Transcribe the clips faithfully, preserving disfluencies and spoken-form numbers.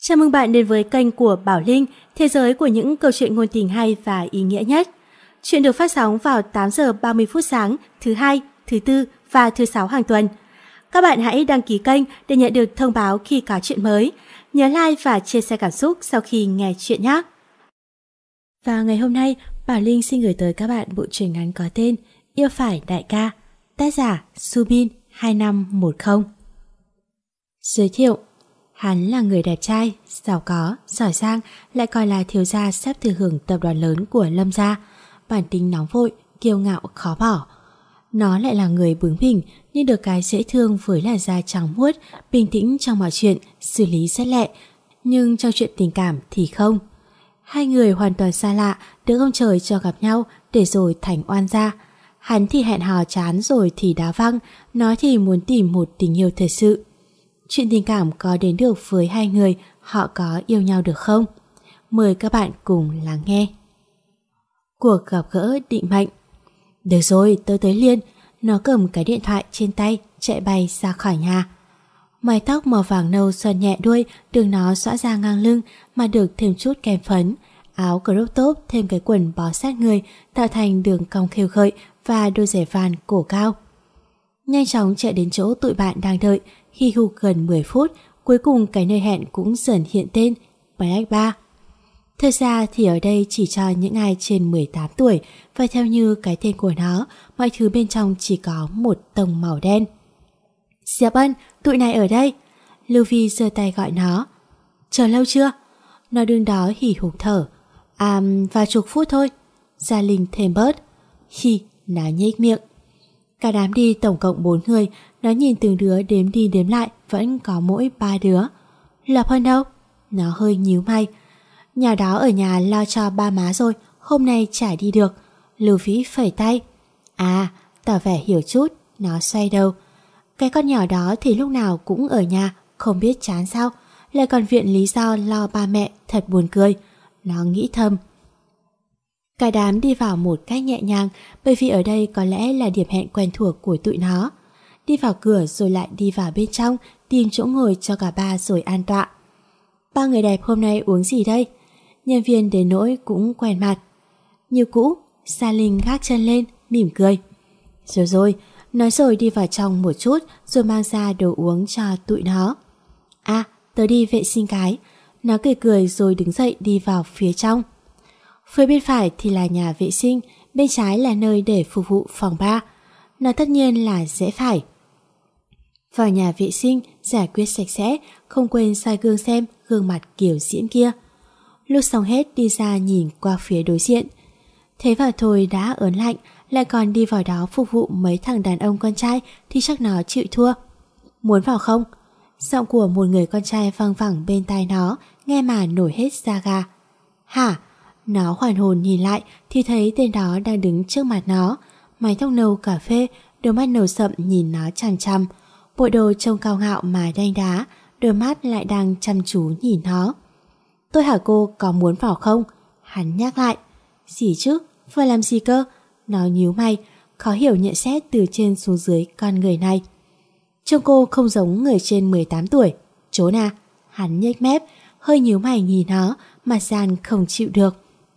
Chào mừng bạn đến với kênh của Bảo Linh, thế giới của những câu chuyện ngôn tình hay và ý nghĩa nhất. Chuyện được phát sóng vào tám giờ ba mươi phút sáng, thứ hai, thứ tư và thứ sáu hàng tuần. Các bạn hãy đăng ký kênh để nhận được thông báo khi có chuyện mới. Nhớ like và chia sẻ cảm xúc sau khi nghe chuyện nhé. Và ngày hôm nay, Bảo Linh xin gửi tới các bạn bộ truyện ngắn có tên Yêu Phải Đại Ca, tác giả Subin hai năm một không. Giới thiệu: hắn là người đẹp trai, giàu có, giỏi giang, lại còn là thiếu gia sắp thừa hưởng tập đoàn lớn của Lâm gia. Bản tính nóng vội, kiêu ngạo khó bỏ. Nó lại là người bướng bỉnh nhưng được cái dễ thương với làn da trắng muốt, bình tĩnh trong mọi chuyện, xử lý rất lẹ. Nhưng trong chuyện tình cảm thì không. Hai người hoàn toàn xa lạ, được ông trời cho gặp nhau để rồi thành oan gia. Hắn thì hẹn hò chán rồi thì đá văng, nói thì muốn tìm một tình yêu thật sự. Chuyện tình cảm có đến được với hai người, họ có yêu nhau được không? Mời các bạn cùng lắng nghe. Cuộc gặp gỡ định mệnh. Được rồi, tớ tới liền. Nó cầm cái điện thoại trên tay, chạy bay ra khỏi nhà. Mái tóc màu vàng nâu xoăn nhẹ đuôi, đường nó xõa ra ngang lưng mà được thêm chút kem phấn. Áo crop top thêm cái quần bó sát người, tạo thành đường cong khêu gợi và đôi giày van cổ cao. Nhanh chóng chạy đến chỗ tụi bạn đang đợi. Khi hù gần mười phút, cuối cùng cái nơi hẹn cũng dần hiện tên, Black Bar. Thật ra thì ở đây chỉ cho những ai trên mười tám tuổi, và theo như cái tên của nó, mọi thứ bên trong chỉ có một tông màu đen. Diệp Ân, tụi này ở đây. Lưu Vi giơ tay gọi nó. Chờ lâu chưa? Nó đứng đó hỉ hục thở. À, vài chục phút thôi. Gia Linh thêm bớt. Hi, nó nhếch miệng. Cả đám đi tổng cộng bốn người. Nó nhìn từng đứa đếm đi đếm lại, vẫn có mỗi ba đứa. Lập Hân đâu? Nó hơi nhíu mày. Nhà đó ở nhà lo cho ba má rồi, hôm nay chả đi được. Lưu Vĩ phẩy tay. À, tỏ vẻ hiểu chút. Nó xoay đầu. Cái con nhỏ đó thì lúc nào cũng ở nhà, không biết chán sao, lại còn viện lý do lo ba mẹ, thật buồn cười. Nó nghĩ thầm. Cả đám đi vào một cách nhẹ nhàng, bởi vì ở đây có lẽ là điểm hẹn quen thuộc của tụi nó. Đi vào cửa rồi lại đi vào bên trong, tìm chỗ ngồi cho cả ba rồi an tọa. Ba người đẹp hôm nay uống gì đây? Nhân viên đến nỗi cũng quen mặt. Như cũ, Sa Linh gác chân lên, mỉm cười. Rồi rồi, nói rồi đi vào trong một chút, rồi mang ra đồ uống cho tụi nó. À, tớ đi vệ sinh cái. Nó cười cười rồi đứng dậy đi vào phía trong. Phía bên phải thì là nhà vệ sinh, bên trái là nơi để phục vụ phòng bar. Nó tất nhiên là dễ phải. Vào nhà vệ sinh, giải quyết sạch sẽ, không quên soi gương xem gương mặt kiểu diễm kia. Lúc xong hết đi ra nhìn qua phía đối diện. Thế vào thôi đã ớn lạnh, lại còn đi vào đó phục vụ mấy thằng đàn ông con trai thì chắc nó chịu thua. Muốn vào không? Giọng của một người con trai văng vẳng bên tai nó, nghe mà nổi hết da gà. Hả? Nó hoàn hồn nhìn lại thì thấy tên đó đang đứng trước mặt nó. Mái tóc nâu cà phê, đôi mắt nâu sậm nhìn nó chằm chằm. Bộ đồ trông cao ngạo mà đanh đá, đôi mắt lại đang chăm chú nhìn nó. Tôi hỏi cô có muốn vào không? Hắn nhắc lại. Gì chứ? Vừa làm gì cơ? Nó nhíu mày, khó hiểu nhận xét từ trên xuống dưới con người này. Trông cô không giống người trên mười tám tuổi. Trốn à? Hắn nhếch mép, hơi nhíu mày nhìn nó, mặt gian không chịu được.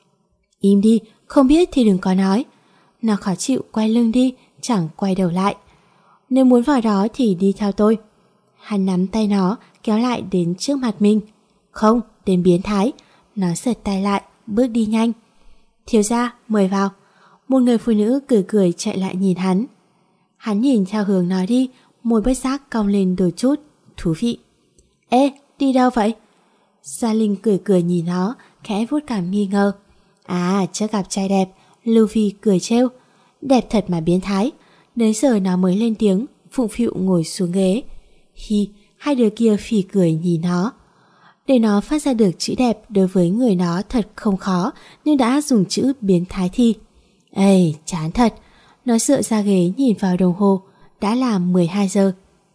Im đi, không biết thì đừng có nói. Nó khó chịu quay lưng đi, chẳng quay đầu lại. Nếu muốn vào đó thì đi theo tôi. Hắn nắm tay nó, kéo lại đến trước mặt mình. Không, đến biến thái. Nó giật tay lại, bước đi nhanh. Thiếu gia, mời vào. Một người phụ nữ cười cười chạy lại nhìn hắn. Hắn nhìn theo hướng nói đi, môi bất giác cong lên đôi chút. Thú vị. Ê, đi đâu vậy? Gia Linh cười cười nhìn nó, khẽ vuốt cảm nghi ngờ. À, chắc gặp trai đẹp. Lưu Vi cười trêu. Đẹp thật mà biến thái. Đến giờ nó mới lên tiếng, phụng phịu ngồi xuống ghế. Hi, hai đứa kia phì cười nhìn nó. Để nó phát ra được chữ đẹp đối với người nó thật không khó, nhưng đã dùng chữ biến thái thì... Ê, chán thật. Nó dựa ra ghế nhìn vào đồng hồ. Đã là mười hai giờ.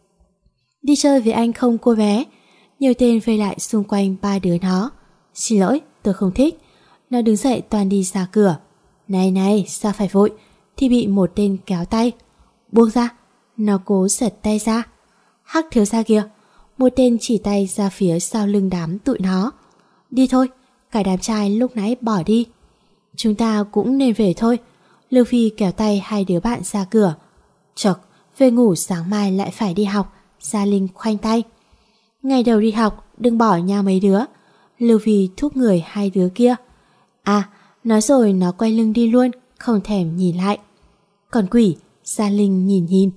Đi chơi với anh không cô bé? Nhiều tên vây lại xung quanh ba đứa nó. Xin lỗi, tôi không thích. Nó đứng dậy toàn đi ra cửa. Này này, sao phải vội? Thì bị một tên kéo tay. Buông ra. Nó cố giật tay ra. Hắc thiếu gia kìa. một tên chỉ tay ra phía sau lưng đám tụi nó. Đi thôi, cả đám trai lúc nãy bỏ đi. Chúng ta cũng nên về thôi. Lưu Phi kéo tay hai đứa bạn ra cửa. Chật, về ngủ sáng mai lại phải đi học. Gia Linh khoanh tay. Ngày đầu đi học, đừng bỏ nha mấy đứa. Lưu Phi thúc người hai đứa kia. À, nói rồi nó quay lưng đi luôn, không thèm nhìn lại. Còn quỷ, Gia Linh nhìn nhìn.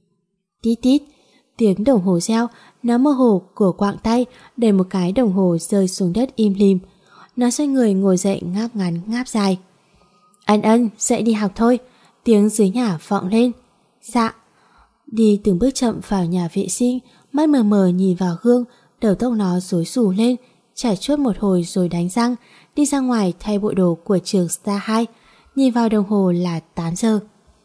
Tít tít, tiếng đồng hồ reo, nó mơ hồ của quạng tay, để một cái đồng hồ rơi xuống đất im lìm. Nó xoay người ngồi dậy ngáp ngắn ngáp dài. Ân Ân, dậy đi học thôi. Tiếng dưới nhà vọng lên. Dạ. Đi từng bước chậm vào nhà vệ sinh, mắt mờ mờ nhìn vào gương, đầu tóc nó rối xù lên, chải chuốt một hồi rồi đánh răng, đi ra ngoài thay bộ đồ của trường Star hai. Nhìn vào đồng hồ là tám giờ.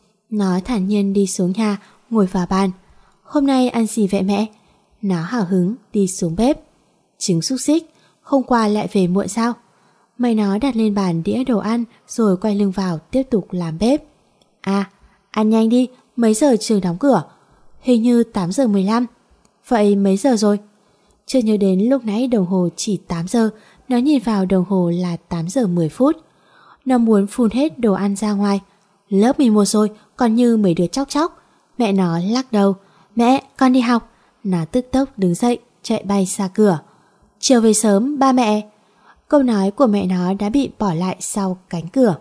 Nó thản nhiên đi xuống nhà, ngồi vào bàn. Hôm nay ăn gì vậy mẹ? Nó hào hứng đi xuống bếp. Trứng xúc xích, hôm qua lại về muộn sao? Mày nó đặt lên bàn đĩa đồ ăn rồi quay lưng vào tiếp tục làm bếp. À, ăn nhanh đi, mấy giờ trường đóng cửa? Hình như tám giờ mười lăm. Vậy mấy giờ rồi? Chưa nhớ đến lúc nãy đồng hồ chỉ tám giờ, nó nhìn vào đồng hồ là tám giờ mười phút. Nó muốn phun hết đồ ăn ra ngoài. Lớp mười một rồi, còn như mấy đứa chóc chóc. Mẹ nó lắc đầu. Mẹ, con đi học. Nó tức tốc đứng dậy, chạy bay ra cửa. Chiều về sớm, ba mẹ. Câu nói của mẹ nó đã bị bỏ lại sau cánh cửa.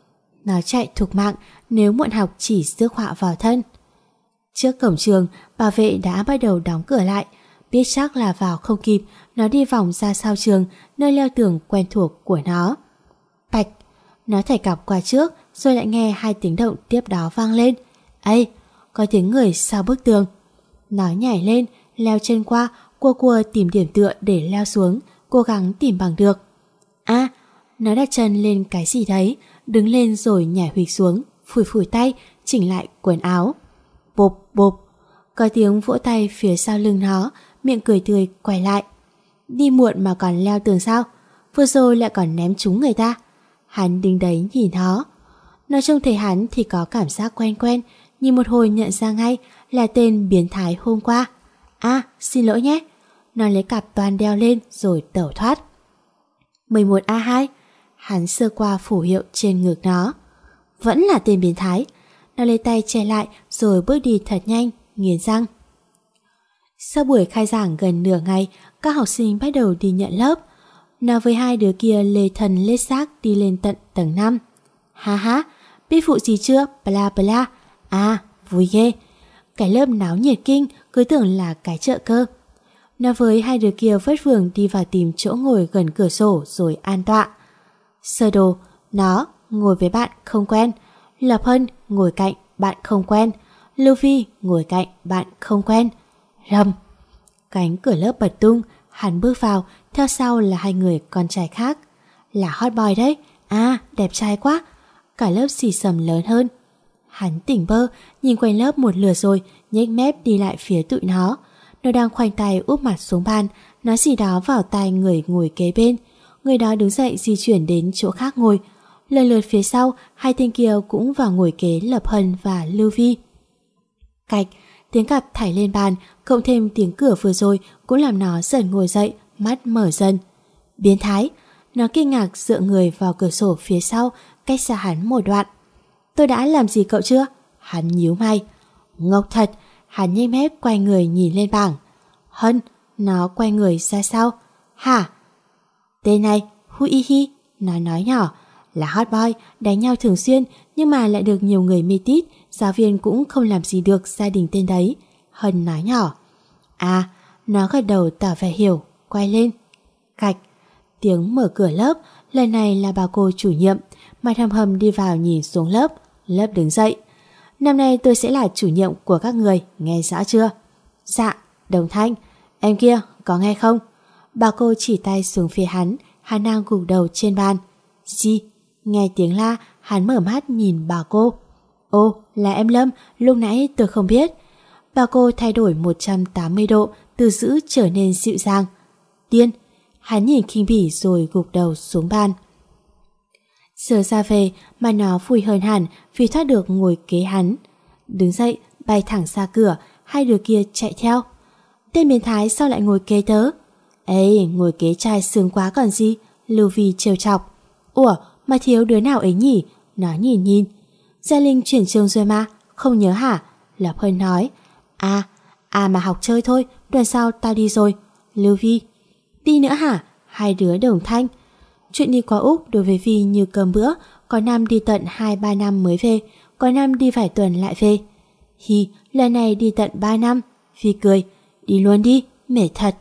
Nó chạy thục mạng, nếu muộn học chỉ rước họa vào thân. Trước cổng trường, bảo vệ đã bắt đầu đóng cửa lại. Biết chắc là vào không kịp, nó đi vòng ra sau trường, nơi leo tường quen thuộc của nó. Bạch, nó thảy cặp qua trước, rồi lại nghe hai tiếng động tiếp đó vang lên. Ây, có tiếng người sau bức tường. Nó nhảy lên, leo chân qua, cua cua tìm điểm tựa để leo xuống, cố gắng tìm bằng được. À, nó đặt chân lên cái gì đấy, đứng lên rồi nhảy huỵch xuống, phủi phủi tay, chỉnh lại quần áo. Bộp bộp, có tiếng vỗ tay phía sau lưng nó, miệng cười tươi quay lại. Đi muộn mà còn leo tường sao? Vừa rồi lại còn ném trúng người ta. Hắn đứng đấy nhìn nó. Nó trông thấy hắn thì có cảm giác quen quen, nhìn một hồi nhận ra ngay là tên biến thái hôm qua. À, xin lỗi nhé. Nó lấy cặp toàn đeo lên rồi tẩu thoát. mười một A hai. Hắn sơ qua phù hiệu trên ngực nó. Vẫn là tên biến thái. Nó lấy tay che lại rồi bước đi thật nhanh, nghiến răng. Sau buổi khai giảng gần nửa ngày, các học sinh bắt đầu đi nhận lớp. Nó với hai đứa kia lê thần lết xác đi lên tận tầng năm. Ha ha, biết vụ gì chưa? Bla bla. À, vui ghê. Cái lớp náo nhiệt kinh, cứ tưởng là cái chợ cơ. Nó với hai đứa kia vất vưởng đi vào tìm chỗ ngồi gần cửa sổ rồi an tọa. Sơ đồ, nó ngồi với bạn không quen. Lập Hân ngồi cạnh bạn không quen. Lưu Phi ngồi cạnh bạn không quen. Rầm. Cánh cửa lớp bật tung, hắn bước vào, theo sau là hai người con trai khác. Là hot boy đấy. À, đẹp trai quá. Cả lớp xì xầm lớn hơn. Hắn tỉnh bơ, nhìn quanh lớp một lượt rồi, nhếch mép đi lại phía tụi nó. Nó đang khoanh tay úp mặt xuống bàn, nói gì đó vào tai người ngồi kế bên. Người đó đứng dậy di chuyển đến chỗ khác ngồi. Lần lượt phía sau, hai tên kia cũng vào ngồi kế Lập Hân và Lưu Vi. Cạch, tiếng cặp thảy lên bàn, cộng thêm tiếng cửa vừa rồi cũng làm nó dần ngồi dậy, mắt mở dần. Biến thái, nó kinh ngạc dựa người vào cửa sổ phía sau, cách xa hắn một đoạn. Tôi đã làm gì cậu chưa? Hắn nhíu mày. Ngốc thật. Hắn nhếch mép quay người nhìn lên bảng. Hân, nó quay người ra sau. Hả? Tên này, hu y hi, nó nói nhỏ. Là hot boy, đánh nhau thường xuyên, nhưng mà lại được nhiều người mê tít. Giáo viên cũng không làm gì được gia đình tên đấy. Hân nói nhỏ. À, nó gật đầu tỏ vẻ hiểu, quay lên. Cạch, tiếng mở cửa lớp. Lần này là bà cô chủ nhiệm. Mặt hầm hầm đi vào nhìn xuống lớp. Lớp đứng dậy. Năm nay tôi sẽ là chủ nhiệm của các người, nghe rõ chưa? Dạ, Đồng Thanh. Em kia, có nghe không? Bà cô chỉ tay xuống phía hắn. Hắn đang gục đầu trên bàn. Gì? Nghe tiếng la, hắn mở mắt nhìn bà cô. Ô, là em Lâm, lúc nãy tôi không biết. Bà cô thay đổi một trăm tám mươi độ, từ dữ trở nên dịu dàng. Điên. Hắn nhìn khinh bỉ rồi gục đầu xuống bàn. Giờ ra về mà nó vui hơn hẳn vì thoát được ngồi kế hắn. Đứng dậy, bay thẳng ra cửa, hai đứa kia chạy theo. Tên biến thái sao lại ngồi kế tớ? Ê, ngồi kế trai sướng quá còn gì, Lưu Vi trêu chọc. Ủa, mà thiếu đứa nào ấy nhỉ? Nó nhìn nhìn. Gia Linh chuyển trường rồi mà, không nhớ hả? Lập Hân nói. À, à mà học chơi thôi, tuần sau tao đi rồi. Lưu Vi. Đi nữa hả? Hai đứa đồng thanh. Chuyện đi qua Úc đối với Vi như cơm bữa, có năm đi tận hai ba năm mới về, có năm đi vài tuần lại về. Hi, lần này đi tận ba năm. Vi cười. Đi luôn đi, mệt thật.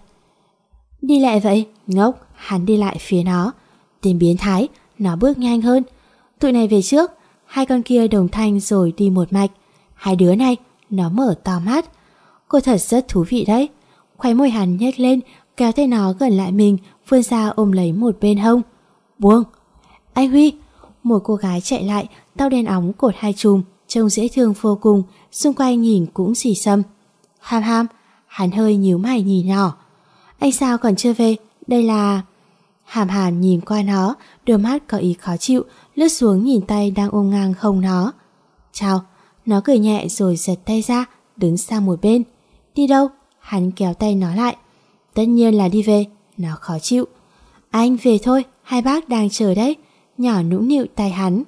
Đi lại vậy, ngốc. Hắn đi lại phía nó. Tên biến thái, nó bước nhanh hơn. Tụi này về trước, hai con kia đồng thanh rồi đi một mạch. Hai đứa này, nó mở to mắt. Cô thật rất thú vị đấy. Khóe môi hắn nhếch lên, kéo tay nó gần lại mình, vươn ra ôm lấy một bên hông. Buông. Anh Huy. Một cô gái chạy lại, tóc đen óng cột hai chùm, trông dễ thương vô cùng, xung quanh nhìn cũng xì xầm. Ham ham. Hắn hơi nhíu mày nhìn nhỏ. Anh sao còn chưa về? Đây là... Hàm hàm nhìn qua nó, đôi mắt có ý khó chịu, lướt xuống nhìn tay đang ôm ngang hông nó. Chào. Nó cười nhẹ rồi giật tay ra, đứng sang một bên. Đi đâu? Hắn kéo tay nó lại. Tất nhiên là đi về. Nó khó chịu. Anh về thôi, hai bác đang chờ đấy. Nhỏ nũng nịu tay hắn.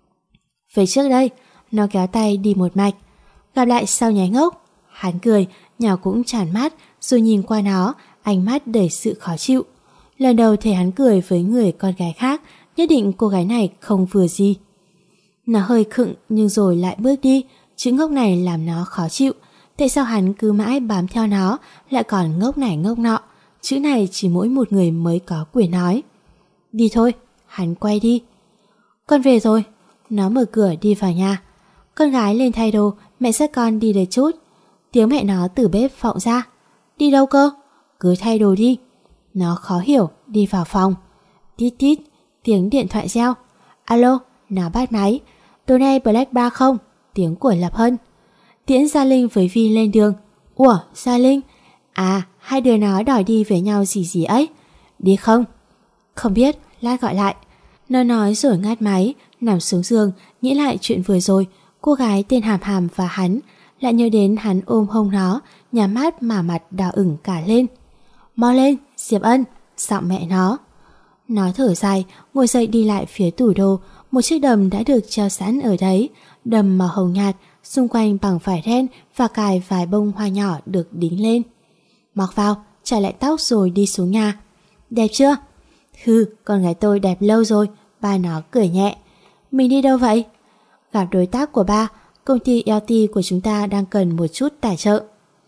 Về trước đây. Nó kéo tay đi một mạch. Gặp lại sau nháy ngốc. Hắn cười, nhỏ cũng tràn mắt, rồi nhìn qua nó, ánh mắt đầy sự khó chịu. Lần đầu thấy hắn cười với người con gái khác, nhất định cô gái này không vừa gì. Nó hơi khựng nhưng rồi lại bước đi. Chữ ngốc này làm nó khó chịu. Tại sao hắn cứ mãi bám theo nó, lại còn ngốc này ngốc nọ? Chữ này chỉ mỗi một người mới có quyền nói. Đi thôi. Hắn quay đi. Con về rồi. Nó mở cửa đi vào nhà. Con gái lên thay đồ, mẹ dắt con đi đây chút. Tiếng mẹ nó từ bếp vọng ra. Đi đâu cơ? Cứ thay đồ đi. Nó khó hiểu, đi vào phòng. Tít tít, tiếng điện thoại reo. Alo, nó bắt máy. Tối nay Black Bar không? Tiếng của Lập Hân. Tiễn Gia Linh với Vi lên đường. Ủa, Gia Linh? À, hai đứa nó đòi đi với nhau gì gì ấy. Đi không? Không biết, lát gọi lại. Nó nói rồi ngắt máy, nằm xuống giường, nghĩ lại chuyện vừa rồi. Cô gái tên Hàm Hàm và hắn. Lại nhớ đến hắn ôm hông nó, nhắm mắt mà mặt đỏ ửng cả lên. Mau lên, Diệp Ân, giọng mẹ nó. Nó thở dài, ngồi dậy đi lại phía tủ đồ. Một chiếc đầm đã được treo sẵn ở đấy, đầm màu hồng nhạt, xung quanh bằng vải ren và cài vài bông hoa nhỏ được đính lên. Mặc vào, trải lại tóc rồi đi xuống nhà. Đẹp chưa? Hừ, con gái tôi đẹp lâu rồi. Ba nó cười nhẹ. Mình đi đâu vậy? Gặp đối tác của ba. Công ty lờ tê của chúng ta đang cần một chút tài trợ.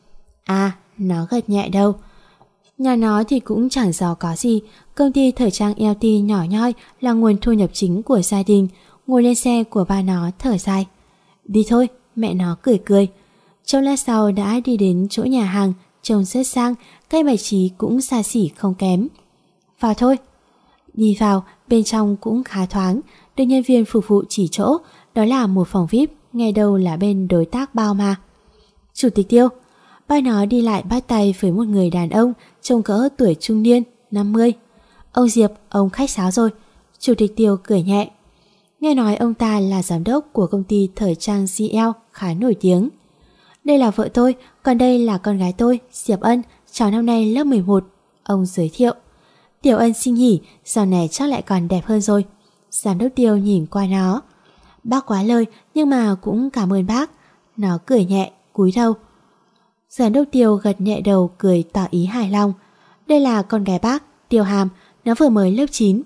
À, nó gật nhẹ đầu. Nhà nó thì cũng chẳng giàu có gì. Công ty thời trang lờ tê nhỏ nhoi là nguồn thu nhập chính của gia đình. Ngồi lên xe của ba nó thở dài. Đi thôi, mẹ nó cười cười. Trong lát sau đã đi đến chỗ nhà hàng, trông rất sang, cây bài trí cũng xa xỉ không kém. Vào thôi. Đi vào, bên trong cũng khá thoáng, được nhân viên phục vụ chỉ chỗ, đó là một phòng vi ai pi, nghe đâu là bên đối tác bao mà. Chủ tịch Tiêu. Ba nó đi lại bắt tay với một người đàn ông trông cỡ tuổi trung niên, năm mươi. Ông Diệp, ông khách sáo rồi. Chủ tịch Tiêu cười nhẹ. Nghe nói ông ta là giám đốc của công ty thời trang giê lờ khá nổi tiếng. Đây là vợ tôi, còn đây là con gái tôi, Diệp Ân, cháu năm nay lớp mười một. Ông giới thiệu. Tiểu Ân xinh nhỉ, sau này chắc lại còn đẹp hơn rồi. Giám đốc Tiêu nhìn qua nó. Bác quá lời, nhưng mà cũng cảm ơn bác. Nó cười nhẹ, cúi đầu. Giám đốc Tiêu gật nhẹ đầu cười tỏ ý hài lòng. Đây là con gái bác, Tiêu Hàm, nó vừa mới lớp chín.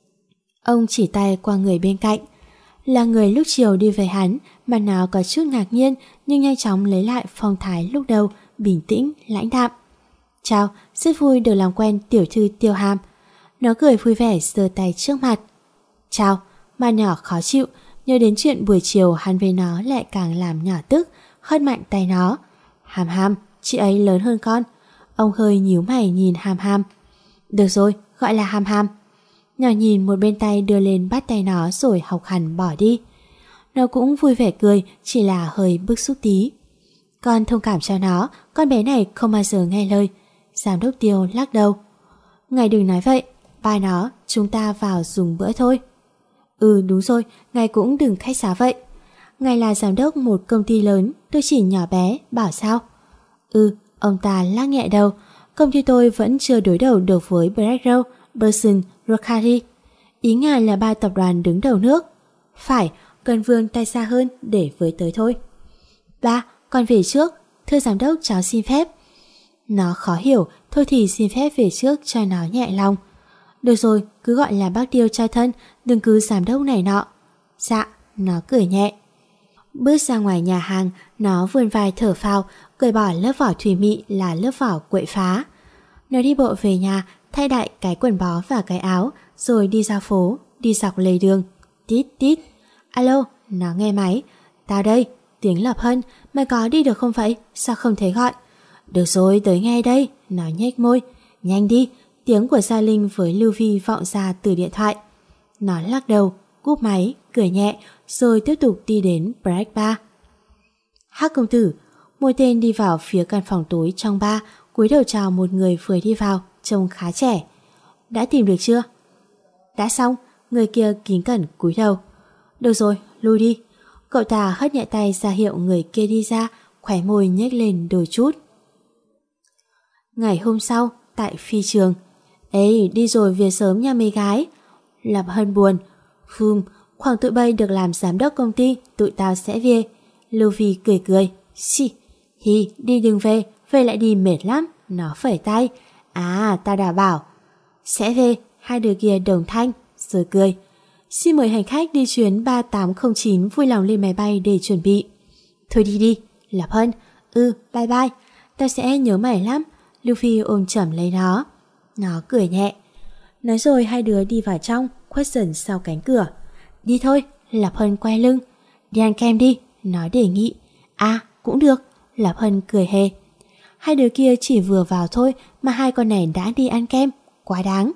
Ông chỉ tay qua người bên cạnh. Là người lúc chiều đi với hắn, mà nó có chút ngạc nhiên nhưng nhanh chóng lấy lại phong thái lúc đầu, bình tĩnh, lãnh đạm. Chào, rất vui được làm quen tiểu thư Tiêu Hàm. Nó cười vui vẻ giơ tay trước mặt. Chào, mà nhỏ khó chịu, nhớ đến chuyện buổi chiều hắn với nó lại càng làm nhỏ tức, hất mạnh tay nó. Hàm Hàm, chị ấy lớn hơn con. Ông hơi nhíu mày nhìn Hàm Hàm. Được rồi, gọi là Hàm Hàm. Nhỏ nhìn một bên tay đưa lên bắt tay nó rồi học hẳn bỏ đi. Nó cũng vui vẻ cười, chỉ là hơi bức xúc tí. Con thông cảm cho nó, con bé này không bao giờ nghe lời. Giám đốc Tiêu lắc đầu. Ngài đừng nói vậy, ba nó, chúng ta vào dùng bữa thôi. Ừ đúng rồi, ngài cũng đừng khách sáo vậy. Ngài là giám đốc một công ty lớn, tôi chỉ nhỏ bé, bảo sao? Ừ, Ông ta lắc nhẹ đầu. Công ty tôi vẫn chưa đối đầu được với BlackRock, Burson, Rockefeller. Ý ngài là ba tập đoàn đứng đầu nước. Phải, cần vươn tay xa hơn để với tới thôi. Ba, con về trước. Thưa giám đốc, cháu xin phép. Nó khó hiểu, thôi thì xin phép về trước cho nó nhẹ lòng. Được rồi, cứ gọi là bác Điêu cho thân, đừng cứ giám đốc này nọ. Dạ, nó cười nhẹ. Bước ra ngoài nhà hàng, nó vươn vai thở phào, cởi bỏ lớp vỏ thủy mị là lớp vỏ quậy phá. Nó đi bộ về nhà, thay đại cái quần bó và cái áo, rồi đi ra phố, đi dọc lề đường. Tít tít. Alo, nó nghe máy. Tao đây, tiếng Lập Hân, mày có đi được không vậy? Sao không thấy gọi? Được rồi, tới ngay đây. Nó nhếch môi. Nhanh đi. Tiếng của Gia Linh với Lưu Vi vọng ra từ điện thoại. Nó lắc đầu, cúp máy, cười nhẹ, rồi tiếp tục đi đến Black Bar. Hắc công tử. Một tên đi vào phía căn phòng tối trong bar, cúi đầu chào một người vừa đi vào, trông khá trẻ. Đã tìm được chưa? Đã xong. Người kia kính cẩn cúi đầu. Được rồi, lui đi. Cậu ta hất nhẹ tay ra hiệu người kia đi ra, khóe môi nhếch lên đôi chút. Ngày hôm sau, tại phi trường. Ê, đi rồi về sớm nha mấy gái. Lập Hân buồn. Hừm, khoảng tụi bay được làm giám đốc công ty, tụi tao sẽ về. Lưu Vi cười cười. Xì, hi, đi đừng về, về lại đi mệt lắm. Nó phẩy tay. À, tao đã bảo. Sẽ về, hai đứa kia đồng thanh, rồi cười. Xin mời hành khách đi chuyến ba tám không chín vui lòng lên máy bay để chuẩn bị. Thôi đi đi, Lập Hân. Ừ, bye bye, tao sẽ nhớ mày lắm. Lưu Phi ôm chầm lấy nó. Nó cười nhẹ. Nói rồi hai đứa đi vào trong, khuất dần sau cánh cửa. Đi thôi, Lập Hân quay lưng. Đi ăn kem đi, nó đề nghị. À, cũng được, Lập Hân cười hề. Hai đứa kia chỉ vừa vào thôi mà hai con này đã đi ăn kem, quá đáng.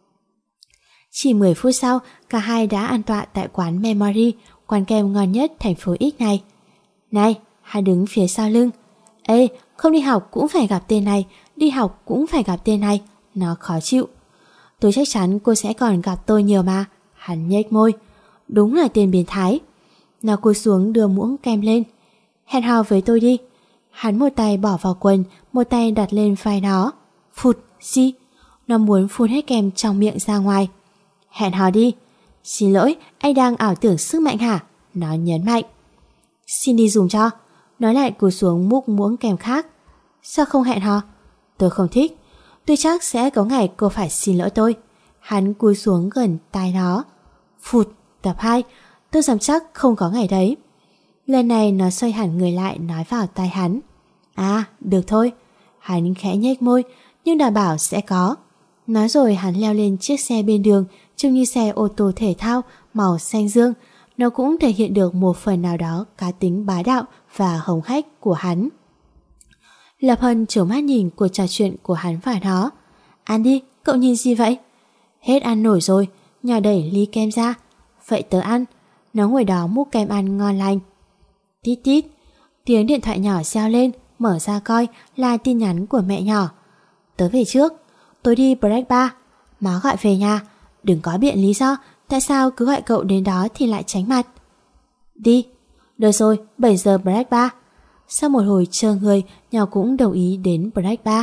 Chỉ mười phút sau, cả hai đã an tọa tại quán Memory, quán kem ngon nhất thành phố X này. Này, hai đứng phía sau lưng. Ê, không đi học cũng phải gặp tên này, đi học cũng phải gặp tên này. Nó khó chịu. Tôi chắc chắn cô sẽ còn gặp tôi nhiều mà. Hắn nhếch môi. Đúng là tên biến thái. Nó cúi xuống đưa muỗng kem lên. Hẹn hò với tôi đi. Hắn một tay bỏ vào quần, một tay đặt lên vai nó. Phụt, gì? Nó muốn phun hết kem trong miệng ra ngoài. Hẹn hò đi. Xin lỗi, anh đang ảo tưởng sức mạnh hả? Nó nhấn mạnh. Xin đi dùng cho. Nói lại cúi xuống múc muỗng kem khác. Sao không hẹn hò? Tôi không thích. Tôi chắc sẽ có ngày cô phải xin lỗi tôi. Hắn cúi xuống gần tai nó. Phụt, tập hai. Tôi dám chắc không có ngày đấy. Lần này nó xoay hẳn người lại nói vào tai hắn. À, được thôi. Hắn khẽ nhếch môi, nhưng đảm bảo sẽ có. Nói rồi hắn leo lên chiếc xe bên đường, trông như xe ô tô thể thao màu xanh dương. Nó cũng thể hiện được một phần nào đó cá tính bá đạo và hống hách của hắn. Lập Hân trố mắt nhìn cuộc trò chuyện của hắn và nó. Ăn đi, cậu nhìn gì vậy? Hết ăn nổi rồi, nhỏ đẩy ly kem ra. Vậy tớ ăn. Nó ngồi đó múc kem ăn ngon lành. Tít tít. Tiếng điện thoại nhỏ reo lên, mở ra coi là tin nhắn của mẹ nhỏ. Tớ về trước. Tôi đi Black Bar. Má gọi về nhà. Đừng có biện lý do tại sao cứ gọi cậu đến đó thì lại tránh mặt. Đi. Được rồi, bảy giờ Black Bar. Sau một hồi chờ người, nhỏ cũng đồng ý đến Black Bar.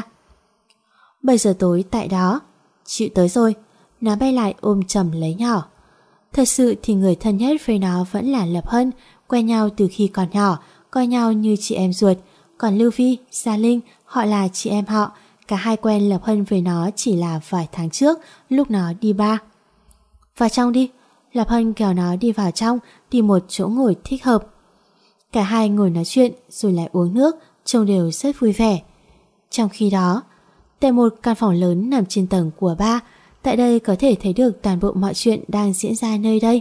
bảy giờ tối tại đó. Chịu tới rồi. Nó bay lại ôm chầm lấy nhỏ. Thật sự thì người thân nhất với nó vẫn là Lập Hân, quen nhau từ khi còn nhỏ, coi nhau như chị em ruột. Còn Lưu Vi, Gia Linh, họ là chị em họ. Cả hai quen Lập Hân với nó chỉ là vài tháng trước, lúc nó đi bar. Vào trong đi. Lập Hân kéo nó đi vào trong, tìm một chỗ ngồi thích hợp. Cả hai ngồi nói chuyện rồi lại uống nước, trông đều rất vui vẻ. Trong khi đó, tại một căn phòng lớn nằm trên tầng của bar, tại đây có thể thấy được toàn bộ mọi chuyện đang diễn ra nơi đây.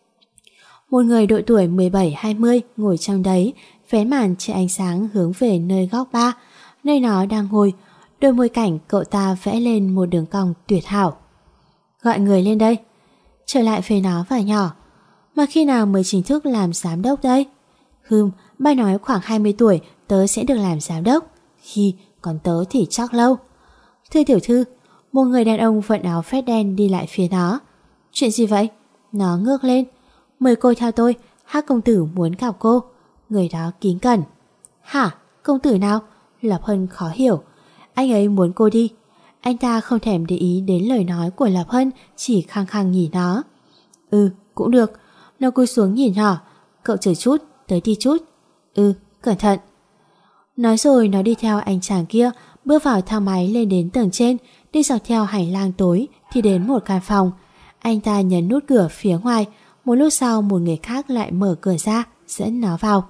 Một người độ tuổi mười bảy hai mươi ngồi trong đấy, vén màn che ánh sáng hướng về nơi góc bar, nơi nó đang ngồi. Đôi môi cảnh cậu ta vẽ lên một đường cong tuyệt hảo. Gọi người lên đây. Trở lại về nó và nhỏ. Mà khi nào mới chính thức làm giám đốc đây? Hừm, ba nói khoảng hai mươi tuổi tớ sẽ được làm giám đốc. Khi còn tớ thì chắc lâu. Thưa tiểu thư. Một người đàn ông vận áo vest đen đi lại phía nó. Chuyện gì vậy? Nó ngước lên. Mời cô theo tôi, Hắc công tử muốn gặp cô. Người đó kính cẩn. Hả? Công tử nào? Lập Hân khó hiểu. Anh ấy muốn cô đi. Anh ta không thèm để ý đến lời nói của Lập Hân, chỉ khăng khăng nhìn nó. Ừ, cũng được. Nó cúi xuống nhìn nhỏ. Cậu chờ chút, tới đi chút. Ừ, cẩn thận. Nói rồi nó đi theo anh chàng kia, bước vào thang máy lên đến tầng trên, đi dọc theo hành lang tối thì đến một căn phòng. Anh ta nhấn nút cửa phía ngoài. Một lúc sau một người khác lại mở cửa ra, dẫn nó vào.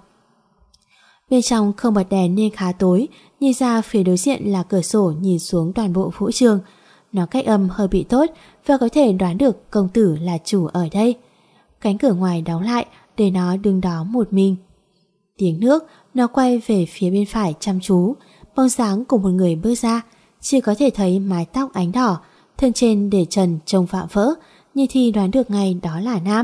Bên trong không bật đèn nên khá tối, nhìn ra phía đối diện là cửa sổ nhìn xuống toàn bộ vũ trường. Nó cách âm hơi bị tốt và có thể đoán được công tử là chủ ở đây. Cánh cửa ngoài đóng lại để nó đứng đó một mình. Tiếng nước, nó quay về phía bên phải chăm chú. Bóng dáng của một người bước ra, chỉ có thể thấy mái tóc ánh đỏ, thân trên để trần trông vạm vỡ, nhưng thì đoán được ngay đó là nam.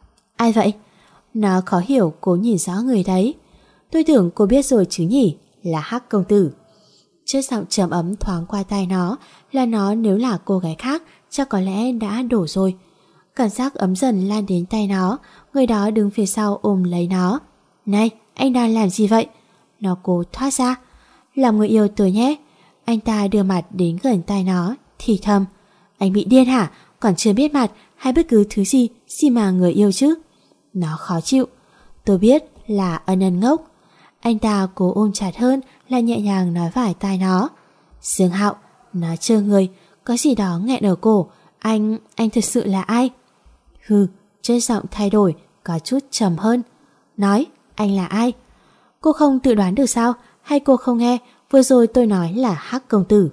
Ai vậy? Nó khó hiểu cố nhìn rõ người đấy. Tôi tưởng cô biết rồi chứ nhỉ, là Hắc công tử. Chất giọng trầm ấm thoáng qua tai nó, là nó nếu là cô gái khác chắc có lẽ đã đổ rồi. Cảm giác ấm dần lan đến tay nó, người đó đứng phía sau ôm lấy nó. Này, anh đang làm gì vậy? Nó cố thoát ra. Làm người yêu tôi nhé. Anh ta đưa mặt đến gần tai nó, thì thầm. Anh bị điên hả? Còn chưa biết mặt hay bất cứ thứ gì gì mà người yêu chứ? Nó khó chịu. Tôi biết là ân ân ngốc. Anh ta cố ôm chặt hơn, là nhẹ nhàng nói vài tai nó. Dương Hạo, nó trơ người, có gì đó nghẹn ở cổ. Anh, anh thực sự là ai? Hừ, chất giọng thay đổi, có chút trầm hơn. Nói, anh là ai? Cô không tự đoán được sao? Hay cô không nghe? Vừa rồi tôi nói là Hắc công tử.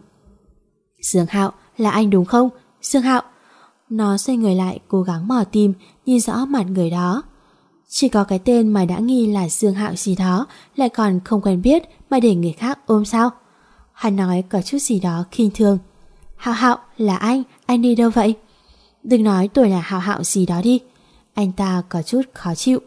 Dương Hạo, là anh đúng không? Dương Hạo. Nó xoay người lại cố gắng mò tìm, nhìn rõ mặt người đó. Chỉ có cái tên mà đã nghi là Dương Hạo gì đó, lại còn không quen biết mà để người khác ôm sao? Hắn nói có chút gì đó khinh thường. Hạo Hạo, là anh, anh đi đâu vậy? Đừng nói tôi là Hạo Hạo gì đó đi. Anh ta có chút khó chịu.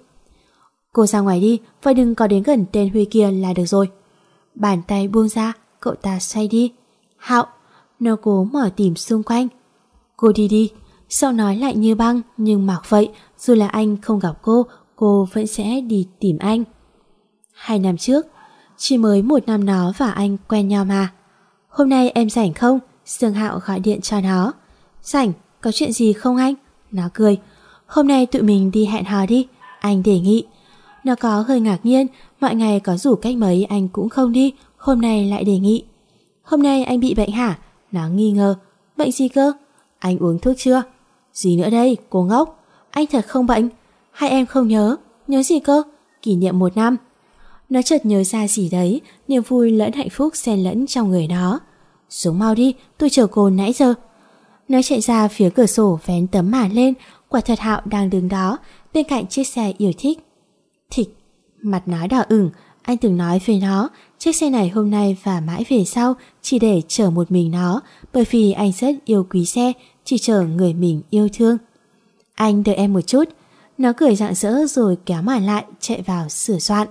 Cô ra ngoài đi, và đừng có đến gần tên Huy kia là được rồi. Bàn tay buông ra, cậu ta xoay đi. Hạo, nó cố mở tìm xung quanh. Cô đi đi. Giọng nói lạnh như băng, nhưng mặc vậy, dù là anh không gặp cô, cô vẫn sẽ đi tìm anh. Hai năm trước, chỉ mới một năm nó và anh quen nhau mà. Hôm nay em rảnh không? Dương Hạo gọi điện cho nó. Rảnh, có chuyện gì không anh? Nó cười. Hôm nay tụi mình đi hẹn hò đi, anh đề nghị. Nó có hơi ngạc nhiên, mọi ngày có rủ cách mấy anh cũng không đi, hôm nay lại đề nghị. Hôm nay anh bị bệnh hả? Nó nghi ngờ. Bệnh gì cơ? Anh uống thuốc chưa? Gì nữa đây, cô ngốc? Anh thật không bệnh? Hai em không nhớ? Nhớ gì cơ? Kỷ niệm một năm. Nó chợt nhớ ra gì đấy, niềm vui lẫn hạnh phúc xen lẫn trong người nó. Xuống mau đi, tôi chờ cô nãy giờ. Nó chạy ra phía cửa sổ vén tấm màn lên, quả thật Hạo đang đứng đó, bên cạnh chiếc xe yêu thích. Thịch, mặt nó đỏ ửng, anh từng nói với nó, chiếc xe này hôm nay và mãi về sau chỉ để chở một mình nó, bởi vì anh rất yêu quý xe, chỉ chở người mình yêu thương. Anh đợi em một chút. Nó cười rạng rỡ rồi kéo màn lại, chạy vào sửa soạn.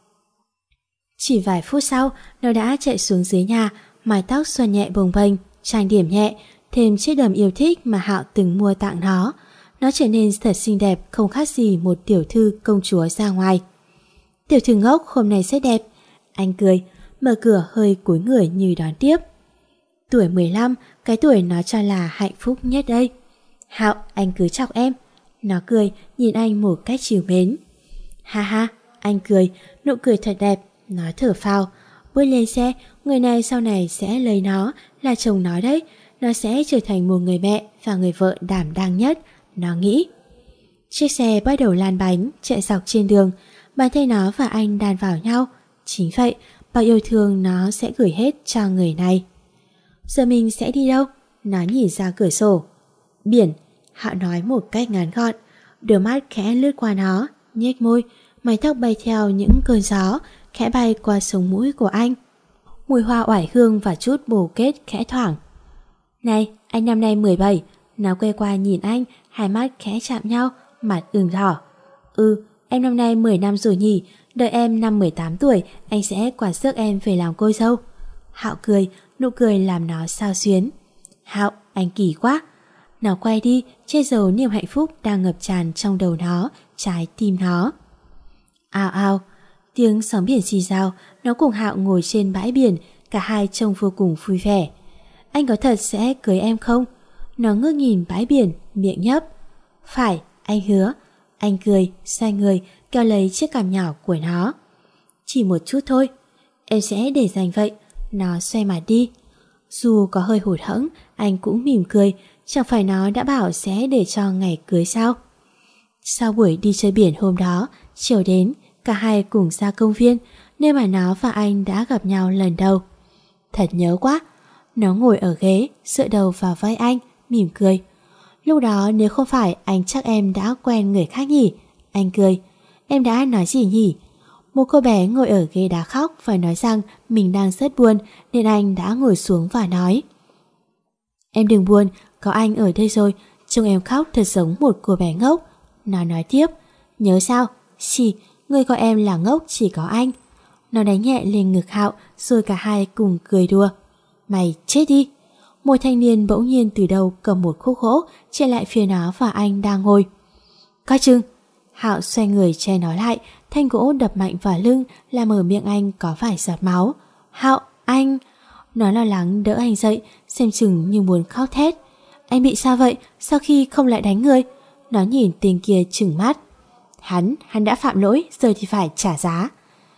Chỉ vài phút sau, nó đã chạy xuống dưới nhà, mái tóc xoăn nhẹ bồng bềnh, trang điểm nhẹ, thêm chiếc đầm yêu thích mà Hạo từng mua tặng nó. Nó trở nên thật xinh đẹp, không khác gì một tiểu thư công chúa ra ngoài. Tiểu thư ngốc hôm nay rất đẹp. Anh cười, mở cửa hơi cúi người như đón tiếp. Tuổi mười lăm, cái tuổi nó cho là hạnh phúc nhất đây. Hạo, anh cứ chọc em. Nó cười, nhìn anh một cách trìu mến. Ha ha, anh cười, nụ cười thật đẹp. Nó thở phào, bước lên xe. Người này sau này sẽ lấy nó, là chồng nó đấy. Nó sẽ trở thành một người mẹ và người vợ đảm đang nhất, nó nghĩ. Chiếc xe bắt đầu lăn bánh, chạy dọc trên đường. Bàn tay nó và anh đan vào nhau. Chính vậy, bao yêu thương nó sẽ gửi hết cho người này. Giờ mình sẽ đi đâu? Nó nhìn ra cửa sổ. Biển, Hạo nói một cách ngắn gọn. Đôi mắt khẽ lướt qua nó, nhếch môi, mái tóc bay theo những cơn gió, khẽ bay qua sống mũi của anh. Mùi hoa oải hương và chút bồ kết khẽ thoảng. Này, anh năm nay mười bảy. Nó quay qua nhìn anh, hai mắt khẽ chạm nhau, mặt ửng đỏ. Ừ, em năm nay mười năm rồi nhỉ. Đợi em năm mười tám tuổi, anh sẽ quản sức em về làm cô dâu. Hạo cười, nụ cười làm nó xao xuyến. Hạo, anh kỳ quá. Nó quay đi, che giấu niềm hạnh phúc đang ngập tràn trong đầu nó, trái tim nó. Ao ao, Tiếng sóng biển rì rào, nó cùng Hạo ngồi trên bãi biển, cả hai trông vô cùng vui vẻ. Anh có thật sẽ cưới em không? Nó ngước nhìn bãi biển, miệng nhấp. Phải, anh hứa. Anh cười, xoay người, kéo lấy chiếc cằm nhỏ của nó. Chỉ một chút thôi, em sẽ để dành vậy. Nó xoay mặt đi. Dù có hơi hụt hẫng, anh cũng mỉm cười. Chẳng phải nó đã bảo sẽ để cho ngày cưới sao? Sau buổi đi chơi biển hôm đó, chiều đến, cả hai cùng ra công viên, nơi mà nó và anh đã gặp nhau lần đầu. Thật nhớ quá. Nó ngồi ở ghế, dựa đầu vào vai anh, mỉm cười. Lúc đó nếu không phải anh chắc em đã quen người khác nhỉ? Anh cười. Em đã nói gì nhỉ? Một cô bé ngồi ở ghế đá khóc và nói rằng mình đang rất buồn, nên anh đã ngồi xuống và nói: Em đừng buồn, có anh ở đây rồi. Trông em khóc thật giống một cô bé ngốc. Nó nói tiếp: Nhớ sao? Xì, người gọi em là ngốc chỉ có anh. Nó đánh nhẹ lên ngực Hạo, rồi cả hai cùng cười đùa. Mày chết đi. Một thanh niên bỗng nhiên từ đâu cầm một khúc gỗ chạy lại phía nó và anh đang ngồi. Coi chừng. Hạo xoay người che nó lại, thanh gỗ đập mạnh vào lưng, làm ở miệng anh có vài giọt máu. Hạo, anh. Nó lo lắng đỡ anh dậy, xem chừng như muốn khóc thét. Anh bị sao vậy? Sao khi không lại đánh người? Nó nhìn tên kia trừng mắt. Hắn, hắn đã phạm lỗi, giờ thì phải trả giá.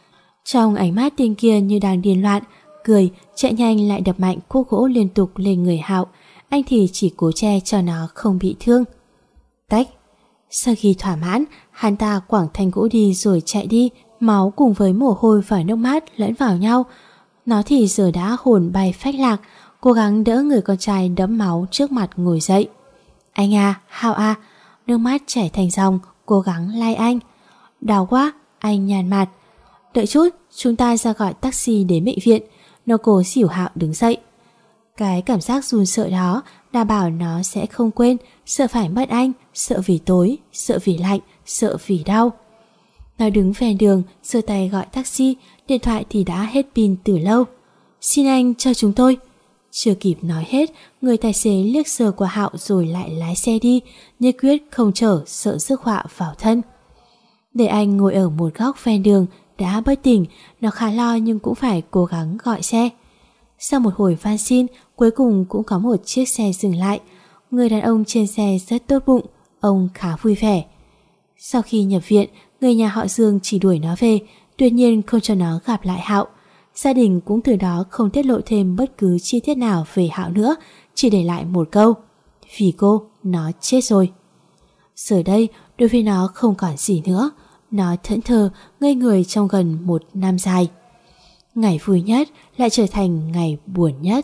Trong ánh mắt tên kia như đang điên loạn, cười, chạy nhanh lại đập mạnh khúc gỗ liên tục lên người Hạo. Anh thì chỉ cố che cho nó không bị thương. Tách. Sau khi thỏa mãn, hắn ta quẳng thanh gỗ đi rồi chạy đi, máu cùng với mồ hôi và nước mắt lẫn vào nhau. Nó thì giờ đã hồn bay phách lạc, cố gắng đỡ người con trai đẫm máu trước mặt ngồi dậy. Anh à, Hạo à. Nước mắt chảy thành dòng, cố gắng lay anh. Đau quá, anh nhàn mặt. Đợi chút, chúng ta ra gọi taxi đến bệnh viện. Nó cố xỉu Hạo đứng dậy. Cái cảm giác run sợ đó đảm bảo nó sẽ không quên, sợ phải mất anh, sợ vì tối, sợ vì lạnh, sợ vì đau. Nó đứng ven đường, giơ tay gọi taxi, điện thoại thì đã hết pin từ lâu. Xin anh cho chúng tôi. Chưa kịp nói hết, người tài xế liếc sờ qua Hạo rồi lại lái xe đi, nhất quyết không chở, sợ rước họa vào thân. Để anh ngồi ở một góc ven đường, đã bất tỉnh, nó khá lo nhưng cũng phải cố gắng gọi xe. Sau một hồi van xin, cuối cùng cũng có một chiếc xe dừng lại. Người đàn ông trên xe rất tốt bụng, ông khá vui vẻ. Sau khi nhập viện, người nhà họ Dương chỉ đuổi nó về, tuyệt nhiên không cho nó gặp lại Hạo. Gia đình cũng từ đó không tiết lộ thêm bất cứ chi tiết nào về Hạo nữa, chỉ để lại một câu: vì cô, nó chết rồi. Giờ đây, đối với nó không còn gì nữa. Nó thẫn thờ, ngây người trong gần một năm dài. Ngày vui nhất lại trở thành ngày buồn nhất.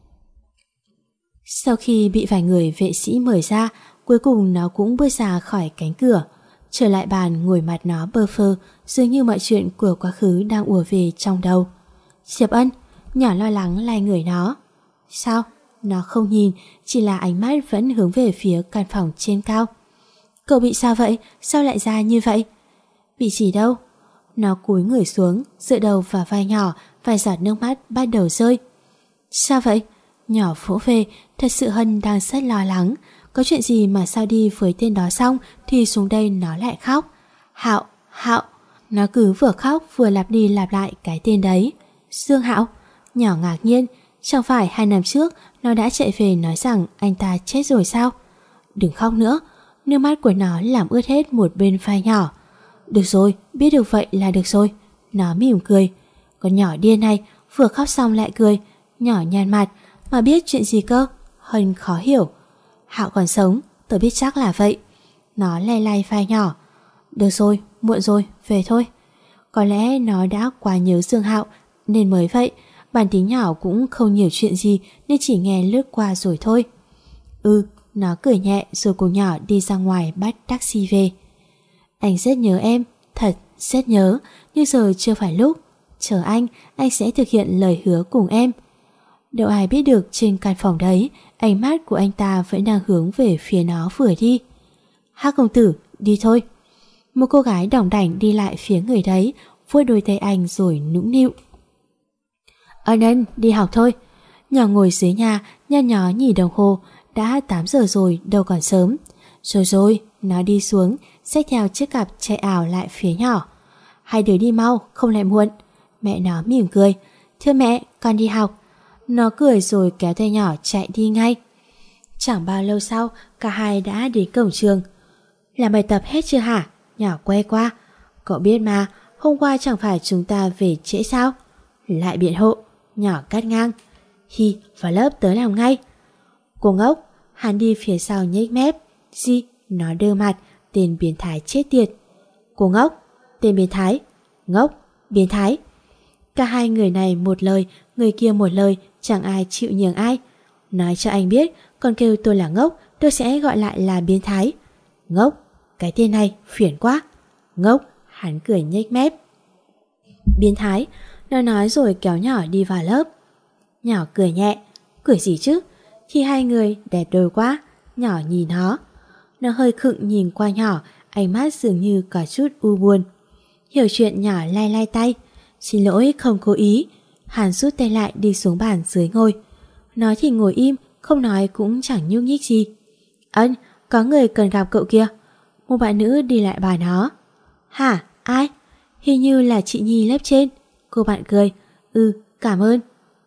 Sau khi bị vài người vệ sĩ mời ra, cuối cùng nó cũng bước ra khỏi cánh cửa. Trở lại bàn, ngồi mặt nó bơ phơ, dường như mọi chuyện của quá khứ đang ùa về trong đầu. Diệp Ân, nhỏ lo lắng lay người nó. Sao? Nó không nhìn, chỉ là ánh mắt vẫn hướng về phía căn phòng trên cao. Cậu bị sao vậy? Sao lại ra như vậy? Bị gì đâu? Nó cúi người xuống, dựa đầu vào vai nhỏ, vài giọt nước mắt bắt đầu rơi. Sao vậy? Nhỏ vỗ về, thật sự Hân đang rất lo lắng. Có chuyện gì mà sao đi với tên đó xong thì xuống đây nó lại khóc. Hạo, Hạo. Nó cứ vừa khóc vừa lặp đi lặp lại cái tên đấy. Dương Hạo. Nhỏ ngạc nhiên, chẳng phải hai năm trước nó đã chạy về nói rằng anh ta chết rồi sao? Đừng khóc nữa. Nước mắt của nó làm ướt hết một bên vai nhỏ. Được rồi, biết được vậy là được rồi. Nó mỉm cười. Con nhỏ điên này, vừa khóc xong lại cười. Nhỏ nhàn mặt, mà biết chuyện gì cơ? Hân khó hiểu. Hạo còn sống, tớ biết chắc là vậy. Nó lay lay vai nhỏ. Được rồi, muộn rồi, về thôi. Có lẽ nó đã quá nhớ Dương Hạo nên mới vậy. Bản tính nhỏ cũng không nhiều chuyện gì nên chỉ nghe lướt qua rồi thôi. Ừ, nó cười nhẹ rồi cùng nhỏ đi ra ngoài bắt taxi về. Anh rất nhớ em, thật rất nhớ, nhưng giờ chưa phải lúc. Chờ anh, anh sẽ thực hiện lời hứa cùng em. Đâu ai biết được trên căn phòng đấy, ánh mắt của anh ta vẫn đang hướng về phía nó vừa đi. Hắc công tử, đi thôi. Một cô gái đỏng đảnh đi lại phía người đấy, vuốt đôi tay anh rồi nũng nịu. Ân Ân, đi học thôi. Nhỏ ngồi dưới nhà, nhăn nhó nhìn đồng hồ, đã tám giờ rồi, đâu còn sớm. Rồi rồi, nó đi xuống, xách theo chiếc cặp chạy ảo lại phía nhỏ. Hai đứa đi mau, không lại muộn. Mẹ nó mỉm cười. Thưa mẹ, con đi học. Nó cười rồi kéo tay nhỏ chạy đi ngay. Chẳng bao lâu sau, cả hai đã đến cổng trường. Làm bài tập hết chưa hả? Nhỏ quay qua. Cậu biết mà, hôm qua chẳng phải chúng ta về trễ sao? Lại biện hộ. Nhỏ cắt ngang. Hi, vào lớp tớ làm ngay. Cô ngốc. Hắn đi phía sau nhếch mép. Gì? Nó đơ mặt. Tên biến thái chết tiệt. Cô ngốc. Tên biến thái. Ngốc. Biến thái. Cả hai người này một lời, người kia một lời, chẳng ai chịu nhường ai. Nói cho anh biết, còn kêu tôi là ngốc, tôi sẽ gọi lại là biến thái. Ngốc. Cái tên này phiền quá. Ngốc. Hắn cười nhếch mép. Biến thái. Nó nói rồi kéo nhỏ đi vào lớp. Nhỏ cười nhẹ. Cười gì chứ? Khi hai người đẹp đôi quá. Nhỏ nhìn nó. Nó hơi khựng nhìn qua nhỏ, ánh mắt dường như có chút u buồn. Hiểu chuyện, nhỏ lay lay tay. Xin lỗi, không cố ý. Hắn rút tay lại đi xuống bàn dưới ngồi. Nó thì ngồi im, không nói cũng chẳng nhúc nhích gì. Ân, có người cần gặp cậu kia. Một bạn nữ đi lại bảo nó. Hả? Ai? Hình như là chị Nhi lớp trên. Cô bạn cười. Ừ, cảm ơn.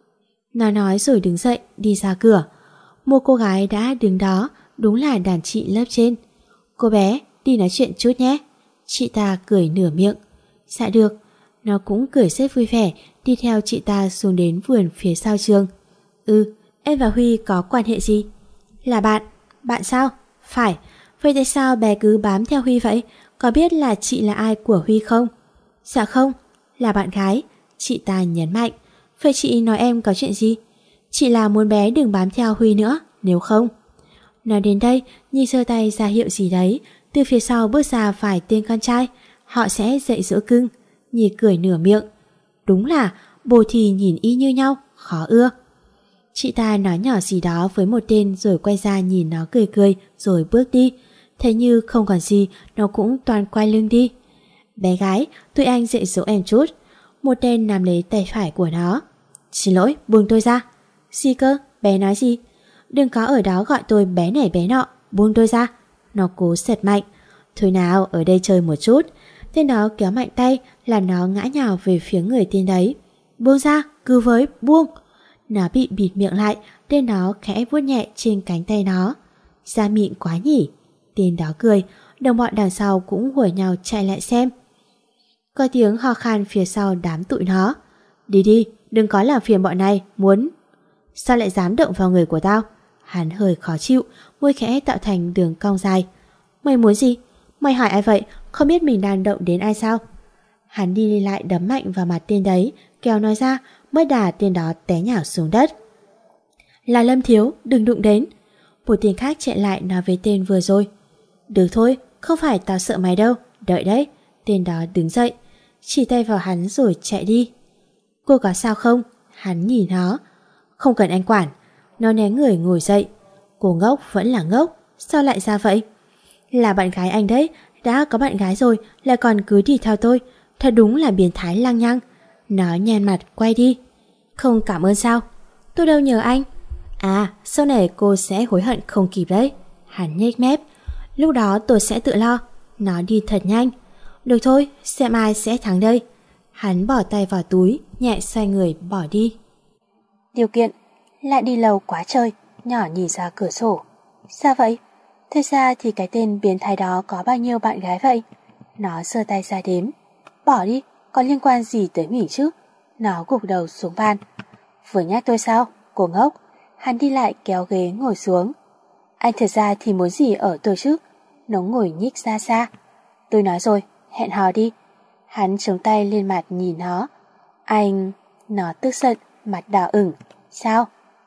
Nó nói rồi đứng dậy đi ra cửa. Một cô gái đã đứng đó, đúng là đàn chị lớp trên. Cô bé, đi nói chuyện chút nhé. Chị ta cười nửa miệng. Dạ được. Nó cũng cười rất vui vẻ, đi theo chị ta xuống đến vườn phía sau trường. Ừ, em và Huy có quan hệ gì? Là bạn. Bạn sao? Phải. Vậy tại sao bé cứ bám theo Huy vậy? Có biết là chị là ai của Huy không? Dạ không. Là bạn gái. Chị ta nhấn mạnh. Vậy chị nói em có chuyện gì? Chị là muốn bé đừng bám theo Huy nữa, nếu không. Nói đến đây, Nhi giơ tay ra hiệu gì đấy. Từ phía sau bước ra vài tên con trai. Họ sẽ dạy dỗ cưng. Nhi cười nửa miệng. Đúng là bồ thì nhìn y như nhau, khó ưa. Chị ta nói nhỏ gì đó với một tên rồi quay ra nhìn nó cười cười rồi bước đi. Thế như không còn gì, nó cũng toàn quay lưng đi. Bé gái, tụi anh dạy dỗ em chút. Một tên nắm lấy tay phải của nó. Xin lỗi, buông tôi ra. Gì cơ? Bé nói gì? Đừng có ở đó gọi tôi bé này bé nọ. Buông tôi ra. Nó cố sệt mạnh. Thôi nào, ở đây chơi một chút. Tên đó kéo mạnh tay, làm nó ngã nhào về phía người tên đấy. Buông ra, cứ với, buông. Nó bị bịt miệng lại, tên đó khẽ vuốt nhẹ trên cánh tay nó. Da mịn quá nhỉ? Tên đó cười, đồng bọn đằng sau cũng hùa nhau chạy lại xem. Có tiếng ho khan phía sau đám tụi nó. Đi đi, đừng có làm phiền bọn này, muốn. Sao lại dám động vào người của tao? Hắn hơi khó chịu, môi khẽ tạo thành đường cong dài. Mày muốn gì? Mày hỏi ai vậy? Không biết mình đang động đến ai sao? Hắn đi đi lại đấm mạnh vào mặt tên đấy, kéo nói ra, mới đà tên đó té nhào xuống đất. Là Lâm Thiếu, đừng đụng đến. Một tên khác chạy lại nói với tên vừa rồi. Được thôi, không phải tao sợ mày đâu, đợi đấy. Tên đó đứng dậy, chỉ tay vào hắn rồi chạy đi. Cô có sao không? Hắn nhìn nó. Không cần anh quản. Nó né người ngồi dậy. Cô ngốc vẫn là ngốc, sao lại ra vậy? Là bạn gái anh đấy, đã có bạn gái rồi lại còn cứ đi theo tôi. Thật đúng là biến thái lăng nhăng. Nó nhăn mặt quay đi. Không cảm ơn sao? Tôi đâu nhờ anh. À, sau này cô sẽ hối hận không kịp đấy. Hắn nhếch mép. Lúc đó tôi sẽ tự lo. Nó đi thật nhanh. Được thôi, xem ai sẽ thắng đây. Hắn bỏ tay vào túi, nhẹ xoay người bỏ đi. Điều kiện, lại đi lâu quá trời. Nhỏ nhìn ra cửa sổ. Sao vậy? Thế ra thì cái tên biến thái đó có bao nhiêu bạn gái vậy? Nó giơ tay ra đếm. Bỏ đi, có liên quan gì tới mình chứ? Nó gục đầu xuống bàn. Vừa nhắc tôi sao? Cô ngốc. Hắn đi lại kéo ghế ngồi xuống. Anh thật ra thì muốn gì ở tôi chứ? Nó ngồi nhích ra xa. Tôi nói rồi, hẹn hò đi. Hắn chống tay lên mặt nhìn nó. Anh... Nó tức giận, mặt đỏ ửng. Sao?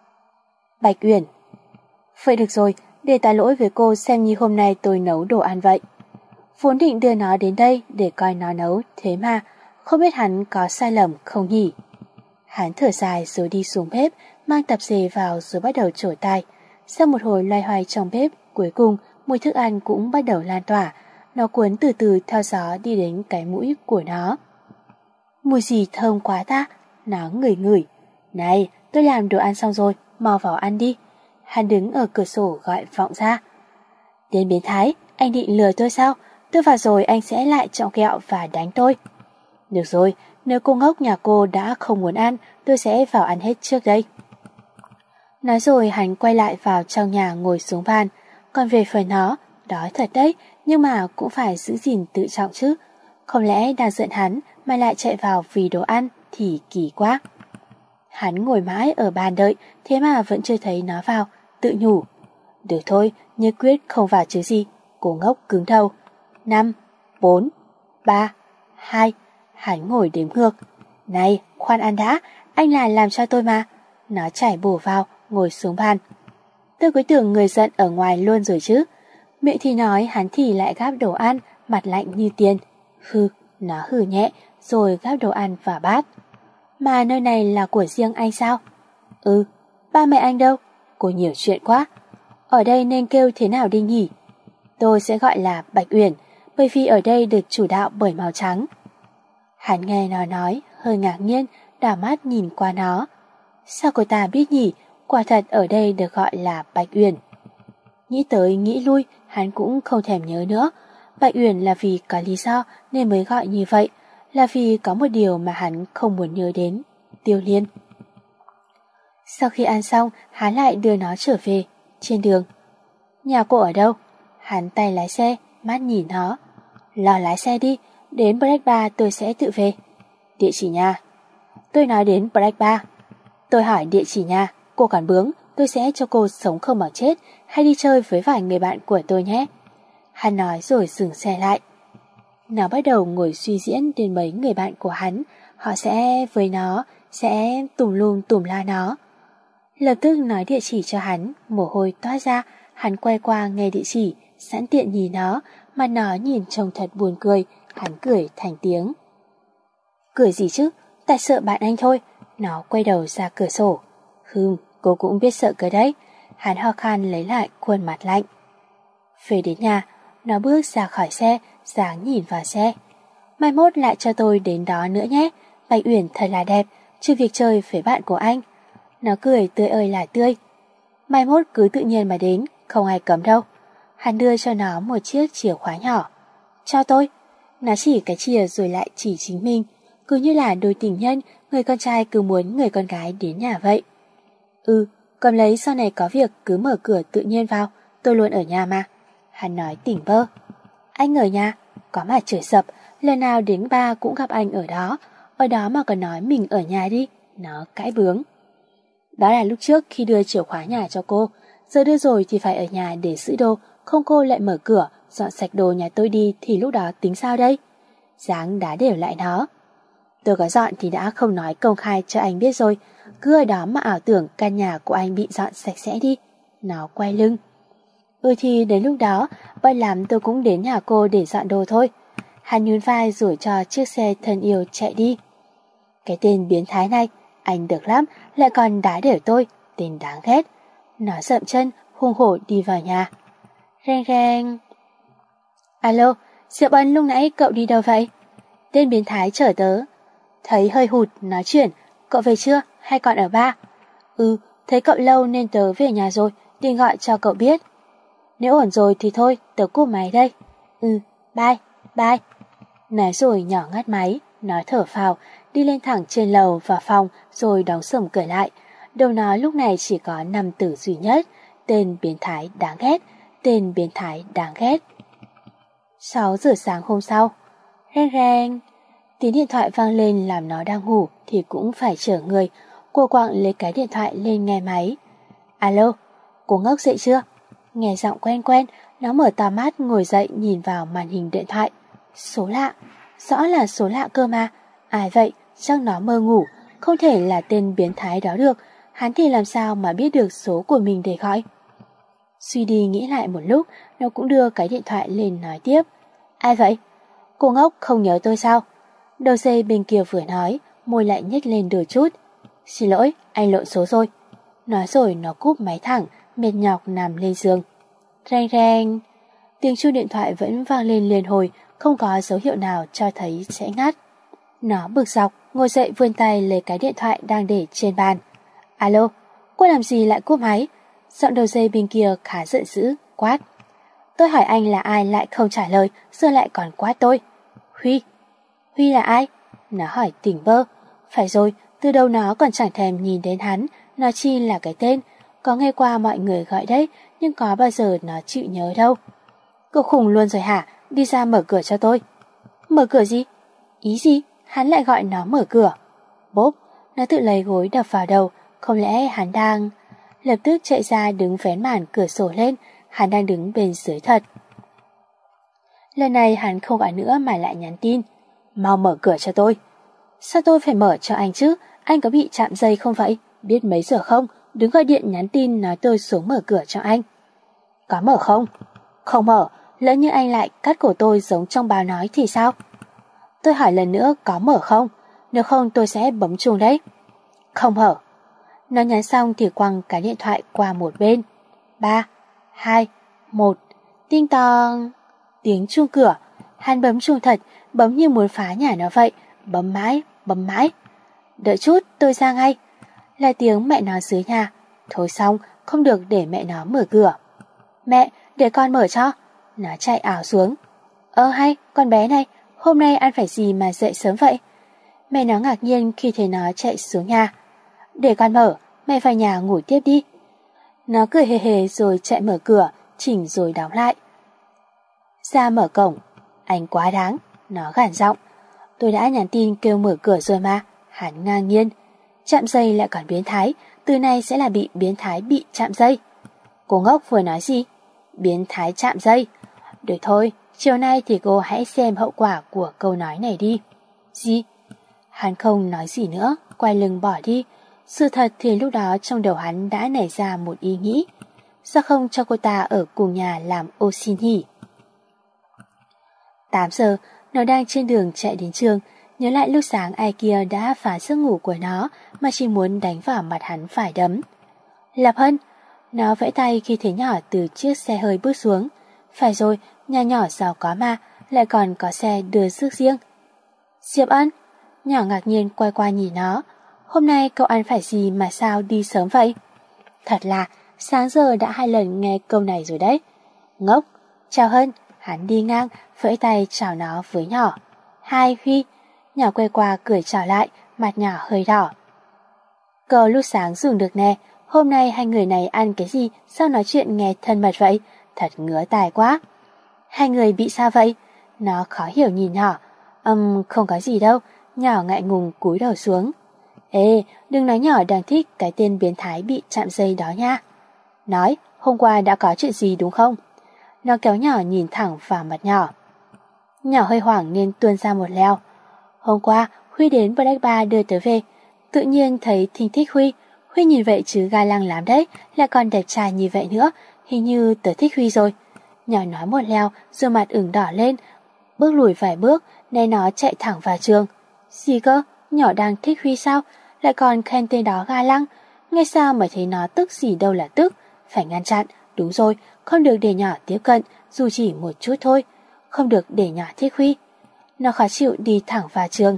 Bạch Uyển. Vậy được rồi, để tái lỗi với cô xem như hôm nay tôi nấu đồ ăn vậy. Vốn định đưa nó đến đây để coi nó nấu, thế mà không biết hắn có sai lầm không nhỉ. Hắn thở dài rồi đi xuống bếp, mang tạp dề vào rồi bắt đầu trổ tài. Sau một hồi loay hoay trong bếp, cuối cùng mùi thức ăn cũng bắt đầu lan tỏa. Nó cuốn từ từ theo gió đi đến cái mũi của nó. Mùi gì thơm quá ta? Nó ngửi ngửi. Này, tôi làm đồ ăn xong rồi, mau vào ăn đi. Hắn đứng ở cửa sổ gọi vọng ra. Đến biến thái, anh định lừa tôi sao? Tôi vào rồi anh sẽ lại chọn kẹo và đánh tôi. Được rồi, nếu cô ngốc nhà cô đã không muốn ăn, tôi sẽ vào ăn hết trước đây. Nói rồi hắn quay lại vào trong nhà ngồi xuống bàn. Còn về phần nó, đói thật đấy, nhưng mà cũng phải giữ gìn tự trọng chứ. Không lẽ đang giận hắn mà lại chạy vào vì đồ ăn thì kỳ quá. Hắn ngồi mãi ở bàn đợi, thế mà vẫn chưa thấy nó vào, tự nhủ. Được thôi, nhất quyết không vào chứ gì. Cô ngốc cứng đầu. Năm, bốn, ba, hai. Hắn ngồi đếm ngược. Này, khoan ăn đã, anh là làm cho tôi mà. Nó chảy bổ vào, ngồi xuống bàn. Tôi cứ tưởng người giận ở ngoài luôn rồi chứ. Miệng thì nói, hắn thì lại gắp đồ ăn, mặt lạnh như tiền. Hừ, nó hừ nhẹ, rồi gắp đồ ăn vào bát. Mà nơi này là của riêng anh sao? Ừ, ba mẹ anh đâu? Cô nhiều chuyện quá. Ở đây nên kêu thế nào đi nhỉ? Tôi sẽ gọi là Bạch Uyển, bởi vì ở đây được chủ đạo bởi màu trắng. Hắn nghe nó nói, hơi ngạc nhiên, đảo mắt nhìn qua nó. Sao cô ta biết nhỉ? Quả thật ở đây được gọi là Bạch Uyển. Nghĩ tới nghĩ lui, hắn cũng không thèm nhớ nữa. Bạch Uyển là vì có lý do nên mới gọi như vậy, là vì có một điều mà hắn không muốn nhớ đến, Tiêu Liên. Sau khi ăn xong, hắn lại đưa nó trở về. Trên đường, nhà cô ở đâu? Hắn tay lái xe, mắt nhìn nó. Lo lái xe đi, đến Break Bar tôi sẽ tự về. Địa chỉ nhà. Tôi nói đến Break Bar. Tôi hỏi địa chỉ nhà, cô còn bướng, tôi sẽ cho cô sống không bằng chết, hay đi chơi với vài người bạn của tôi nhé. Hắn nói rồi dừng xe lại. Nó bắt đầu ngồi suy diễn đến mấy người bạn của hắn, họ sẽ với nó, sẽ tùm lum tùm la nó. Lập tức nói địa chỉ cho hắn, mồ hôi toát ra, hắn quay qua nghe địa chỉ, sẵn tiện nhìn nó, mà nó nhìn trông thật buồn cười, hắn cười thành tiếng. Cười gì chứ, tại sợ bạn anh thôi. Nó quay đầu ra cửa sổ. Hừm, cô cũng biết sợ cơ đấy. Hắn ho khan lấy lại khuôn mặt lạnh. Về đến nhà, nó bước ra khỏi xe, dáng nhìn vào xe. Mai mốt lại cho tôi đến đó nữa nhé. Bạch Uyển thật là đẹp, trừ việc chơi với bạn của anh. Nó cười tươi ơi là tươi. Mai mốt cứ tự nhiên mà đến, không ai cấm đâu. Hắn đưa cho nó một chiếc chìa khóa nhỏ. Cho tôi. Nó chỉ cái chìa rồi lại chỉ chính mình. Cứ như là đôi tình nhân, người con trai cứ muốn người con gái đến nhà vậy. Ừ, cầm lấy sau này có việc cứ mở cửa tự nhiên vào, tôi luôn ở nhà mà. Hắn nói tỉnh bơ. Anh ở nhà, có mà trời sập, lần nào đến ba cũng gặp anh ở đó, ở đó mà còn nói mình ở nhà đi, nó cãi bướng. Đó là lúc trước khi đưa chìa khóa nhà cho cô, giờ đưa rồi thì phải ở nhà để giữ đồ, không cô lại mở cửa, dọn sạch đồ nhà tôi đi thì lúc đó tính sao đây? Dáng đá đều lại nó. Tôi có dọn thì đã không nói công khai cho anh biết rồi, cứ ở đó mà ảo tưởng căn nhà của anh bị dọn sạch sẽ đi. Nó quay lưng. Ừ thì đến lúc đó, bận lắm tôi cũng đến nhà cô để dọn đồ thôi. Hắn nhún vai rồi cho chiếc xe thân yêu chạy đi. Cái tên biến thái này, anh được lắm, lại còn đá đều tôi, tên đáng ghét. Nó dậm chân, hùng hổ đi vào nhà. Reng reng. Alo, Diệu Ân, lúc nãy cậu đi đâu vậy? Tên biến thái chở tớ. Thấy hơi hụt, nói chuyện. Cậu về chưa, hay còn ở ba? Ừ, thấy cậu lâu nên tớ về nhà rồi, định gọi cho cậu biết. Nếu ổn rồi thì thôi, tớ cúp máy đây. Ừ, bye, bye. Nói rồi nhỏ ngắt máy, nói thở phào, đi lên thẳng trên lầu vào phòng rồi đóng sầm cửa lại. Đầu nó lúc này chỉ có năm từ duy nhất, tên biến thái đáng ghét, tên biến thái đáng ghét. sáu giờ sáng hôm sau. Reng reng. Tiếng điện thoại vang lên làm nó đang ngủ thì cũng phải chở người. Cô quạng lấy cái điện thoại lên nghe máy. Alo, cô ngốc dậy chưa? Nghe giọng quen quen, nó mở to mắt ngồi dậy nhìn vào màn hình điện thoại. Số lạ, rõ là số lạ cơ mà. Ai vậy? Chắc nó mơ ngủ, không thể là tên biến thái đó được. Hắn thì làm sao mà biết được số của mình để gọi? Suy đi nghĩ lại một lúc, nó cũng đưa cái điện thoại lên nói tiếp. Ai vậy? Cô ngốc không nhớ tôi sao? Đầu dây bên kia vừa nói, môi lại nhếch lên đôi chút. Xin lỗi, anh lộn số rồi. Nói rồi nó cúp máy thẳng, mệt nhọc nằm lên giường. Reng reng. Tiếng chuông điện thoại vẫn vang lên liên hồi, không có dấu hiệu nào cho thấy sẽ ngắt. Nó bực dọc, ngồi dậy vươn tay lấy cái điện thoại đang để trên bàn. Alo, cô làm gì lại cúp máy? Giọng đầu dây bên kia khá giận dữ, quát. Tôi hỏi anh là ai lại không trả lời, giờ lại còn quát tôi. Huy. Huy là ai? Nó hỏi tỉnh bơ. Phải rồi, từ đầu nó còn chẳng thèm nhìn đến hắn, nó chi là cái tên. Có nghe qua mọi người gọi đấy, nhưng có bao giờ nó chịu nhớ đâu. Cậu khùng luôn rồi hả? Đi ra mở cửa cho tôi. Mở cửa gì? Ý gì? Hắn lại gọi nó mở cửa. Bốp, nó tự lấy gối đập vào đầu. Không lẽ hắn đang... Lập tức chạy ra đứng vén màn cửa sổ lên. Hắn đang đứng bên dưới thật. Lần này hắn không gọi nữa mà lại nhắn tin. Mau mở cửa cho tôi. Sao tôi phải mở cho anh chứ? Anh có bị chạm dây không vậy? Biết mấy giờ không? Đừng gọi điện nhắn tin nói tôi xuống mở cửa cho anh. Có mở không? Không mở. Lỡ như anh lại cắt cổ tôi giống trong báo nói thì sao? Tôi hỏi lần nữa có mở không? Nếu không tôi sẽ bấm chuông đấy. Không mở. Nó nhắn xong thì quăng cái điện thoại qua một bên. Ba, hai, một. Tinh tong. Tiếng chuông cửa. Hắn bấm chuông thật, bấm như muốn phá nhà nó vậy. Bấm mãi, bấm mãi. Đợi chút, tôi ra ngay. Là tiếng mẹ nó dưới nhà. Thôi xong, không được để mẹ nó mở cửa. Mẹ, để con mở cho. Nó chạy ảo xuống. Ơ hay, con bé này, hôm nay ăn phải gì mà dậy sớm vậy? Mẹ nó ngạc nhiên khi thấy nó chạy xuống nhà. Để con mở, mẹ vào nhà ngủ tiếp đi. Nó cười hề hề rồi chạy mở cửa, chỉnh rồi đóng lại. Ra mở cổng. Anh quá đáng. Nó gằn giọng. Tôi đã nhắn tin kêu mở cửa rồi mà. Hắn ngang nhiên. Chạm dây lại còn biến thái. Từ nay sẽ là bị biến thái bị chạm dây. Cô ngốc vừa nói gì? Biến thái chạm dây. Được thôi, chiều nay thì cô hãy xem hậu quả của câu nói này đi. Gì? Hắn không nói gì nữa, quay lưng bỏ đi. Sự thật thì lúc đó trong đầu hắn đã nảy ra một ý nghĩ. Sao không cho cô ta ở cùng nhà làm ô xin hỉ? tám giờ, nó đang trên đường chạy đến trường, nhớ lại lúc sáng ai kia đã phá giấc ngủ của nó mà chỉ muốn đánh vào mặt hắn phải đấm. Lạp Hân, nó vẫy tay khi thấy nhỏ từ chiếc xe hơi bước xuống. Phải rồi, nhà nhỏ giàu có mà, lại còn có xe đưa rước riêng. Diệp Ân, nhỏ ngạc nhiên quay qua nhìn nó. Hôm nay cậu ăn phải gì mà sao đi sớm vậy? Thật là, sáng giờ đã hai lần nghe câu này rồi đấy. Ngốc, chào Hân. Hắn đi ngang, vẫy tay chào nó với nhỏ. Hai Huy. Nhỏ quay qua cười chào lại, mặt nhỏ hơi đỏ. Cậu lúc sáng dùng được nè. Hôm nay hai người này ăn cái gì? Sao nói chuyện nghe thân mật vậy? Thật ngứa tai quá. Hai người bị sao vậy? Nó khó hiểu nhìn nhỏ. Ừm, um, không có gì đâu. Nhỏ ngại ngùng cúi đầu xuống. Ê, đừng nói nhỏ đang thích cái tên biến thái bị chạm dây đó nha. Nói, hôm qua đã có chuyện gì đúng không? Nó kéo nhỏ nhìn thẳng vào mặt nhỏ. Nhỏ hơi hoảng nên tuôn ra một leo. Hôm qua, Huy đến Black Bar đưa tớ về. Tự nhiên thấy Thinh thích Huy. Huy nhìn vậy chứ ga lăng lắm đấy, lại còn đẹp trai như vậy nữa. Hình như tớ thích Huy rồi. Nhỏ nói một leo rồi mặt ửng đỏ lên. Bước lùi vài bước nên nó chạy thẳng vào trường. Gì cơ? Nhỏ đang thích Huy sao? Lại còn khen tên đó ga lăng. Nghe sao mà thấy nó tức gì đâu là tức. Phải ngăn chặn. Đúng rồi, không được để nhỏ tiếp cận, dù chỉ một chút thôi. Không được để nhỏ thích Huy. Nó khó chịu đi thẳng vào trường.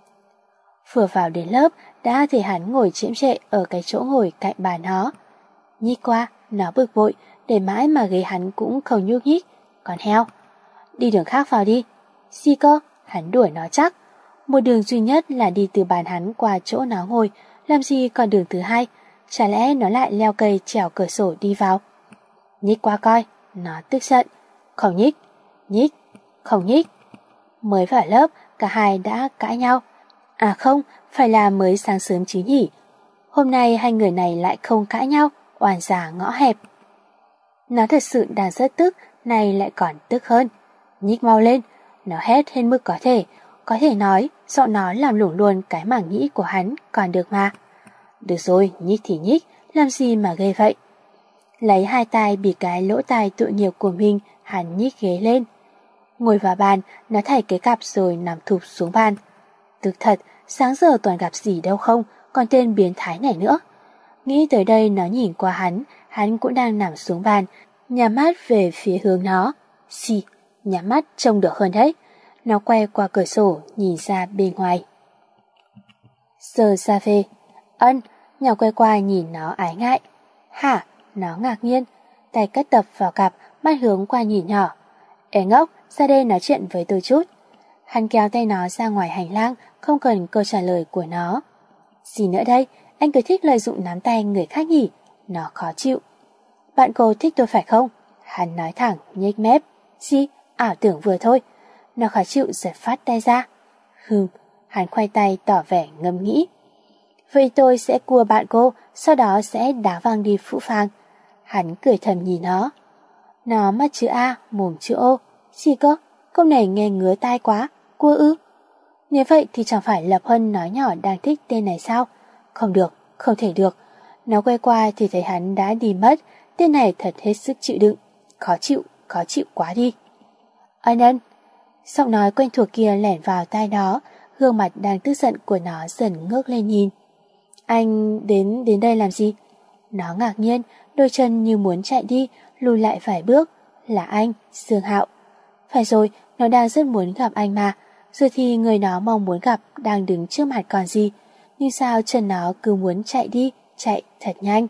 Vừa vào đến lớp, đã thấy hắn ngồi chiếm trệ ở cái chỗ ngồi cạnh bàn nó. Nhích qua, nó bực bội, để mãi mà ghế hắn cũng không nhúc nhích. Còn heo, đi đường khác vào đi. Gì cơ? Hắn đuổi nó chắc. Một đường duy nhất là đi từ bàn hắn qua chỗ nó ngồi, làm gì còn đường thứ hai. Chả lẽ nó lại leo cây trèo cửa sổ đi vào? Nhích qua coi. Nó tức giận. Không nhích. Nhích. Không nhích. Mới vào lớp, cả hai đã cãi nhau. À không, phải là mới sáng sớm chứ nhỉ. Hôm nay hai người này lại không cãi nhau, oan giả ngõ hẹp. Nó thật sự đang rất tức, này lại còn tức hơn. Nhích mau lên. Nó hét hết mức có thể. Có thể nói, giọng nó làm lủng luôn cái mảng nghĩ của hắn, còn được mà. Được rồi, nhích thì nhích, làm gì mà ghê vậy. Lấy hai tay bịt cái lỗ tai tội nghiệp của mình, hắn nhích ghế lên. Ngồi vào bàn, nó thảy cái cặp rồi nằm thụp xuống bàn. Thực thật, sáng giờ toàn gặp gì đâu không, còn tên biến thái này nữa. Nghĩ tới đây nó nhìn qua hắn, hắn cũng đang nằm xuống bàn, nhắm mắt về phía hướng nó. Xì, nhắm mắt trông được hơn đấy. Nó quay qua cửa sổ, nhìn ra bên ngoài. Giờ ra về. Ân, nhỏ quay qua nhìn nó ái ngại. Hả? Nó ngạc nhiên, tay cất tập vào cặp, mắt hướng qua nhìn nhỏ. Ê ngốc, ra đây nói chuyện với tôi chút. Hắn kéo tay nó ra ngoài hành lang, không cần câu trả lời của nó. Gì nữa đây, anh cứ thích lợi dụng nắm tay người khác nhỉ? Nó khó chịu. Bạn cô thích tôi phải không? Hắn nói thẳng, nhếch mép. Gì? Ảo tưởng vừa thôi. Nó khó chịu giật phát tay ra. Hừm, hắn khoay tay tỏ vẻ ngẫm nghĩ. Vậy tôi sẽ cua bạn cô, sau đó sẽ đá văng đi Phũ Phàng. Hắn cười thầm nhìn nó. Nó mắt chữ A, mồm chữ O. Gì cơ? Câu này nghe ngứa tai quá. Cua ư? Nếu vậy thì chẳng phải Lập Hân nói nhỏ đang thích tên này sao? Không được, không thể được. Nó quay qua thì thấy hắn đã đi mất. Tên này thật hết sức chịu đựng. Khó chịu, khó chịu quá đi. Ân ân. Giọng nói quen thuộc kia lẻn vào tai nó. Gương mặt đang tức giận của nó dần ngước lên nhìn. Anh đến đến đây làm gì? Nó ngạc nhiên, đôi chân như muốn chạy đi, lùi lại vài bước. Là anh, Dương Hạo. Phải rồi, nó đang rất muốn gặp anh mà. Giờ thì người nó mong muốn gặp đang đứng trước mặt còn gì. Nhưng sao chân nó cứ muốn chạy đi, chạy thật nhanh.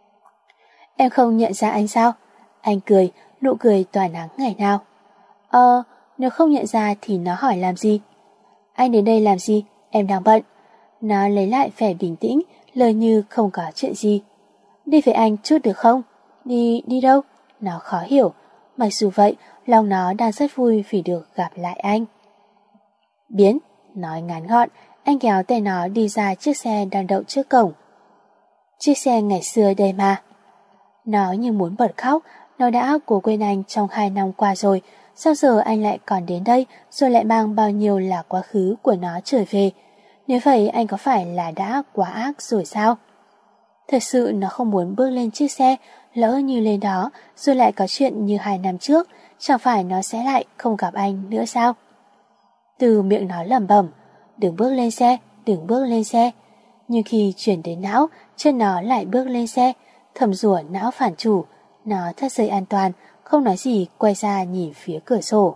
Em không nhận ra anh sao? Anh cười, nụ cười tỏa nắng ngày nào. Ờ, nếu không nhận ra thì nó hỏi làm gì? Anh đến đây làm gì? Em đang bận. Nó lấy lại vẻ bình tĩnh, lời như không có chuyện gì. Đi với anh chút được không? Đi, đi đâu? Nó khó hiểu. Mặc dù vậy, lòng nó đang rất vui vì được gặp lại anh. Biến, nói ngắn gọn, anh kéo tay nó đi ra chiếc xe đang đậu trước cổng. Chiếc xe ngày xưa đây mà. Nó như muốn bật khóc, nó đã cố quên anh trong hai năm qua rồi. Sao giờ anh lại còn đến đây, rồi lại mang bao nhiêu là quá khứ của nó trở về? Nếu vậy anh có phải là đã quá ác rồi sao? Thật sự nó không muốn bước lên chiếc xe, lỡ như lên đó, rồi lại có chuyện như hai năm trước, chẳng phải nó sẽ lại không gặp anh nữa sao? Từ miệng nó lẩm bẩm, đừng bước lên xe, đừng bước lên xe. Nhưng khi chuyển đến não, chân nó lại bước lên xe, thầm rủa não phản chủ. Nó thắt dây an toàn, không nói gì, quay ra nhìn phía cửa sổ.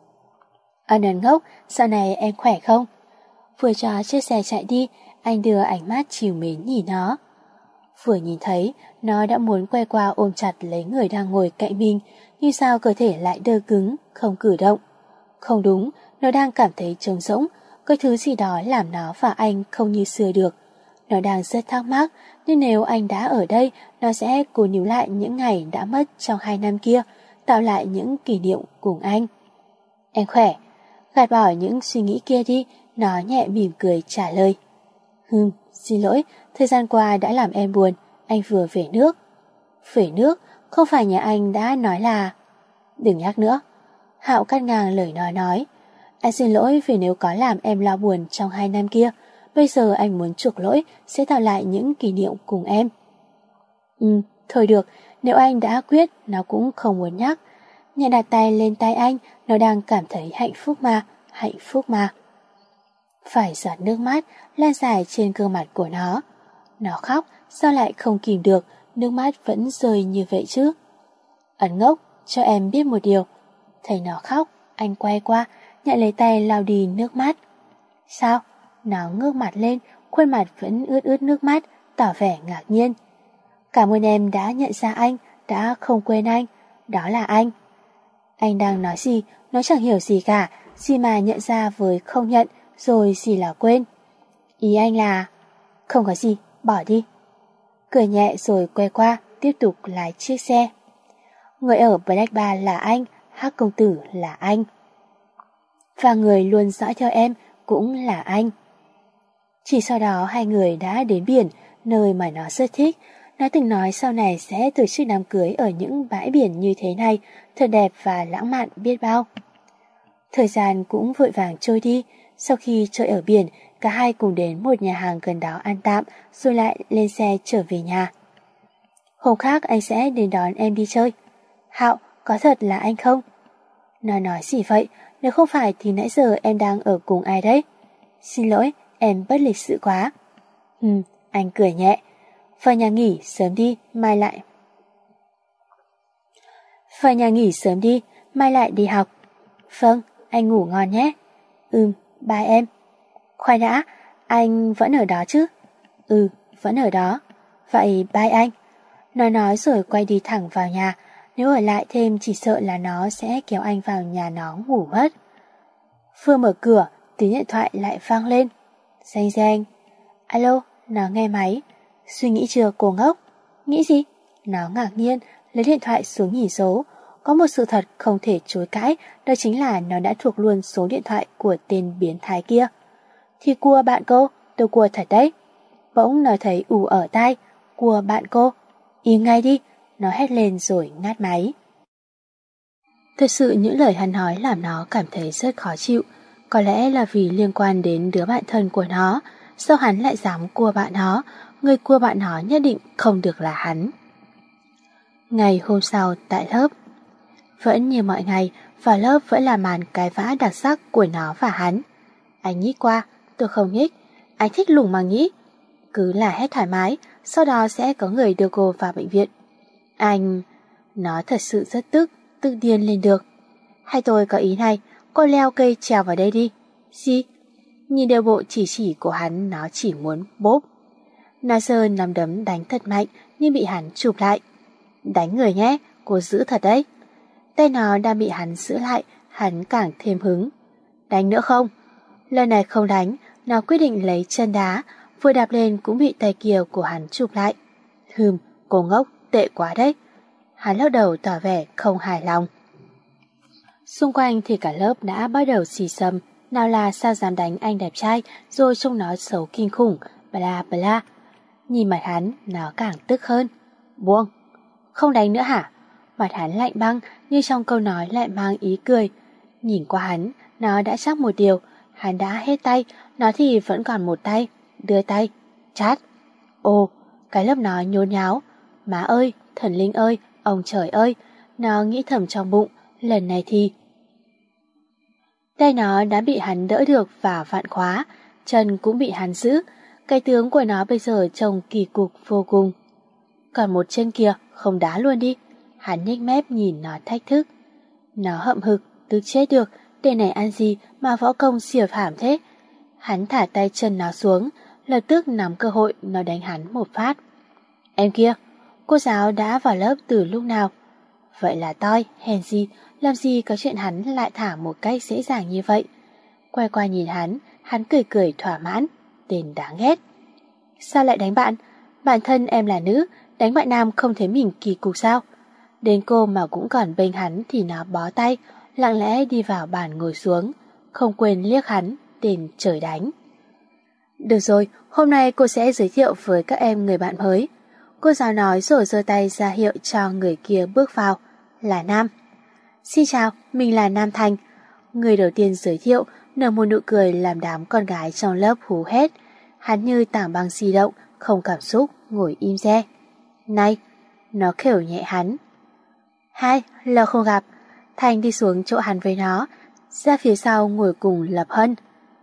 Ân ân ngốc, dạo này em khỏe không? Vừa cho chiếc xe chạy đi, anh đưa ánh mắt trìu mến nhìn nó. Vừa nhìn thấy, nó đã muốn quay qua ôm chặt lấy người đang ngồi cạnh mình, nhưng sao cơ thể lại đơ cứng, không cử động. Không đúng, nó đang cảm thấy trống rỗng, có thứ gì đó làm nó và anh không như xưa được. Nó đang rất thắc mắc, nhưng nếu anh đã ở đây, nó sẽ cố níu lại những ngày đã mất trong hai năm kia, tạo lại những kỷ niệm cùng anh. Em khỏe, gạt bỏ những suy nghĩ kia đi, nó nhẹ mỉm cười trả lời. Hừm, xin lỗi, thời gian qua đã làm em buồn, anh vừa về nước. Về nước, không phải nhà anh đã nói là... Đừng nhắc nữa. Hạo cắt ngang lời nó nói. Anh xin lỗi vì nếu có làm em lo buồn trong hai năm kia. Bây giờ anh muốn chuộc lỗi, sẽ tạo lại những kỷ niệm cùng em. Ừ, thôi được, nếu anh đã quyết, nó cũng không muốn nhắc. Nhẹ đặt tay lên tay anh, nó đang cảm thấy hạnh phúc mà, hạnh phúc mà. Phải giọt nước mắt lan dài trên gương mặt của nó. Nó khóc, sao lại không kìm được, nước mắt vẫn rơi như vậy chứ. Ẩn ngốc, cho em biết một điều. Thấy nó khóc, anh quay qua, nhận lấy tay lau đi nước mắt. Sao? Nó ngước mặt lên, khuôn mặt vẫn ướt ướt nước mắt, tỏ vẻ ngạc nhiên. Cảm ơn em đã nhận ra anh, đã không quên anh. Đó là anh. Anh đang nói gì, nó chẳng hiểu gì cả, gì mà nhận ra với không nhận, rồi gì là quên. Ý anh là... Không có gì, bỏ đi. Cười nhẹ rồi quay qua, tiếp tục lái chiếc xe. Người ở Black Bar là anh, Hắc công tử là anh. Và người luôn dõi theo em cũng là anh. Chỉ sau đó hai người đã đến biển, nơi mà nó rất thích. Nó từng nói sau này sẽ tổ chức đám cưới ở những bãi biển như thế này, thật đẹp và lãng mạn biết bao. Thời gian cũng vội vàng trôi đi. Sau khi chơi ở biển, cả hai cùng đến một nhà hàng gần đó ăn tạm, rồi lại lên xe trở về nhà. Hôm khác anh sẽ đến đón em đi chơi. Hạo, có thật là anh không? Nó nói gì vậy? Nếu không phải thì nãy giờ em đang ở cùng ai đấy? Xin lỗi, em bất lịch sự quá. Ừ, anh cười nhẹ. Vào nhà nghỉ sớm đi, mai lại. Vào nhà nghỉ sớm đi, mai lại đi học. Vâng, anh ngủ ngon nhé. Ừm, bye em. Khoan đã, anh vẫn ở đó chứ? Ừ, vẫn ở đó. Vậy bye anh. Nó nói rồi quay đi thẳng vào nhà. Nếu ở lại thêm chỉ sợ là nó sẽ kéo anh vào nhà nó ngủ mất. Vừa mở cửa, tiếng điện thoại lại vang lên. Reng reng. Alo, nó nghe máy. Suy nghĩ chưa cô ngốc? Nghĩ gì? Nó ngạc nhiên, lấy điện thoại xuống nhìn số. Có một sự thật không thể chối cãi, đó chính là nó đã thuộc luôn số điện thoại của tên biến thái kia. Thì cua bạn cô, tôi cua thật đấy. Bỗng nó thấy ù ở tai. Cua bạn cô. Im ngay đi, nó hét lên rồi ngắt máy. Thật sự những lời hắn nói làm nó cảm thấy rất khó chịu. Có lẽ là vì liên quan đến đứa bạn thân của nó. Sao hắn lại dám cua bạn nó? Người cua bạn nó nhất định không được là hắn. Ngày hôm sau tại lớp, vẫn như mọi ngày, vào lớp vẫn là màn cái vã đặc sắc của nó và hắn. Anh nhích qua, tôi không nhích. Anh thích lủng mà nghĩ. Cứ là hét thoải mái, sau đó sẽ có người đưa cô vào bệnh viện. Anh... Nó thật sự rất tức, tức điên lên được. Hay tôi có ý này, cô leo cây trèo vào đây đi. Gì? Nhìn đều bộ chỉ chỉ của hắn, nó chỉ muốn bóp. Nó giơ nắm đấm đánh thật mạnh nhưng bị hắn chụp lại. Đánh người nhé, cô giữ thật đấy. Tay nó đang bị hắn giữ lại, hắn càng thêm hứng. Đánh nữa không? Lần này không đánh, nó quyết định lấy chân đá, vừa đạp lên cũng bị tay kia của hắn chụp lại. Hừm, cô ngốc, tệ quá đấy. Hắn lắc đầu tỏ vẻ không hài lòng. Xung quanh thì cả lớp đã bắt đầu xì xầm. Nào là sao dám đánh anh đẹp trai, rồi trông nó xấu kinh khủng, bla bla. Nhìn mặt hắn, nó càng tức hơn. Buông. Không đánh nữa hả? Mặt hắn lạnh băng, như trong câu nói lại mang ý cười. Nhìn qua hắn, nó đã chắc một điều. Hắn đã hết tay, nó thì vẫn còn một tay. Đưa tay. Chát. Ồ, cái lớp nó nhốn nháo. Má ơi, thần linh ơi, ông trời ơi. Nó nghĩ thầm trong bụng. Lần này thì... Tay nó đã bị hắn đỡ được và vặn khóa. Chân cũng bị hắn giữ. Cái tướng của nó bây giờ trông kỳ cục vô cùng. Còn một chân kia, không đá luôn đi. Hắn nhếch mép nhìn nó thách thức. Nó hậm hực, tức chết được. Tên này ăn gì mà võ công siêu phàm thế? Hắn thả tay chân nó xuống, lập tức nắm cơ hội nó đánh hắn một phát. Em kia, cô giáo đã vào lớp từ lúc nào? Vậy là toi, hèn gì, làm gì có chuyện hắn lại thả một cách dễ dàng như vậy. Quay qua nhìn hắn, hắn cười cười thỏa mãn. Tên đáng ghét. Sao lại đánh bạn? Bản thân em là nữ, đánh bạn nam không thấy mình kỳ cục sao? Đến cô mà cũng còn bênh hắn thì nó bó tay, lặng lẽ đi vào bàn ngồi xuống, không quên liếc hắn, tên trời đánh. Được rồi, hôm nay cô sẽ giới thiệu với các em người bạn mới. Cô giáo nói rồi giơ tay ra hiệu cho người kia bước vào, là Nam. Xin chào, mình là Nam Thành. Người đầu tiên giới thiệu, nở một nụ cười làm đám con gái trong lớp hú hét. Hắn như tảng băng di động, không cảm xúc, ngồi im re. Này, nó khều nhẹ hắn. Hai, lâu không gặp. Thành đi xuống chỗ hắn với nó, ra phía sau ngồi cùng Lập Hân.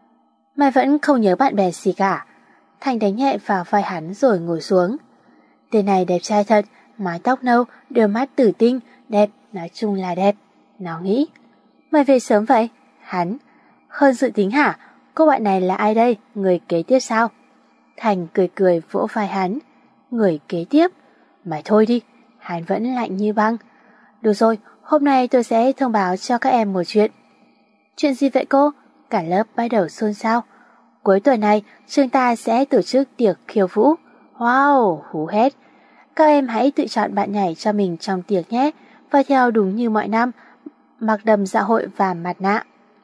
Mày vẫn không nhớ bạn bè gì cả. Thành đánh nhẹ vào vai hắn rồi ngồi xuống. Tên này đẹp trai thật, mái tóc nâu, đôi mắt tử tinh, đẹp, nói chung là đẹp. Nó nghĩ. Mày về sớm vậy? Hắn. Hơn dự tính hả? Cô bạn này là ai đây? Người kế tiếp sao? Thành cười cười vỗ vai hắn. Người kế tiếp? Mày thôi đi. Hắn vẫn lạnh như băng. Được rồi, hôm nay tôi sẽ thông báo cho các em một chuyện. Chuyện gì vậy cô? Cả lớp bắt đầu xôn xao. Cuối tuần này, trường ta sẽ tổ chức tiệc khiêu vũ. Wow, hú hét. Các em hãy tự chọn bạn nhảy cho mình trong tiệc nhé. Và theo đúng như mọi năm, mặc đầm dạ hội và mặt nạ.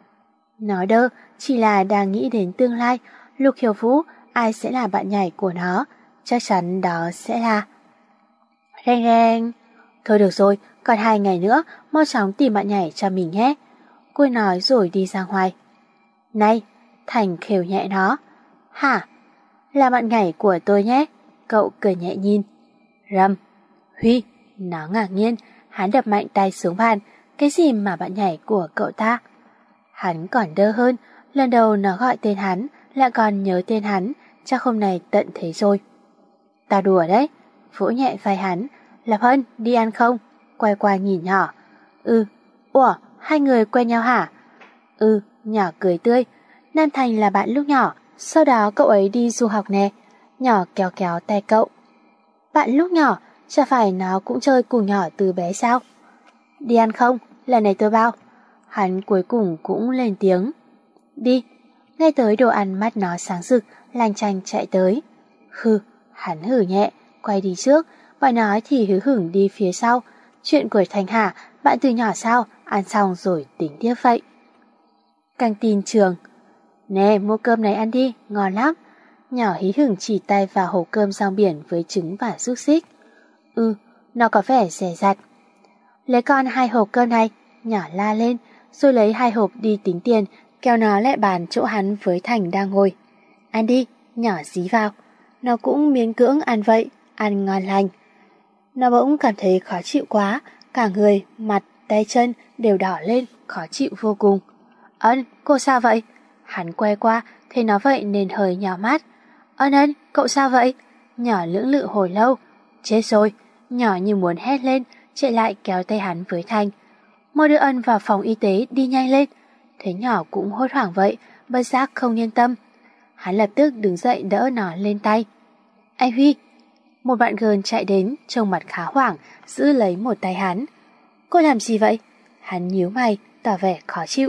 Nói đơ, chỉ là đang nghĩ đến tương lai. Lúc khiêu vũ, ai sẽ là bạn nhảy của nó? Chắc chắn đó sẽ là... Reng reng. Thôi được rồi, còn hai ngày nữa, mau chóng tìm bạn nhảy cho mình nhé. Cô nói rồi đi ra ngoài. Này, Thành khều nhẹ nó. Hả? Là bạn nhảy của tôi nhé. Cậu cười nhẹ nhìn. Rầm. Huy. Nó ngạc nhiên. Hắn đập mạnh tay xuống bàn. Cái gì mà bạn nhảy của cậu ta? Hắn còn đơ hơn. Lần đầu nó gọi tên hắn, lại còn nhớ tên hắn. Chắc hôm nay tận thế rồi. Tao đùa đấy. Vỗ nhẹ vai hắn. Lập Hân, đi ăn không? Quay qua nhìn nhỏ. Ừ. Ủa, hai người quen nhau hả? Ừ, nhỏ cười tươi. Nam Thành là bạn lúc nhỏ, sau đó cậu ấy đi du học nè. Nhỏ kéo kéo tay cậu. Bạn lúc nhỏ, chả phải nó cũng chơi cùng nhỏ từ bé sao? Đi ăn không? Lần này tôi bao. Hắn cuối cùng cũng lên tiếng. Đi. Nghe tới đồ ăn mắt nó sáng rực, lanh chanh chạy tới. Hừ, hắn hử nhẹ, quay đi trước, bọn nói thì hứ hửng đi phía sau. Chuyện của Thanh Hà, bạn từ nhỏ sao, ăn xong rồi tính tiếp vậy. Căng tin trường. Nè, mua cơm này ăn đi, ngon lắm. Nhỏ hí hửng chỉ tay vào hộp cơm rong biển với trứng và xúc xích. Ừ, nó có vẻ dè dặt. Lấy con hai hộp cơm này, nhỏ la lên, rồi lấy hai hộp đi tính tiền, kéo nó lại bàn chỗ hắn với Thành đang ngồi. Ăn đi, nhỏ dí vào. Nó cũng miễn cưỡng ăn vậy, ăn ngon lành. Nó bỗng cảm thấy khó chịu quá, cả người, mặt, tay chân đều đỏ lên, khó chịu vô cùng. Ân, cô sao vậy? Hắn quay qua, thấy nó vậy nên hơi nhào mắt. Ân ân, cậu sao vậy? Nhỏ lưỡng lự hồi lâu. Chết rồi, nhỏ như muốn hét lên, chạy lại kéo tay hắn với Thành. Mau đưa Ân vào phòng y tế, đi nhanh lên. Thấy nhỏ cũng hốt hoảng vậy, bất giác không yên tâm. Hắn lập tức đứng dậy đỡ nó lên tay. Anh Huy! Một bạn gơn chạy đến, trông mặt khá hoảng, giữ lấy một tay hắn. Cô làm gì vậy? Hắn nhíu mày, tỏ vẻ khó chịu.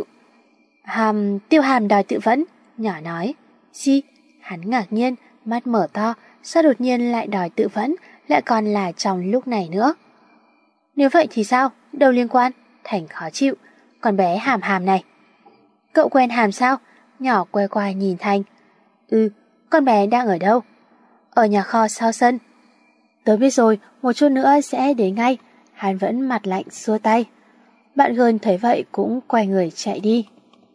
Hàm, Tiêu Hàm đòi tự vẫn, nhỏ nói. Gì? Hắn ngạc nhiên, mắt mở to, sao đột nhiên lại đòi tự vẫn, lại còn là trong lúc này nữa. Nếu vậy thì sao? Đâu liên quan? Thành khó chịu. Con bé Hàm Hàm này. Cậu quen Hàm sao? Nhỏ quay qua nhìn Thành. Ừ, con bé đang ở đâu? Ở nhà kho sau sân. Tớ biết rồi, một chút nữa sẽ đến ngay. Hắn vẫn mặt lạnh xua tay. Bạn gơn thấy vậy cũng quay người chạy đi.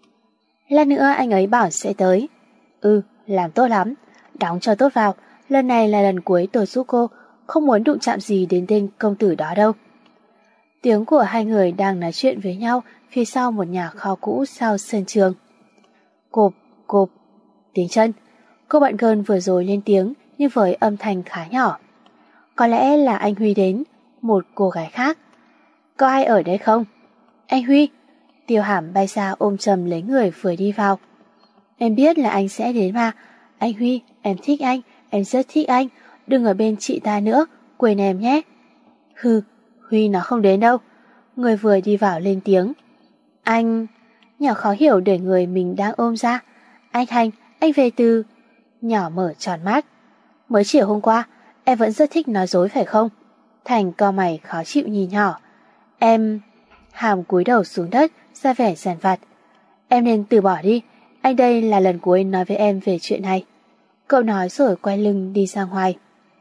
Lát nữa anh ấy bảo sẽ tới. Ừ, làm tốt lắm. Đóng cho tốt vào. Lần này là lần cuối tôi giúp cô, không muốn đụng chạm gì đến tên công tử đó đâu. Tiếng của hai người đang nói chuyện với nhau phía sau một nhà kho cũ sau sân trường. Cộp, cộp, tiếng chân. Cô bạn gơn vừa rồi lên tiếng nhưng với âm thanh khá nhỏ. Có lẽ là anh Huy đến, một cô gái khác. Có ai ở đây không? Anh Huy. Tiêu Hàm bay ra ôm chầm lấy người vừa đi vào. Em biết là anh sẽ đến mà. Anh Huy, em thích anh, em rất thích anh. Đừng ở bên chị ta nữa, quên em nhé. Hừ, Huy nó không đến đâu. Người vừa đi vào lên tiếng. Anh... Nhỏ khó hiểu để người mình đang ôm ra. Anh Thành, anh về từ... Nhỏ mở tròn mắt. Mới chiều hôm qua, em vẫn rất thích nói dối phải không? Thành co mày khó chịu nhìn nhỏ. Em... Hàm cúi đầu xuống đất, ra vẻ giàn vặt. Em nên từ bỏ đi, anh đây là lần cuối nói với em về chuyện này. Cậu nói rồi quay lưng đi ra ngoài.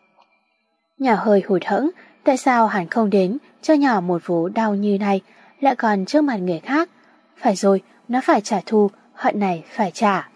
Nhỏ hơi hụt hẫng, tại sao hắn không đến cho nhỏ một vố đau như này, lại còn trước mặt người khác. Phải rồi, nó phải trả thù, hận này phải trả.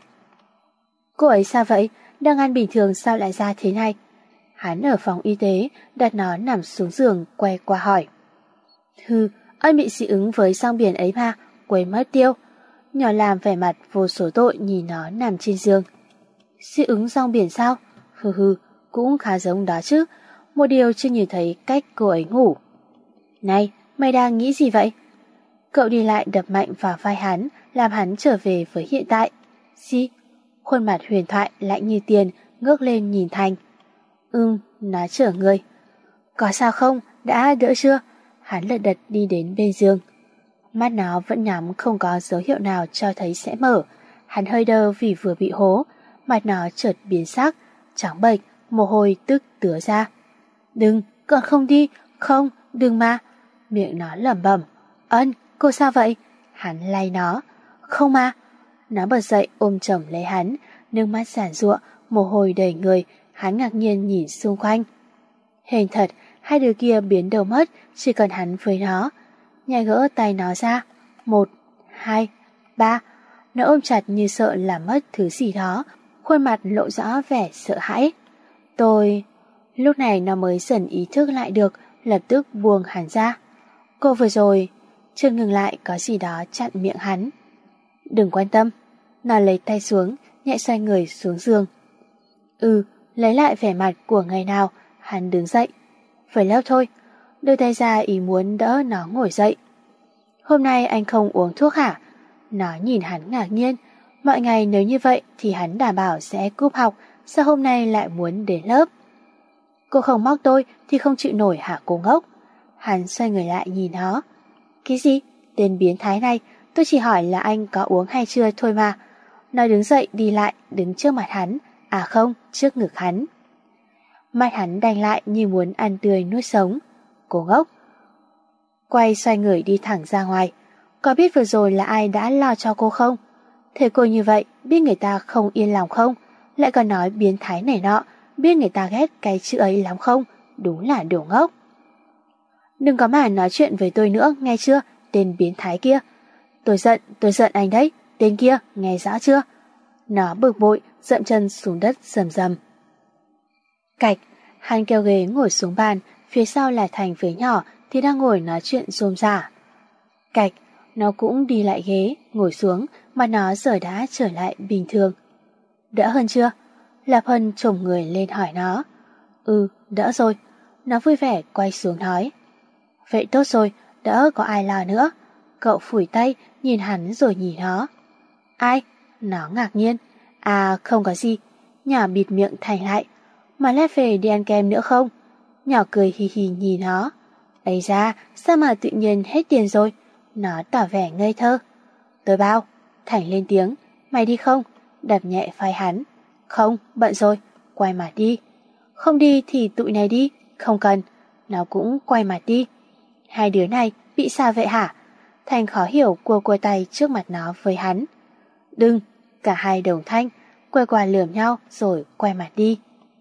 Cô ấy sao vậy? Đang ăn bình thường sao lại ra thế này? Hắn ở phòng y tế, đặt nó nằm xuống giường, quay qua hỏi. Hừ, Ân bị dị ứng với rong biển ấy mà, quên mất tiêu. Nhỏ làm vẻ mặt vô số tội nhìn nó nằm trên giường. Dị ứng rong biển sao? Hừ hừ, cũng khá giống đó chứ. Một điều chưa nhìn thấy cách cô ấy ngủ. Này, mày đang nghĩ gì vậy? Cậu đi lại đập mạnh vào vai hắn, làm hắn trở về với hiện tại. Gì? Khuôn mặt huyền thoại lạnh như tiền, ngước lên nhìn Thành. Ừm, nó trở người. Có sao không? Đã đỡ chưa? Hắn lật đật đi đến bên giường. Mắt nó vẫn nhắm, không có dấu hiệu nào cho thấy sẽ mở. Hắn hơi đơ vì vừa bị hố. Mặt nó chợt biến sắc, trắng bệch, mồ hôi tức tứa ra. Đừng, còn không đi. Không, đừng mà. Miệng nó lẩm bẩm. Ân, cô sao vậy? Hắn lay nó. Không mà. Nó bật dậy ôm chầm lấy hắn, nước mắt giản giụa, mồ hôi đầy người. Hắn ngạc nhiên nhìn xung quanh. Hình thật, hai đứa kia biến đâu mất, chỉ cần hắn với nó. Nhai gỡ tay nó ra. Một, hai, ba. Nó ôm chặt như sợ làm mất thứ gì đó, khuôn mặt lộ rõ vẻ sợ hãi. Tôi... Lúc này nó mới dần ý thức lại được, lập tức buông hắn ra. Cô vừa rồi... Chân ngừng lại có gì đó chặn miệng hắn. Đừng quan tâm. Nó lấy tay xuống, nhẹ xoay người xuống giường. Ừ, lấy lại vẻ mặt của ngày nào. Hắn đứng dậy. Phải lâu thôi. Đưa tay ra ý muốn đỡ nó ngồi dậy. Hôm nay anh không uống thuốc hả? Nó nhìn hắn ngạc nhiên. Mọi ngày nếu như vậy thì hắn đảm bảo sẽ cúp học. Sao hôm nay lại muốn đến lớp? Cô không móc tôi thì không chịu nổi hả cô ngốc? Hắn xoay người lại nhìn nó. Cái gì? Tên biến thái này, tôi chỉ hỏi là anh có uống hay chưa thôi mà. Nó đứng dậy đi lại, đứng trước mặt hắn, à không, trước ngực hắn. Mắt hắn đanh lại như muốn ăn tươi nuốt sống. Cô ngốc. Quay xoay người đi thẳng ra ngoài. Có biết vừa rồi là ai đã lo cho cô không? Thấy cô như vậy, biết người ta không yên lòng không? Lại còn nói biến thái này nọ, biết người ta ghét cái chữ ấy lắm không? Đúng là đồ ngốc. Đừng có mà nói chuyện với tôi nữa, nghe chưa, tên biến thái kia. Tôi giận, tôi giận anh đấy, tên kia, nghe rõ chưa? Nó bực bội, dậm chân xuống đất rầm rầm. Cạch, hắn kéo ghế ngồi xuống bàn, phía sau là Thành với nhỏ thì đang ngồi nói chuyện rôm rả. Cạch, nó cũng đi lại ghế, ngồi xuống, mà nó giờ đã trở lại bình thường. Đỡ hơn chưa? Lạp Hân chồm người lên hỏi nó. Ừ, đỡ rồi. Nó vui vẻ quay xuống nói. Vậy tốt rồi, đỡ có ai lo nữa. Cậu phủi tay, nhìn hắn rồi nhìn nó. Ai? Nó ngạc nhiên. À không có gì. Nhỏ bịt miệng Thành lại. Mà lát về đi ăn kem nữa không? Nhỏ cười hì hì nhìn nó. Ây ra, sao mà tự nhiên hết tiền rồi? Nó tỏ vẻ ngây thơ. Tôi bao. Thành lên tiếng. Mày đi không? Đập nhẹ vai hắn. Không, bận rồi. Quay mặt đi. Không đi thì tụi này đi. Không cần. Nó cũng quay mặt đi. Hai đứa này bị sao vậy hả? Thành khó hiểu cua cua tay trước mặt nó với hắn. Đừng. Cả hai đồng thanh quay qua lườm nhau rồi quay mặt đi.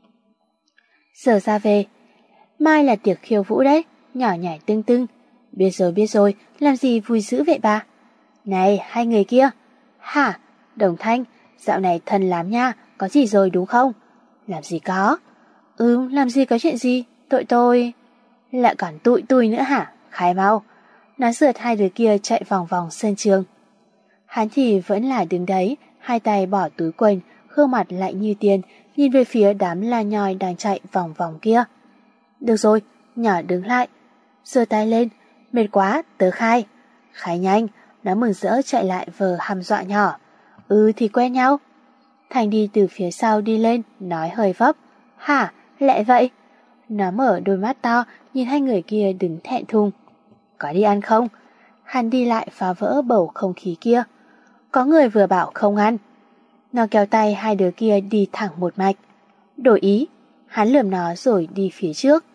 Giờ ra về. Mai là tiệc khiêu vũ đấy. Nhỏ nhảy tưng tưng. Biết rồi biết rồi, làm gì vui dữ vậy bà? Này hai người kia. Hả? Đồng thanh, dạo này thân lắm nha, có gì rồi đúng không? Làm gì có? Ừ, làm gì có chuyện gì, tội tôi. Lại còn tụi tui nữa hả? Khai mau. Nó rượt hai đứa kia chạy vòng vòng sân trường. Hắn thì vẫn là đứng đấy, hai tay bỏ túi quần, gương mặt lạnh như tiền, nhìn về phía đám la nhoi đang chạy vòng vòng kia. Được rồi, nhỏ đứng lại, giơ tay lên. Mệt quá, tớ khai. Khai nhanh. Nó mừng rỡ chạy lại vờ hăm dọa nhỏ. Ừ thì quen nhau. Thành đi từ phía sau đi lên, nói hơi vấp. Hả, lẹ vậy? Nó mở đôi mắt to, nhìn hai người kia đứng thẹn thùng. Có đi ăn không? Hắn đi lại phá vỡ bầu không khí kia. Có người vừa bảo không ăn. Nó kéo tay hai đứa kia đi thẳng một mạch. Đổi ý, hắn lườm nó rồi đi phía trước.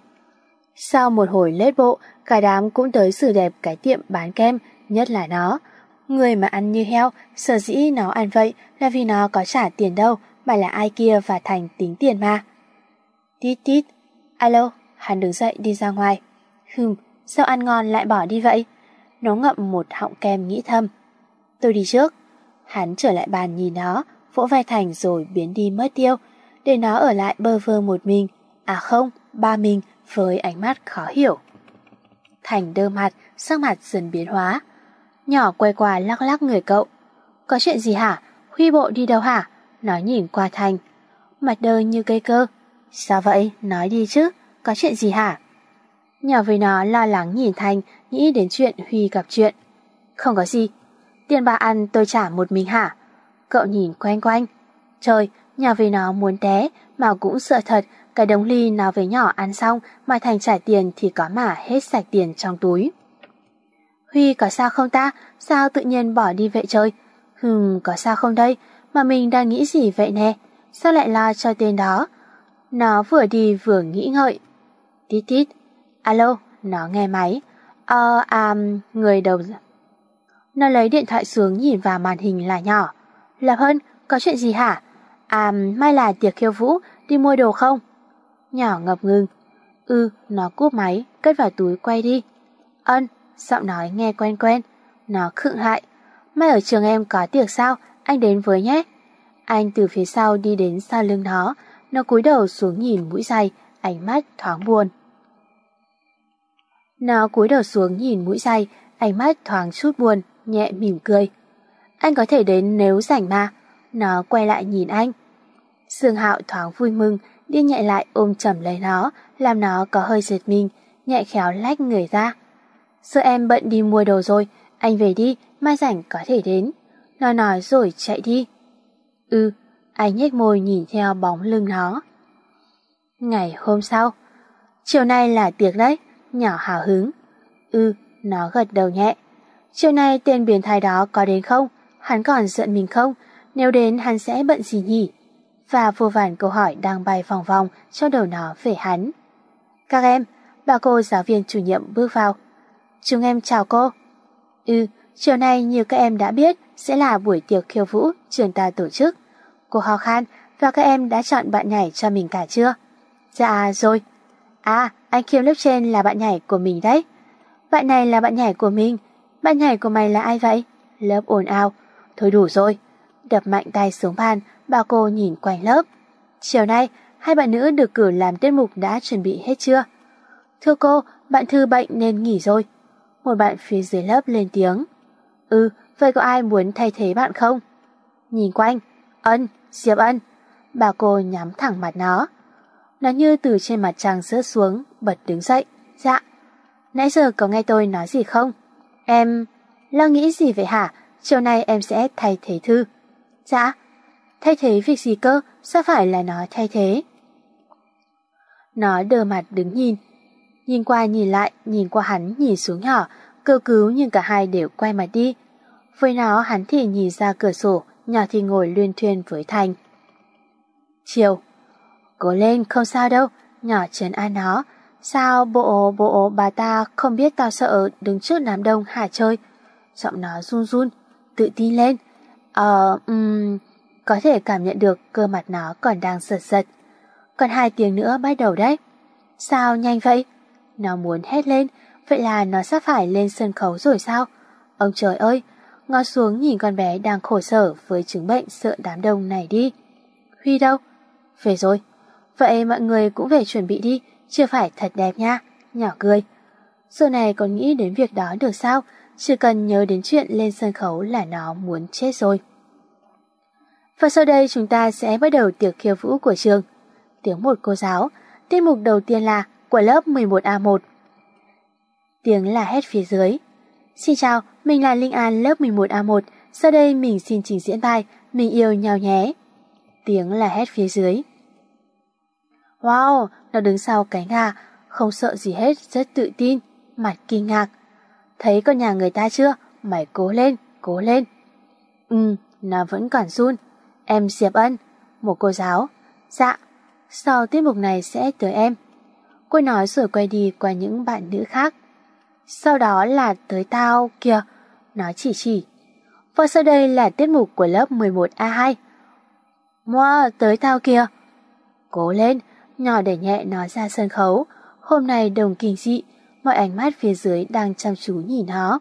Sau một hồi lết bộ, cả đám cũng tới xử đẹp cái tiệm bán kem, nhất là nó. Người mà ăn như heo, sở dĩ nó ăn vậy là vì nó có trả tiền đâu, mà là ai kia và Thành tính tiền mà. Tít tít. Alo, hắn đứng dậy đi ra ngoài. Hừm, sao ăn ngon lại bỏ đi vậy? Nó ngậm một họng kem nghĩ thầm. Tôi đi trước. Hắn trở lại bàn nhìn nó, vỗ vai Thành rồi biến đi mất tiêu, để nó ở lại bơ vơ một mình. À không, ba mình, với ánh mắt khó hiểu. Thành đơ mặt, sắc mặt dần biến hóa. Nhỏ quay qua lắc lắc người cậu. Có chuyện gì hả? Huy bộ đi đâu hả? Nó nhìn qua Thành. Mặt đơ như cây cơ. Sao vậy? Nói đi chứ. Có chuyện gì hả? Nhỏ với nó lo lắng nhìn Thành, nghĩ đến chuyện Huy gặp chuyện. Không có gì. Tiền bà ăn tôi trả một mình hả? Cậu nhìn quanh quanh. Trời, nhỏ với nó muốn té, mà cũng sợ thật. Cái đống ly nào với nhỏ ăn xong mà Thành trả tiền thì có mà hết sạch tiền trong túi. Huy có sao không ta? Sao tự nhiên bỏ đi vậy trời? Hừm, có sao không đây? Mà mình đang nghĩ gì vậy nè? Sao lại lo cho tên đó? Nó vừa đi vừa nghĩ ngợi. Tít tít. Alo, nó nghe máy. Ờ, à, người đầu... Nó lấy điện thoại xuống nhìn vào màn hình là nhỏ. Lạp Hân, có chuyện gì hả? À, mai là tiệc khiêu vũ, đi mua đồ không? Nhỏ ngập ngừng. Ừ, nó cúp máy, cất vào túi quay đi. Ân, giọng nói nghe quen quen. Nó khựng lại. Mai ở trường em có tiệc sao? Anh đến với nhé. Anh từ phía sau đi đến sau lưng nó. Nó cúi đầu xuống nhìn mũi giày, ánh mắt thoáng buồn. Nó cúi đầu xuống nhìn mũi giày, ánh mắt thoáng chút buồn, nhẹ mỉm cười. Anh có thể đến nếu rảnh mà. Nó quay lại nhìn anh. Dương Hạo thoáng vui mừng, đi nhẹ lại ôm chầm lấy nó, làm nó có hơi giật mình, nhẹ khéo lách người ra. Giờ em bận đi mua đồ rồi, anh về đi, mai rảnh có thể đến. Nó nói rồi chạy đi. Ừ, anh nhếch môi nhìn theo bóng lưng nó. Ngày hôm sau, chiều nay là tiệc đấy, nhỏ hào hứng. Ừ, nó gật đầu nhẹ. Chiều nay tên biến thái đó có đến không? Hắn còn giận mình không? Nếu đến hắn sẽ bận gì nhỉ? Và vô vàn câu hỏi đang bay vòng vòng trong đầu nó về hắn. Các em, bà cô giáo viên chủ nhiệm bước vào. Chúng em chào cô. Ừ, chiều nay như các em đã biết sẽ là buổi tiệc khiêu vũ trường ta tổ chức. Cô ho khan và các em đã chọn bạn nhảy cho mình cả chưa? Dạ rồi. À, anh Khiêm lớp trên là bạn nhảy của mình đấy. Bạn này là bạn nhảy của mình. Bạn nhảy của mày là ai vậy? Lớp ồn ào. Thôi đủ rồi. Đập mạnh tay xuống bàn, bà cô nhìn quanh lớp. Chiều nay, hai bạn nữ được cử làm tiết mục đã chuẩn bị hết chưa? Thưa cô, bạn Thư bệnh nên nghỉ rồi. Một bạn phía dưới lớp lên tiếng. Ừ, vậy có ai muốn thay thế bạn không? Nhìn quanh. Ân, Diệp Ân. Bà cô nhắm thẳng mặt nó. Nó như từ trên mặt trăng rớt xuống, bật đứng dậy. Dạ. Nãy giờ có nghe tôi nói gì không? Em... Lo nghĩ gì vậy hả? Chiều nay em sẽ thay thế Thư. Dạ. Thay thế việc gì cơ? Sao phải là nó thay thế? Nó đờ mặt đứng nhìn. Nhìn qua nhìn lại, nhìn qua hắn, nhìn xuống nhỏ, kêu cứu nhưng cả hai đều quay mặt đi. Với nó hắn thì nhìn ra cửa sổ, nhỏ thì ngồi luyên thuyên với Thành. Chiều. Cố lên, không sao đâu, nhỏ trấn an nó. Sao bộ bộ bà ta không biết tao sợ đứng trước đám đông hả chơi? Giọng nó run run, tự tin lên. Ờ, um, có thể cảm nhận được cơ mặt nó còn đang giật giật. Còn hai tiếng nữa bắt đầu đấy. Sao nhanh vậy? Nó muốn hét lên, vậy là nó sắp phải lên sân khấu rồi sao? Ông trời ơi, ngó xuống nhìn con bé đang khổ sở với chứng bệnh sợ đám đông này đi. Huy đâu? Về rồi. Vậy mọi người cũng về chuẩn bị đi, chưa phải thật đẹp nha. Nhỏ cười. Giờ này còn nghĩ đến việc đó được sao? Chỉ cần nhớ đến chuyện lên sân khấu là nó muốn chết rồi. Và sau đây chúng ta sẽ bắt đầu tiệc khiêu vũ của trường. Tiếng một cô giáo. Tiết mục đầu tiên là của lớp mười một A một. Tiếng là hét phía dưới. Xin chào, mình là Linh An lớp mười một A một. Sau đây mình xin trình diễn bài Mình yêu nhau nhé. Tiếng là hét phía dưới. Wow, nó đứng sau cánh gà, không sợ gì hết, rất tự tin, mặt kinh ngạc. Thấy con nhà người ta chưa? Mày cố lên, cố lên. Ừ, nó vẫn còn run. Em Diệp Ân, một cô giáo. Dạ, sau tiết mục này sẽ tới em. Cô nói rồi quay đi qua những bạn nữ khác. Sau đó là tới tao kìa, nó chỉ chỉ. Và sau đây là tiết mục của lớp mười một A hai. Wow, tới tao kìa. Cố lên, nhỏ đẩy nhẹ nó ra sân khấu. Hôm nay đồng kinh dị, mọi ánh mắt phía dưới đang chăm chú nhìn nó.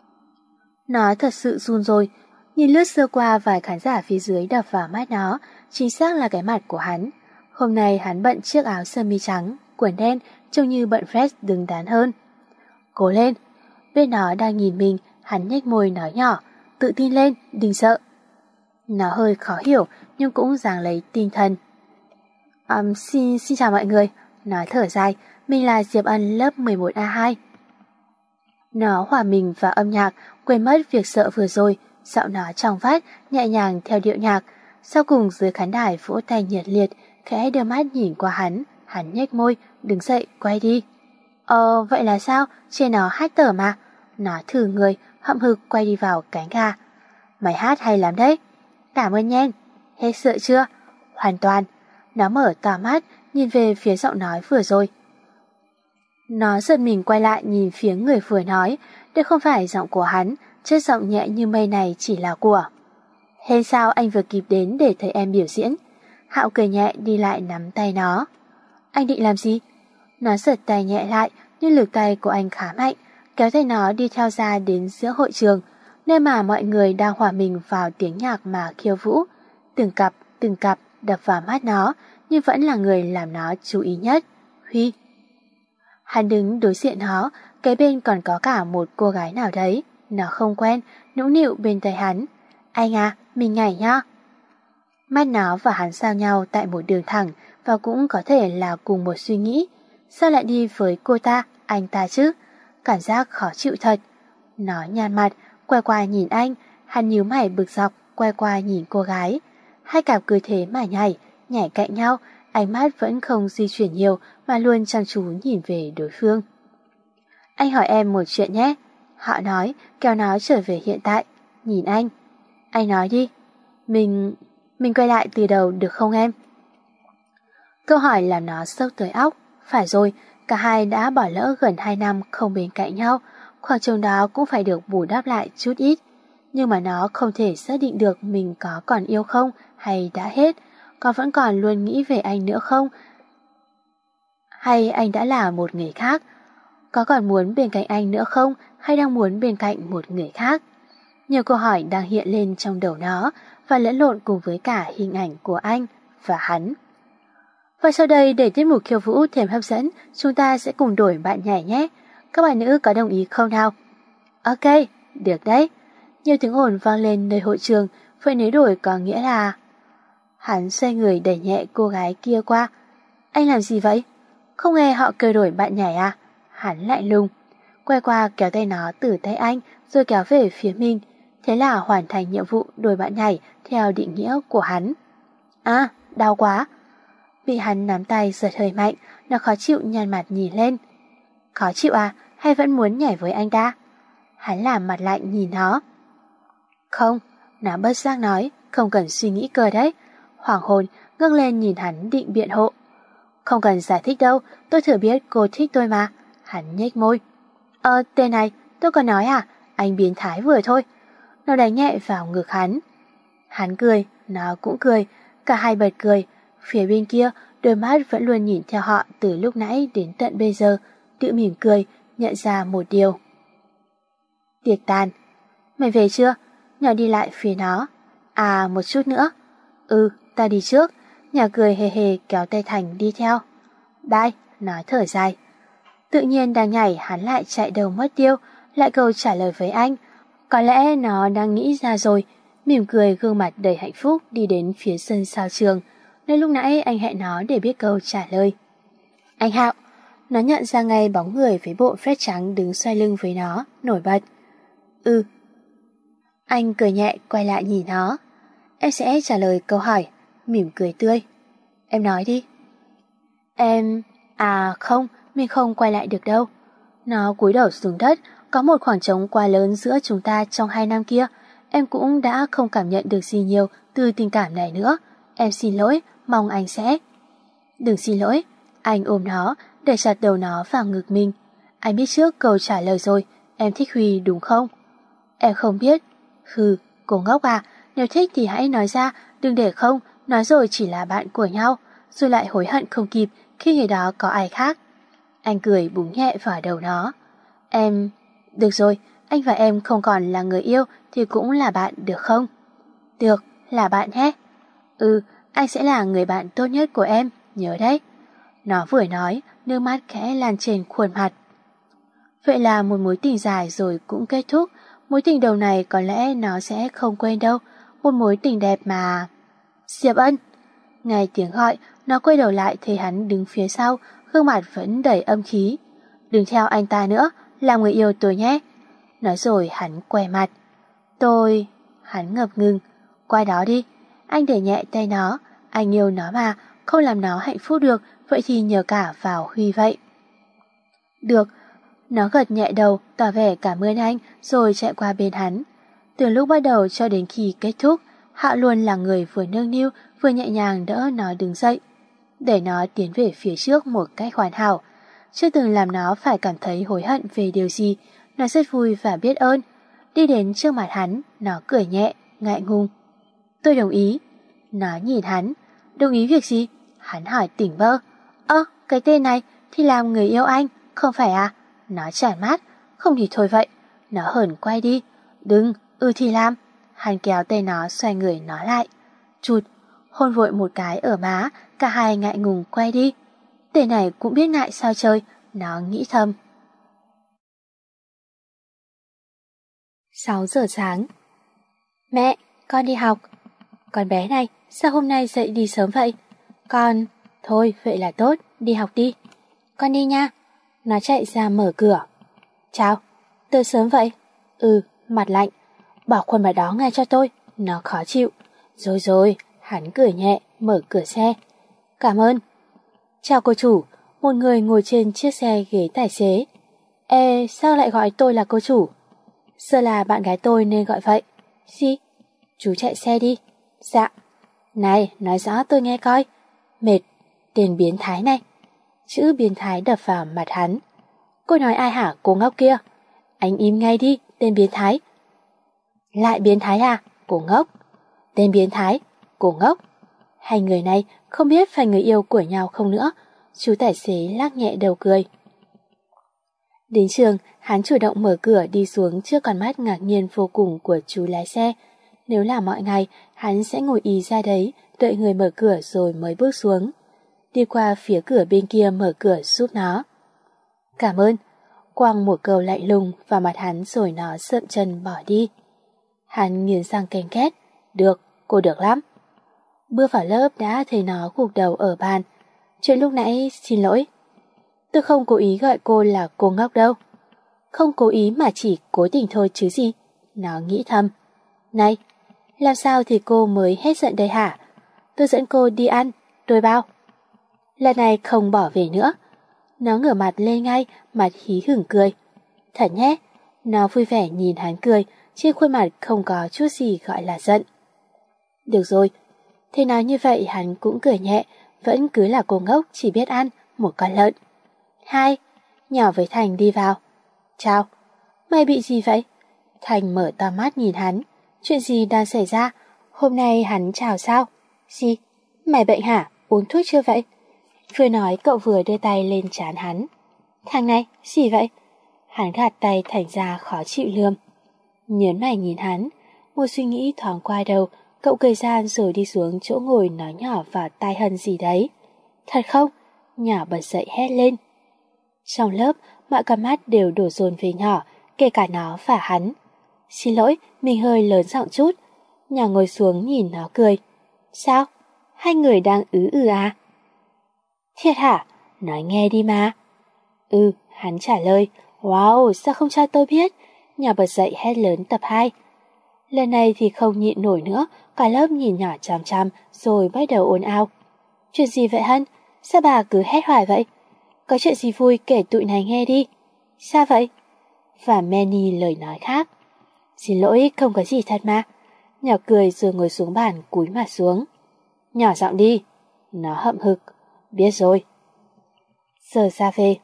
Nó thật sự run rồi, nhìn lướt sơ qua vài khán giả phía dưới đập vào mắt nó, chính xác là cái mặt của hắn. Hôm nay hắn bận chiếc áo sơ mi trắng, quần đen, trông như bận fresh đứng đắn hơn. Cố lên, biết nó đang nhìn mình, hắn nhếch môi nói nhỏ, tự tin lên, đừng sợ. Nó hơi khó hiểu, nhưng cũng giằng lấy tinh thần. Um, xin, xin chào mọi người, nó thở dài, mình là Diệp Ân lớp mười một A hai. Nó hòa mình vào âm nhạc, quên mất việc sợ vừa rồi, giọng nó trong vắt, nhẹ nhàng theo điệu nhạc. Sau cùng dưới khán đài vỗ tay nhiệt liệt, khẽ đưa mắt nhìn qua hắn, hắn nhếch môi, đứng dậy, quay đi. Ờ, vậy là sao? Trên nó hát tở mà. Nó thử người, hậm hực quay đi vào cánh gà. Mày hát hay lắm đấy. Cảm ơn nhen. Hết sợ chưa? Hoàn toàn. Nó mở to mắt, nhìn về phía giọng nói vừa rồi. Nó giật mình quay lại nhìn phía người vừa nói. Đây không phải giọng của hắn, chất giọng nhẹ như mây này chỉ là của. Hên sao anh vừa kịp đến để thấy em biểu diễn. Hạo cười nhẹ đi lại nắm tay nó. Anh định làm gì? Nó giật tay nhẹ lại, nhưng lực tay của anh khá mạnh, kéo tay nó đi theo ra đến giữa hội trường, nơi mà mọi người đang hòa mình vào tiếng nhạc mà khiêu vũ. Từng cặp, từng cặp đập vào mắt nó, nhưng vẫn là người làm nó chú ý nhất, Huy. Hắn đứng đối diện nó, kế bên còn có cả một cô gái nào đấy, nó không quen, nũng nịu bên tay hắn. Anh à, mình nhảy nhá. Mắt nó và hắn giao nhau tại một đường thẳng, và cũng có thể là cùng một suy nghĩ. Sao lại đi với cô ta, anh ta chứ? Cảm giác khó chịu thật. Nó nhăn mặt, quay qua nhìn anh, hắn nhíu mày bực dọc, quay qua nhìn cô gái. Hai cặp cứ thế mà nhảy, nhảy cạnh nhau, ánh mắt vẫn không di chuyển nhiều mà luôn chăm chú nhìn về đối phương. Anh hỏi em một chuyện nhé. Họ nói, kéo nó trở về hiện tại. Nhìn anh. Anh nói đi. Mình... mình quay lại từ đầu được không em? Câu hỏi làm nó sốc tới óc. Phải rồi, cả hai đã bỏ lỡ gần hai năm không bên cạnh nhau, khoảng chừng đó cũng phải được bù đắp lại chút ít. Nhưng mà nó không thể xác định được mình có còn yêu không hay đã hết, có vẫn còn luôn nghĩ về anh nữa không, hay anh đã là một người khác, có còn muốn bên cạnh anh nữa không hay đang muốn bên cạnh một người khác. Nhiều câu hỏi đang hiện lên trong đầu nó và lẫn lộn cùng với cả hình ảnh của anh và hắn. Và sau đây để tiết mục khiêu vũ thêm hấp dẫn, chúng ta sẽ cùng đổi bạn nhảy nhé. Các bạn nữ có đồng ý không nào? Ok, được đấy. Nhiều tiếng ồn vang lên nơi hội trường, vậy nếu đổi có nghĩa là... Hắn xoay người đẩy nhẹ cô gái kia qua. Anh làm gì vậy? Không nghe họ kêu đổi bạn nhảy à? Hắn lạnh lùng. Quay qua kéo tay nó từ tay anh rồi kéo về phía mình. Thế là hoàn thành nhiệm vụ đổi bạn nhảy theo định nghĩa của hắn. À, đau quá. Bị hắn nắm tay giật hơi mạnh, nó khó chịu nhăn mặt nhìn lên. Khó chịu à? Hay vẫn muốn nhảy với anh ta? Hắn làm mặt lạnh nhìn nó. Không, nó bất giác nói, không cần suy nghĩ cơ đấy. Hoảng hồn, ngước lên nhìn hắn định biện hộ. Không cần giải thích đâu, tôi thừa biết cô thích tôi mà. Hắn nhếch môi. Ờ, tên này, tôi còn nói à? Anh biến thái vừa thôi. Nó đánh nhẹ vào ngực hắn. Hắn cười, nó cũng cười, cả hai bật cười. Phía bên kia, đôi mắt vẫn luôn nhìn theo họ từ lúc nãy đến tận bây giờ, tự mỉm cười, nhận ra một điều. Tiệc tàn. Mày về chưa? Nhỏ đi lại phía nó. À, một chút nữa. Ừ, ta đi trước. Nhỏ cười hề hề kéo tay Thành đi theo. Bye, nó thở dài. Tự nhiên đang nhảy hắn lại chạy đầu mất tiêu, lại câu trả lời với anh. Có lẽ nó đang nghĩ ra rồi, mỉm cười gương mặt đầy hạnh phúc đi đến phía sân sao trường, nơi lúc nãy anh hẹn nó để biết câu trả lời. Anh Hạo, nó nhận ra ngay bóng người với bộ vest trắng đứng xoay lưng với nó, nổi bật. Ừ. Anh cười nhẹ quay lại nhìn nó. Em sẽ trả lời câu hỏi, mỉm cười tươi. Em nói đi. Em... À không, mình không quay lại được đâu. Nó cúi đầu xuống đất, có một khoảng trống quá lớn giữa chúng ta trong hai năm kia. Em cũng đã không cảm nhận được gì nhiều từ tình cảm này nữa. Em xin lỗi, mong anh sẽ... Đừng xin lỗi. Anh ôm nó, để chặt đầu nó vào ngực mình. Anh biết trước câu trả lời rồi, em thích Huy đúng không? Em không biết. Hừ, cô ngốc à, nếu thích thì hãy nói ra, đừng để không, nói rồi chỉ là bạn của nhau, rồi lại hối hận không kịp khi người đó có ai khác. Anh cười búng nhẹ vào đầu nó. Em... Được rồi, anh và em không còn là người yêu thì cũng là bạn được không? Được, là bạn nhé. Ừ, anh sẽ là người bạn tốt nhất của em, nhớ đấy. Nó vừa nói, nước mắt khẽ lan trên khuôn mặt. Vậy là một mối tình dài rồi cũng kết thúc. Mối tình đầu này có lẽ nó sẽ không quên đâu. Một mối tình đẹp mà... Diệp Ân! Nghe tiếng gọi, nó quay đầu lại thấy hắn đứng phía sau, gương mặt vẫn đầy âm khí. Đừng theo anh ta nữa, làm người yêu tôi nhé. Nói rồi hắn quay mặt. Tôi... Hắn ngập ngừng. Qua đó đi. Anh để nhẹ tay nó. Anh yêu nó mà, không làm nó hạnh phúc được, vậy thì nhờ cả vào Huy vậy. Được. Nó gật nhẹ đầu, tỏ vẻ cảm ơn anh, rồi chạy qua bên hắn. Từ lúc bắt đầu cho đến khi kết thúc, Hạ luôn là người vừa nâng niu, vừa nhẹ nhàng đỡ nó đứng dậy, để nó tiến về phía trước một cách hoàn hảo. Chưa từng làm nó phải cảm thấy hối hận về điều gì, nó rất vui và biết ơn. Đi đến trước mặt hắn, nó cười nhẹ, ngại ngùng. Tôi đồng ý. Nó nhìn hắn. Đồng ý việc gì? Hắn hỏi tỉnh bơ. Ơ, cái tên này thì làm người yêu anh, không phải à? Nó tràn mắt. Không thì thôi vậy. Nó hờn quay đi. Đừng, ừ thì làm. Hắn kéo tay nó xoay người nó lại. Chụt, hôn vội một cái ở má, cả hai ngại ngùng quay đi. Tên này cũng biết ngại sao chơi, nó nghĩ thầm. sáu giờ sáng. Mẹ, con đi học. Con bé này, sao hôm nay dậy đi sớm vậy? Con... Thôi, vậy là tốt, đi học đi. Con đi nha. Nó chạy ra mở cửa. Chào, tới sớm vậy? Ừ, mặt lạnh. Bỏ khuôn mặt đó ngay cho tôi, nó khó chịu. Rồi rồi, hắn cười nhẹ, mở cửa xe. Cảm ơn. Chào cô chủ, một người ngồi trên chiếc xe ghế tài xế. Ê, sao lại gọi tôi là cô chủ? Sợ là bạn gái tôi nên gọi vậy. Gì? Chú chạy xe đi. Dạ. Này, nói rõ tôi nghe coi. Mệt, tên biến thái này. Chữ biến thái đập vào mặt hắn. Cô nói ai hả cô ngốc kia? Anh im ngay đi, tên biến thái. Lại biến thái à? Cô ngốc. Tên biến thái, cô ngốc. Hai người này không biết phải người yêu của nhau không nữa. Chú tài xế lắc nhẹ đầu cười. Đến trường, hắn chủ động mở cửa đi xuống trước con mắt ngạc nhiên vô cùng của chú lái xe. Nếu là mọi ngày, hắn sẽ ngồi ì ra đấy, đợi người mở cửa rồi mới bước xuống. Đi qua phía cửa bên kia mở cửa giúp nó. Cảm ơn. Quăng một câu lạnh lùng vào mặt hắn rồi nó sượm chân bỏ đi. Hắn nghiến răng ken két. Được, cô được lắm. Bước vào lớp đã thấy nó gục đầu ở bàn. Chuyện lúc nãy xin lỗi. Tôi không cố ý gọi cô là cô ngốc đâu. Không cố ý mà chỉ cố tình thôi chứ gì. Nó nghĩ thầm. Này, làm sao thì cô mới hết giận đây hả? Tôi dẫn cô đi ăn, tôi bao. Lần này không bỏ về nữa. Nó ngửa mặt lên ngay, mặt hí hửng cười. Thật nhé, nó vui vẻ nhìn hắn cười, trên khuôn mặt không có chút gì gọi là giận. Được rồi, thế nói như vậy hắn cũng cười nhẹ, vẫn cứ là cô ngốc chỉ biết ăn một con lợn. Hai, nhỏ với Thành đi vào. Chào, mày bị gì vậy? Thành mở to mắt nhìn hắn. Chuyện gì đang xảy ra? Hôm nay hắn chào sao? Gì? Mày bệnh hả? Uống thuốc chưa vậy? Vừa nói cậu vừa đưa tay lên trán hắn. Thằng này, gì vậy? Hắn gạt tay Thành ra khó chịu lườm. Nhớn mày nhìn hắn, một suy nghĩ thoáng qua đầu, cậu cười gian rồi đi xuống chỗ ngồi nói nhỏ vào tai Hân gì đấy. Thật không? Nhỏ bật dậy hét lên. Trong lớp, mọi con mắt đều đổ dồn về nhỏ, kể cả nó và hắn. Xin lỗi, mình hơi lớn giọng chút. Nhỏ ngồi xuống nhìn nó cười. Sao? Hai người đang ứ ừ à? Thiệt hả? Nói nghe đi mà. Ừ, hắn trả lời. Wow, sao không cho tôi biết? Nhỏ bật dậy hét lớn tập hai. Lần này thì không nhịn nổi nữa, cả lớp nhìn nhỏ chằm chằm rồi bắt đầu ồn ào. Chuyện gì vậy Hân? Sao bà cứ hét hoài vậy? Có chuyện gì vui kể tụi này nghe đi. Sao vậy? Và Manny lời nói khác. Xin lỗi, không có gì thật mà. Nhỏ cười rồi ngồi xuống bàn cúi mặt xuống. Nhỏ giọng đi. Nó hậm hực. Biết rồi. Giờ ra về.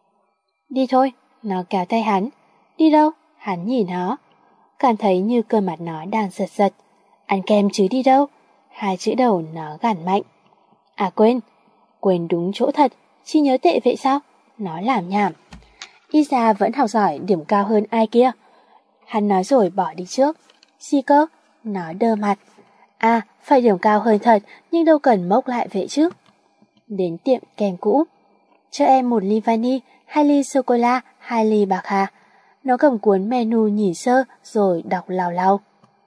Đi thôi. Nó kéo tay hắn. Đi đâu? Hắn nhìn nó. Cảm thấy như cơ mặt nó đang giật giật. Ăn kem chứ đi đâu? Hai chữ đầu nó gằn mạnh. À quên. Quên đúng chỗ thật. Chỉ nhớ tệ vậy sao? Nó làm nhảm. Isa vẫn học giỏi, điểm cao hơn ai kia. Hắn nói rồi bỏ đi trước. Gì cơ? Nó đơ mặt. À, phải điểm cao hơn thật, nhưng đâu cần mốc lại vậy chứ. Đến tiệm kem cũ. Cho em một ly vani, hai ly sô-cô-la, hai ly bạc hà. Nó cầm cuốn menu nhìn sơ rồi đọc lào lào.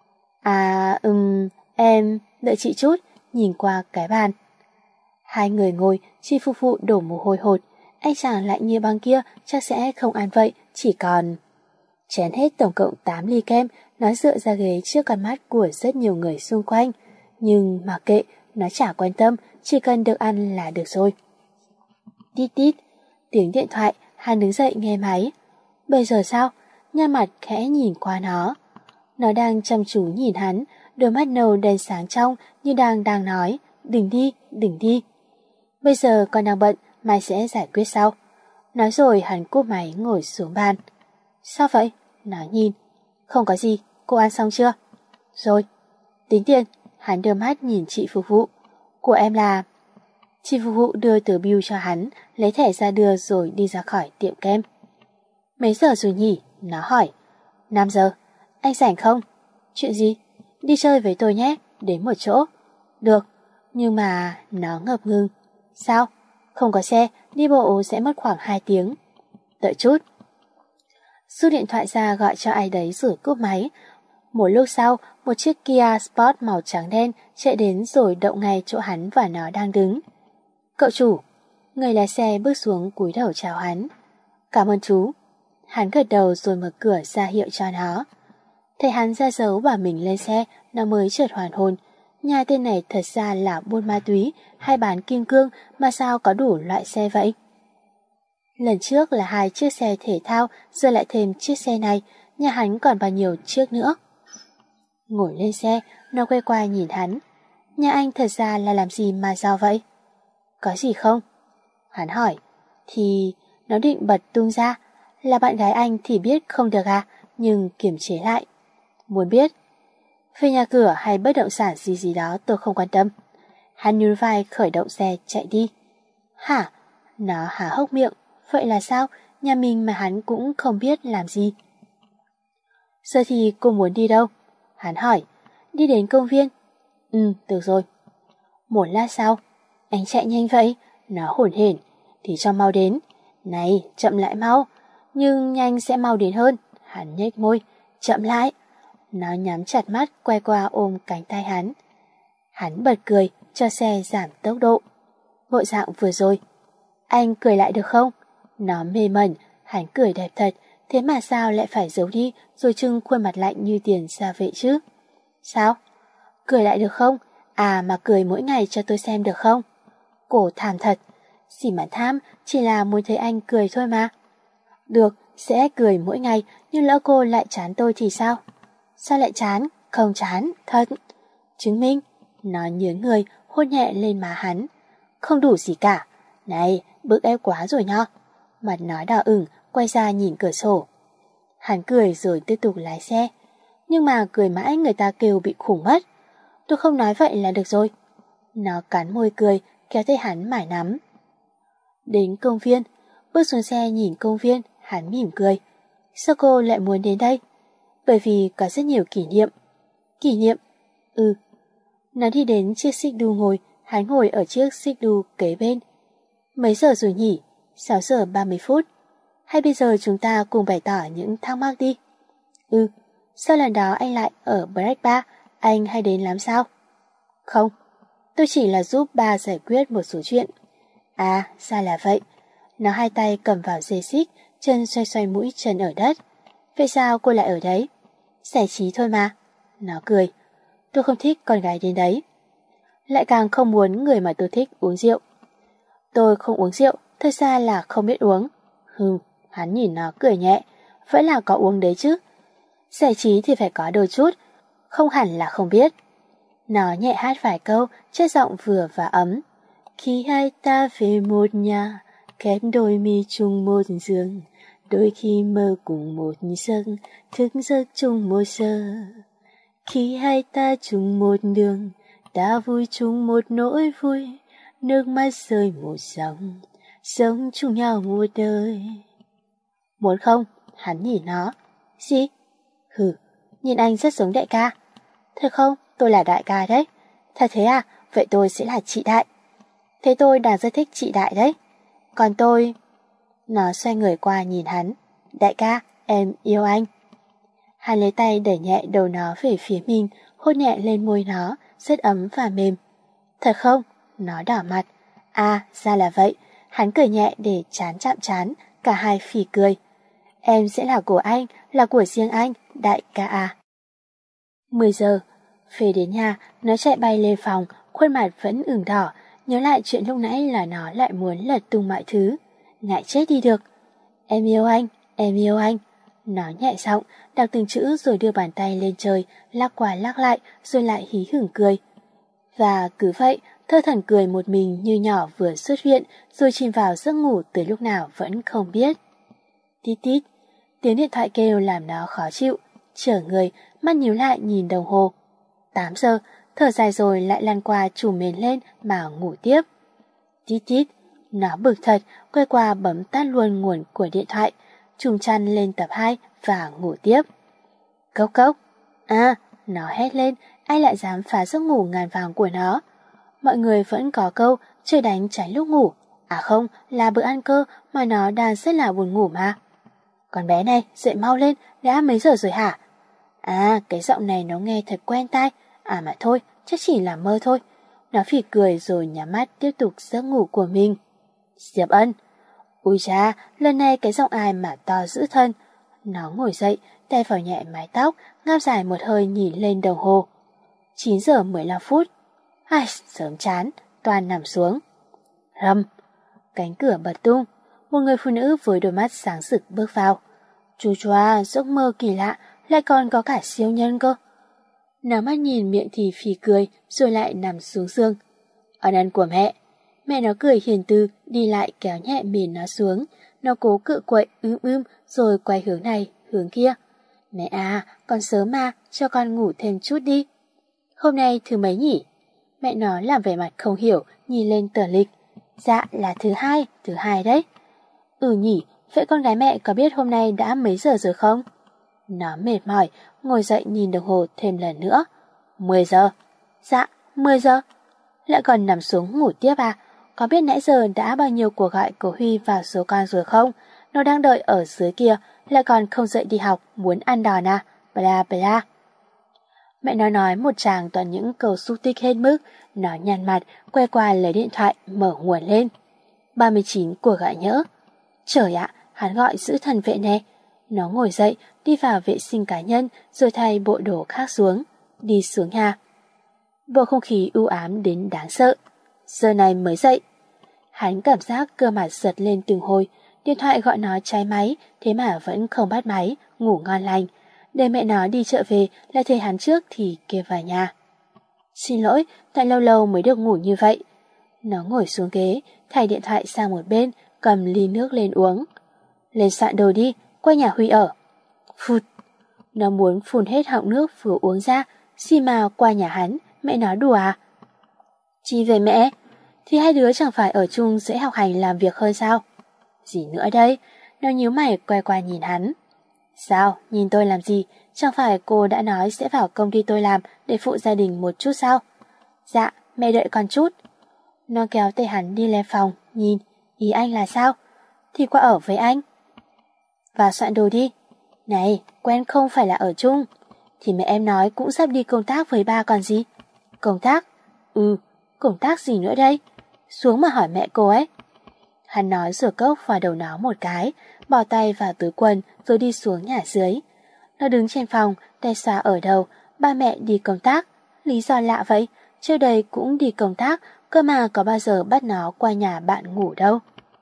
À, ừm, em, đợi chị chút, nhìn qua cái bàn. Hai người ngồi, chị phục vụ đổ mồ hôi hột. Anh chàng lại như băng kia chắc sẽ không ăn vậy, chỉ còn... Chén hết tổng cộng tám ly kem, nó dựa ra ghế trước con mắt của rất nhiều người xung quanh. Nhưng mà kệ, nó chả quan tâm, chỉ cần được ăn là được rồi. Tít tít, tiếng điện thoại, hắn đứng dậy nghe máy. Bây giờ sao? Nhăn mặt khẽ nhìn qua nó. Nó đang chăm chú nhìn hắn, đôi mắt nâu đen sáng trong như đang đang nói, đừng đi, đừng đi. Bây giờ con đang bận, mai sẽ giải quyết sau. Nói rồi hắn cúp máy ngồi xuống bàn. Sao vậy? Nó nhìn. Không có gì, cô ăn xong chưa? Rồi. Tính tiền, hắn đưa mắt nhìn chị phục vụ. Của em là... Chị phục vụ đưa tờ bill cho hắn, lấy thẻ ra đưa rồi đi ra khỏi tiệm kem. Mấy giờ rồi nhỉ? Nó hỏi. năm giờ. Anh rảnh không? Chuyện gì? Đi chơi với tôi nhé, đến một chỗ. Được, nhưng mà... Nó ngập ngừng. Sao? Không có xe, đi bộ sẽ mất khoảng hai tiếng. Đợi chút. Rút điện thoại ra gọi cho ai đấy rồi cúp máy. Một lúc sau, một chiếc Kia Sport màu trắng đen chạy đến rồi đậu ngay chỗ hắn và nó đang đứng. Cậu chủ. Người lái xe bước xuống cúi đầu chào hắn. Cảm ơn chú. Hắn gật đầu rồi mở cửa ra hiệu cho nó. Thấy hắn ra dấu bảo mình lên xe, nó mới chợt hoàn hồn. Nhà tên này thật ra là buôn ma túy hay bán kim cương mà sao có đủ loại xe vậy? Lần trước là hai chiếc xe thể thao, giờ lại thêm chiếc xe này, nhà hắn còn bao nhiêu chiếc nữa. Ngồi lên xe, nó quay qua nhìn hắn. Nhà anh thật ra là làm gì mà sao vậy? Có gì không? Hắn hỏi. Thì nó định bật tung ra. Là bạn gái anh thì biết không được à, nhưng kiềm chế lại. Muốn biết? Về nhà cửa hay bất động sản gì gì đó tôi không quan tâm. Hắn nhún vai khởi động xe chạy đi. Hả? Nó há hốc miệng. Vậy là sao? Nhà mình mà hắn cũng không biết làm gì. Giờ thì cô muốn đi đâu? Hắn hỏi. Đi đến công viên. Ừ, được rồi. Một lát sau. Anh chạy nhanh vậy. Nó hổn hển. Thì cho mau đến. Này, chậm lại mau. Nhưng nhanh sẽ mau đến hơn. Hắn nhếch môi. Chậm lại. Nó nhắm chặt mắt quay qua ôm cánh tay hắn. Hắn bật cười cho xe giảm tốc độ. Bộ dạng vừa rồi. Anh cười lại được không? Nó mê mẩn. Hắn cười đẹp thật. Thế mà sao lại phải giấu đi rồi trưng khuôn mặt lạnh như tiền xa vệ chứ? Sao? Cười lại được không? À mà cười mỗi ngày cho tôi xem được không? Cổ thảm thật. Gì mà tham, chỉ là muốn thấy anh cười thôi mà. Được, sẽ cười mỗi ngày, nhưng lỡ cô lại chán tôi thì sao? Sao lại chán? Không chán, thật. Chứng minh. Nó nhướng người, hôn nhẹ lên má hắn. Không đủ gì cả. Này, bức ép quá rồi nho. Mặt nó đỏ ửng, quay ra nhìn cửa sổ. Hắn cười rồi tiếp tục lái xe. Nhưng mà cười mãi người ta kêu bị khủng mất. Tôi không nói vậy là được rồi. Nó cắn môi cười, kéo tay hắn mải nắm. Đến công viên, bước xuống xe nhìn công viên, hắn mỉm cười. Sao cô lại muốn đến đây? Bởi vì có rất nhiều kỷ niệm. Kỷ niệm? Ừ. Nó đi đến chiếc xích đu ngồi, hắn ngồi ở chiếc xích đu kế bên. Mấy giờ rồi nhỉ? sáu giờ ba mươi phút. Hay bây giờ chúng ta cùng bày tỏ những thắc mắc đi? Ừ. Sao lần đó anh lại ở Break Bar? Anh hay đến lắm sao? Không. Tôi chỉ là giúp ba giải quyết một số chuyện. À, ra là vậy. Nó hai tay cầm vào dây xích, chân xoay xoay mũi chân ở đất. Vậy sao cô lại ở đấy? Giải trí thôi mà. Nó cười. Tôi không thích con gái đến đấy. Lại càng không muốn người mà tôi thích uống rượu. Tôi không uống rượu, thật ra là không biết uống. Hừm, hắn nhìn nó cười nhẹ. Vẫn là có uống đấy chứ. Giải trí thì phải có đôi chút, không hẳn là không biết. Nó nhẹ hát vài câu, chất giọng vừa và ấm. Khi hai ta về một nhà, khép đôi mi chung một giường, đôi khi mơ cùng một giấc, thức giấc chung một giờ. Khi hai ta chung một đường, ta vui chung một nỗi vui, nước mắt rơi một dòng, sống chung nhau một đời. Muốn không? Hắn nhìn nó. Gì? Hừ, nhìn anh rất giống đại ca. Thật không? Tôi là đại ca đấy. Thật thế à? Vậy tôi sẽ là chị đại. Thế tôi đang rất thích chị đại đấy. Còn tôi... Nó xoay người qua nhìn hắn. Đại ca, em yêu anh. Hắn lấy tay đẩy nhẹ đầu nó về phía mình, hôn nhẹ lên môi nó, rất ấm và mềm. Thật không? Nó đỏ mặt. À, ra là vậy. Hắn cười nhẹ để chán chạm chán, cả hai phì cười. Em sẽ là của anh, là của riêng anh, đại ca à. mười giờ. Về đến nhà, nó chạy bay lên phòng, khuôn mặt vẫn ửng đỏ, nhớ lại chuyện lúc nãy là nó lại muốn lật tung mọi thứ. Ngại chết đi được. Em yêu anh, em yêu anh. Nó nhẹ giọng, đọc từng chữ rồi đưa bàn tay lên trời, lắc qua lắc lại, rồi lại hí hửng cười. Và cứ vậy, thơ thẩn cười một mình như nhỏ vừa xuất viện, rồi chìm vào giấc ngủ từ lúc nào vẫn không biết. Tít tít, tiếng điện thoại kêu làm nó khó chịu, trở người, mắt nhíu lại nhìn đồng hồ. tám giờ, thở dài rồi lại lăn qua trùm mền lên mà ngủ tiếp. Tít tít, nó bực thật, quay qua bấm tắt luôn nguồn của điện thoại, trùm chăn lên tập hai và ngủ tiếp. Cốc cốc, à, nó hét lên, ai lại dám phá giấc ngủ ngàn vàng của nó. Mọi người vẫn có câu chơi đánh tránh lúc ngủ, à không, là bữa ăn cơ mà nó đang rất là buồn ngủ mà. Con bé này, dậy mau lên, đã mấy giờ rồi hả? À, cái giọng này nó nghe thật quen tai. À mà thôi, chắc chỉ là mơ thôi. Nó phì cười rồi nhắm mắt tiếp tục giấc ngủ của mình. Diệp Ân. Ui cha, lần này cái giọng ai mà to dữ thân. Nó ngồi dậy, tay vào nhẹ mái tóc, ngáp dài một hơi nhìn lên đồng hồ. chín giờ mười lăm phút. Ai, sớm chán, toàn nằm xuống. Rầm. Cánh cửa bật tung. Một người phụ nữ với đôi mắt sáng rực bước vào. Chú chua, giấc mơ kỳ lạ, lại còn có cả siêu nhân cơ. Nó mắt nhìn miệng thì phì cười rồi lại nằm xuống giường. Ân ân của mẹ. Mẹ nó cười hiền từ, đi lại kéo nhẹ mền nó xuống. Nó cố cự quậy ưm ưm rồi quay hướng này, hướng kia. Mẹ à, con sớm mà, cho con ngủ thêm chút đi. Hôm nay thứ mấy nhỉ? Mẹ nó làm vẻ mặt không hiểu, nhìn lên tờ lịch. Dạ là thứ hai, thứ hai đấy. Ừ nhỉ, vậy con gái mẹ có biết hôm nay đã mấy giờ rồi không? Nó mệt mỏi, ngồi dậy nhìn đồng hồ thêm lần nữa. Mười giờ. Dạ, mười giờ. Lại còn nằm xuống ngủ tiếp à? Có biết nãy giờ đã bao nhiêu cuộc gọi của Huy vào số con rồi không? Nó đang đợi ở dưới kia, lại còn không dậy đi học, muốn ăn đòn à? Bla bla. Mẹ nó nói một tràng toàn những câu xúc tích hết mức. Nó nhăn mặt, quay qua lấy điện thoại, mở nguồn lên. ba mươi chín cuộc gọi nhỡ. Trời ạ, hắn gọi giữ thần vệ nè. Nó ngồi dậy, đi vào vệ sinh cá nhân, rồi thay bộ đồ khác xuống. Đi xuống nhà. Bầu không khí u ám đến đáng sợ. Giờ này mới dậy. Hắn cảm giác cơ mặt giật lên từng hồi. Điện thoại gọi nó trái máy, thế mà vẫn không bắt máy, ngủ ngon lành. Để mẹ nó đi chợ về, lại thấy hắn trước thì kêu vào nhà. Xin lỗi, tại lâu lâu mới được ngủ như vậy. Nó ngồi xuống ghế, thảy điện thoại sang một bên, cầm ly nước lên uống. Lên soạn đồ đi, qua nhà Huy ở. Phụt. Nó muốn phun hết họng nước vừa uống ra, xì mà qua nhà hắn, mẹ nó đùa à? Chi về mẹ? Thì hai đứa chẳng phải ở chung dễ học hành làm việc hơn sao? Gì nữa đây? Nó nhíu mày quay qua nhìn hắn. Sao? Nhìn tôi làm gì? Chẳng phải cô đã nói sẽ vào công ty tôi làm để phụ gia đình một chút sao? Dạ, mẹ đợi con chút. Nó kéo tay hắn đi lên phòng, nhìn. Ý anh là sao? Thì qua ở với anh. Vào soạn đồ đi. Này, quen không phải là ở chung. Thì mẹ em nói cũng sắp đi công tác với ba còn gì. Công tác? Ừ, công tác gì nữa đây? Xuống mà hỏi mẹ cô ấy. Hắn nói rửa cốc vào đầu nó một cái, bỏ tay vào túi quần rồi đi xuống nhà dưới. Nó đứng trên phòng, tay xóa ở đầu, ba mẹ đi công tác. Lý do lạ vậy, trước đây cũng đi công tác, cơ mà có bao giờ bắt nó qua nhà bạn ngủ đâu.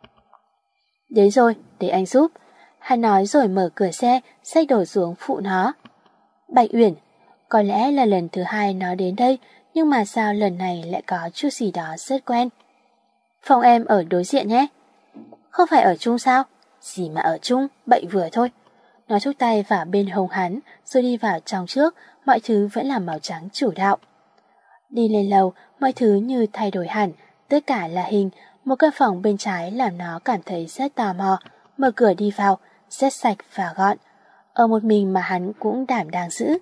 Đến rồi, để anh giúp. Hắn nói rồi mở cửa xe, xách đổ xuống phụ nó. Bạch Uyển, có lẽ là lần thứ hai nó đến đây, nhưng mà sao lần này lại có chút gì đó rất quen. Phòng em ở đối diện nhé. Không phải ở chung sao? Gì mà ở chung, bậy vừa thôi. Nó thúc tay vào bên hông hắn, rồi đi vào trong trước, mọi thứ vẫn là màu trắng chủ đạo. Đi lên lầu, mọi thứ như thay đổi hẳn, tất cả là hình. Một căn phòng bên trái làm nó cảm thấy rất tò mò, mở cửa đi vào, rất sạch và gọn. Ở một mình mà hắn cũng đảm đang giữ.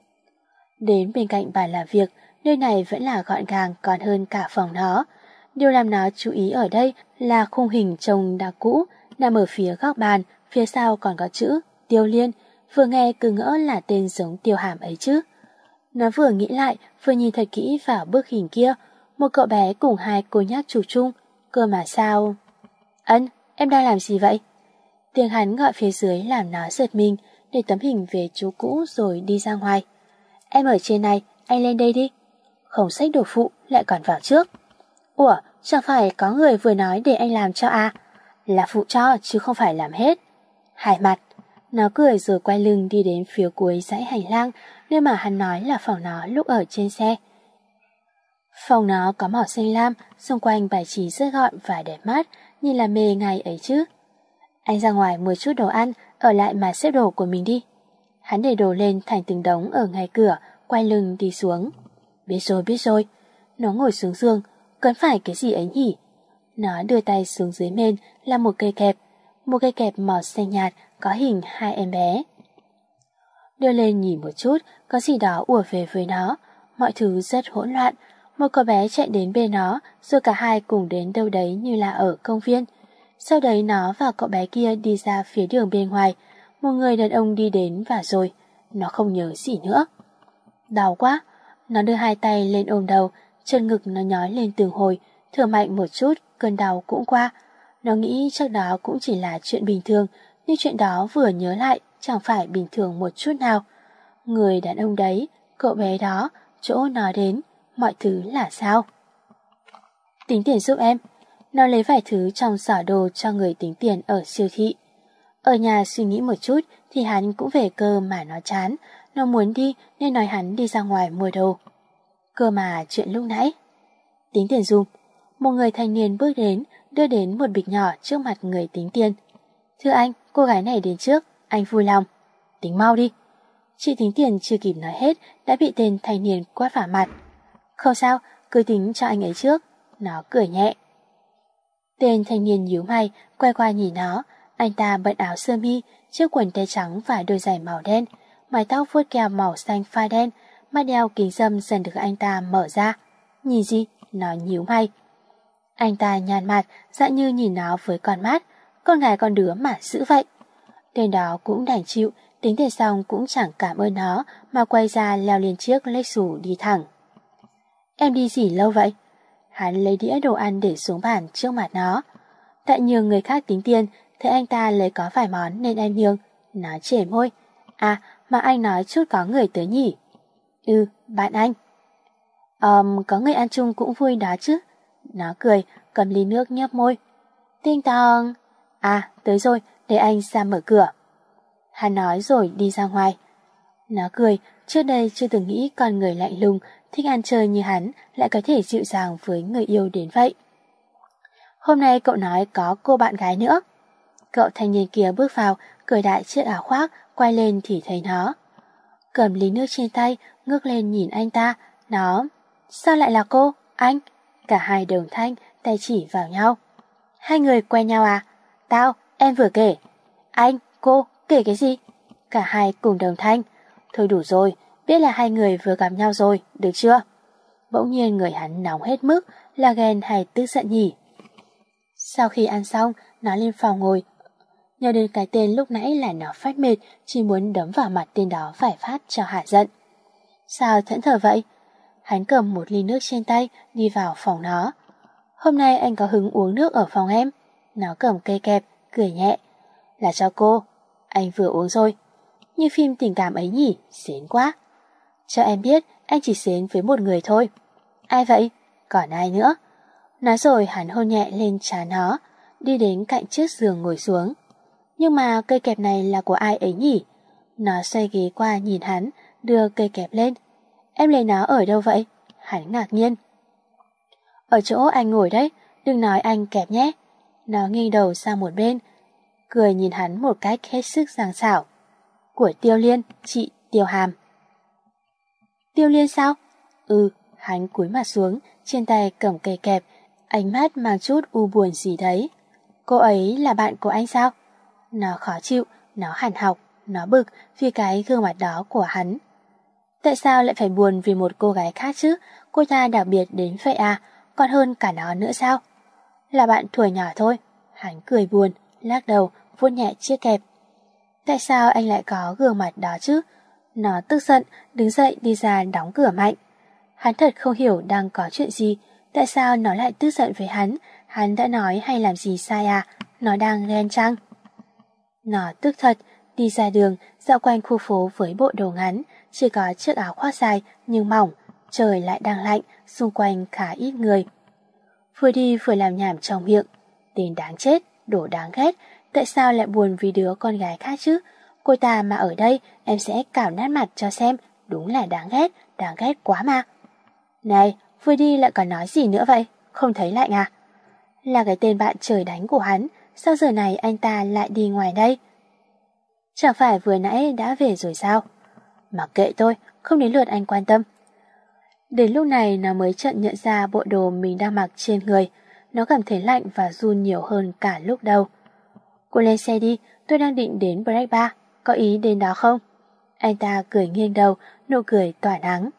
Đến bên cạnh bàn làm việc, nơi này vẫn là gọn gàng còn hơn cả phòng nó. Điều làm nó chú ý ở đây là khung hình trông đã cũ, nằm ở phía góc bàn, phía sau còn có chữ Tiêu Liên, vừa nghe cứ ngỡ là tên giống Tiêu Hàm ấy chứ. Nó vừa nghĩ lại, vừa nhìn thật kỹ vào bức hình kia, một cậu bé cùng hai cô nhóc chụp chung, cơ mà sao? Ân, em đang làm gì vậy? Tiếng hắn gọi phía dưới làm nó giật mình, để tấm hình về chú cũ rồi đi ra ngoài. Em ở trên này, anh lên đây đi. Không xách đồ phụ, lại còn vào trước. Ủa, chẳng phải có người vừa nói để anh làm cho à? Là phụ cho chứ không phải làm hết. Hai mặt. Nó cười rồi quay lưng đi đến phía cuối dãy hành lang, nơi mà hắn nói là phòng nó lúc ở trên xe. Phòng nó có màu xanh lam, xung quanh bài trí rất gọn và đẹp mắt, nhìn là mê ngày ấy chứ. Anh ra ngoài mua chút đồ ăn, ở lại mà xếp đồ của mình đi. Hắn để đồ lên thành từng đống ở ngay cửa, quay lưng đi xuống. Biết rồi, biết rồi. Nó ngồi xuống giường, cần phải cái gì ấy nhỉ? Nó đưa tay xuống dưới mền là một cây kẹp, một cây kẹp màu xanh nhạt có hình hai em bé. Đưa lên nhìn một chút, có gì đó ùa về với nó, mọi thứ rất hỗn loạn. Một cô bé chạy đến bên nó, rồi cả hai cùng đến đâu đấy như là ở công viên. Sau đấy nó và cậu bé kia đi ra phía đường bên ngoài, một người đàn ông đi đến và rồi, nó không nhớ gì nữa. Đau quá, nó đưa hai tay lên ôm đầu, chân ngực nó nhói lên từng hồi, thở mạnh một chút, cơn đau cũng qua. Nó nghĩ chắc đó cũng chỉ là chuyện bình thường, nhưng chuyện đó vừa nhớ lại chẳng phải bình thường một chút nào. Người đàn ông đấy, cậu bé đó, chỗ nó đến, mọi thứ là sao? Tính tiền giúp em. Nó lấy vài thứ trong giỏ đồ cho người tính tiền ở siêu thị. Ở nhà suy nghĩ một chút thì hắn cũng về cơ mà nó chán. Nó muốn đi nên nói hắn đi ra ngoài mua đồ. Cơ mà chuyện lúc nãy. Tính tiền dùm. Một người thanh niên bước đến, đưa đến một bịch nhỏ trước mặt người tính tiền. Thưa anh, cô gái này đến trước, anh vui lòng. Tính mau đi. Chị tính tiền chưa kịp nói hết đã bị tên thanh niên quát vào mặt. Không sao, cứ tính cho anh ấy trước. Nó cười nhẹ. Tên thanh niên nhíu mày, quay qua nhìn nó. Anh ta bận áo sơ mi, chiếc quần tây trắng và đôi giày màu đen, mái tóc vuốt keo màu xanh pha đen, mắt đeo kính râm dần được anh ta mở ra. Nhìn gì? Nó nhíu mày. Anh ta nhàn mặt, dạng như nhìn nó với con mắt. Con gái con đứa mà dữ vậy. Tên đó cũng đành chịu, tính tiền xong cũng chẳng cảm ơn nó, mà quay ra leo lên chiếc Lexus đi thẳng. Em đi gì lâu vậy? Hắn lấy đĩa đồ ăn để xuống bàn trước mặt nó. Tại nhường người khác tính tiền, thấy anh ta lấy có vài món nên em nhường. Nó chể môi. À, mà anh nói chút có người tới nhỉ? Ừ, bạn anh. Um, có người ăn chung cũng vui đó chứ. Nó cười, cầm ly nước nhấp môi. Tinh tong. À, tới rồi, để anh ra mở cửa. Hắn nói rồi đi ra ngoài. Nó cười, trước đây chưa từng nghĩ con người lạnh lùng, thích ăn chơi như hắn lại có thể dịu dàng với người yêu đến vậy. Hôm nay cậu nói có cô bạn gái nữa. Cậu thanh niên kia bước vào, cởi đại chiếc áo khoác, quay lên thì thấy nó. Cầm ly nước trên tay, ngước lên nhìn anh ta. Nó, sao lại là cô, anh? Cả hai đồng thanh, tay chỉ vào nhau. Hai người quen nhau à? Tao, em vừa kể. Anh, cô, kể cái gì? Cả hai cùng đồng thanh. Thôi đủ rồi, biết là hai người vừa gặp nhau rồi, được chưa? Bỗng nhiên người hắn nóng hết mức, là ghen hay tức giận nhỉ? Sau khi ăn xong, nó lên phòng ngồi. Nhớ đến cái tên lúc nãy là nó phát mệt, chỉ muốn đấm vào mặt tên đó phải phát cho hả giận. Sao thẫn thờ vậy? Hắn cầm một ly nước trên tay, đi vào phòng nó. Hôm nay anh có hứng uống nước ở phòng em? Nó cầm cây kẹp, cười nhẹ. Là cho cô. Anh vừa uống rồi. Như phim tình cảm ấy nhỉ, xến quá. Cho em biết, anh chỉ xến với một người thôi. Ai vậy? Còn ai nữa? Nói rồi hắn hôn nhẹ lên trán nó, đi đến cạnh chiếc giường ngồi xuống. Nhưng mà cây kẹp này là của ai ấy nhỉ? Nó xoay ghế qua nhìn hắn, đưa cây kẹp lên. Em lấy nó ở đâu vậy? Hắn ngạc nhiên. Ở chỗ anh ngồi đấy, đừng nói anh kẹp nhé. Nó nghiêng đầu sang một bên, cười nhìn hắn một cách hết sức giằng xảo. Của Tiêu Liên, chị Tiêu Hàm. Tiêu Liên sao? Ừ, hắn cúi mặt xuống, trên tay cầm cây kẹp, ánh mắt mang chút u buồn gì đấy. Cô ấy là bạn của anh sao? Nó khó chịu, nó hằn học, nó bực vì cái gương mặt đó của hắn. Tại sao lại phải buồn vì một cô gái khác chứ? Cô ta đặc biệt đến vậy à? Còn hơn cả nó nữa sao? Là bạn tuổi nhỏ thôi. Hắn cười buồn, lắc đầu, vuốt nhẹ chiếc kẹp. Tại sao anh lại có gương mặt đó chứ? Nó tức giận, đứng dậy đi ra đóng cửa mạnh. Hắn thật không hiểu đang có chuyện gì. Tại sao nó lại tức giận với hắn? Hắn đã nói hay làm gì sai à? Nó đang ghen chăng? Nó tức thật, đi ra đường, dạo quanh khu phố với bộ đồ ngắn, chỉ có chiếc áo khoác dài nhưng mỏng, trời lại đang lạnh, xung quanh khá ít người. Vừa đi vừa làm nhảm trong miệng. Tên đáng chết, đồ đáng ghét, tại sao lại buồn vì đứa con gái khác chứ? Cô ta mà ở đây, em sẽ cào nát mặt cho xem, đúng là đáng ghét, đáng ghét quá mà. Này, vừa đi lại còn nói gì nữa vậy? Không thấy lạnh à? Là cái tên bạn trời đánh của hắn, sao giờ này anh ta lại đi ngoài đây? Chẳng phải vừa nãy đã về rồi sao? Mặc kệ tôi, không đến lượt anh quan tâm. Đến lúc này nó mới chợt nhận ra bộ đồ mình đang mặc trên người. Nó cảm thấy lạnh và run nhiều hơn cả lúc đầu. Cô lên xe đi, tôi đang định đến break bar, có ý đến đó không? Anh ta cười nghiêng đầu, nụ cười tỏa nắng.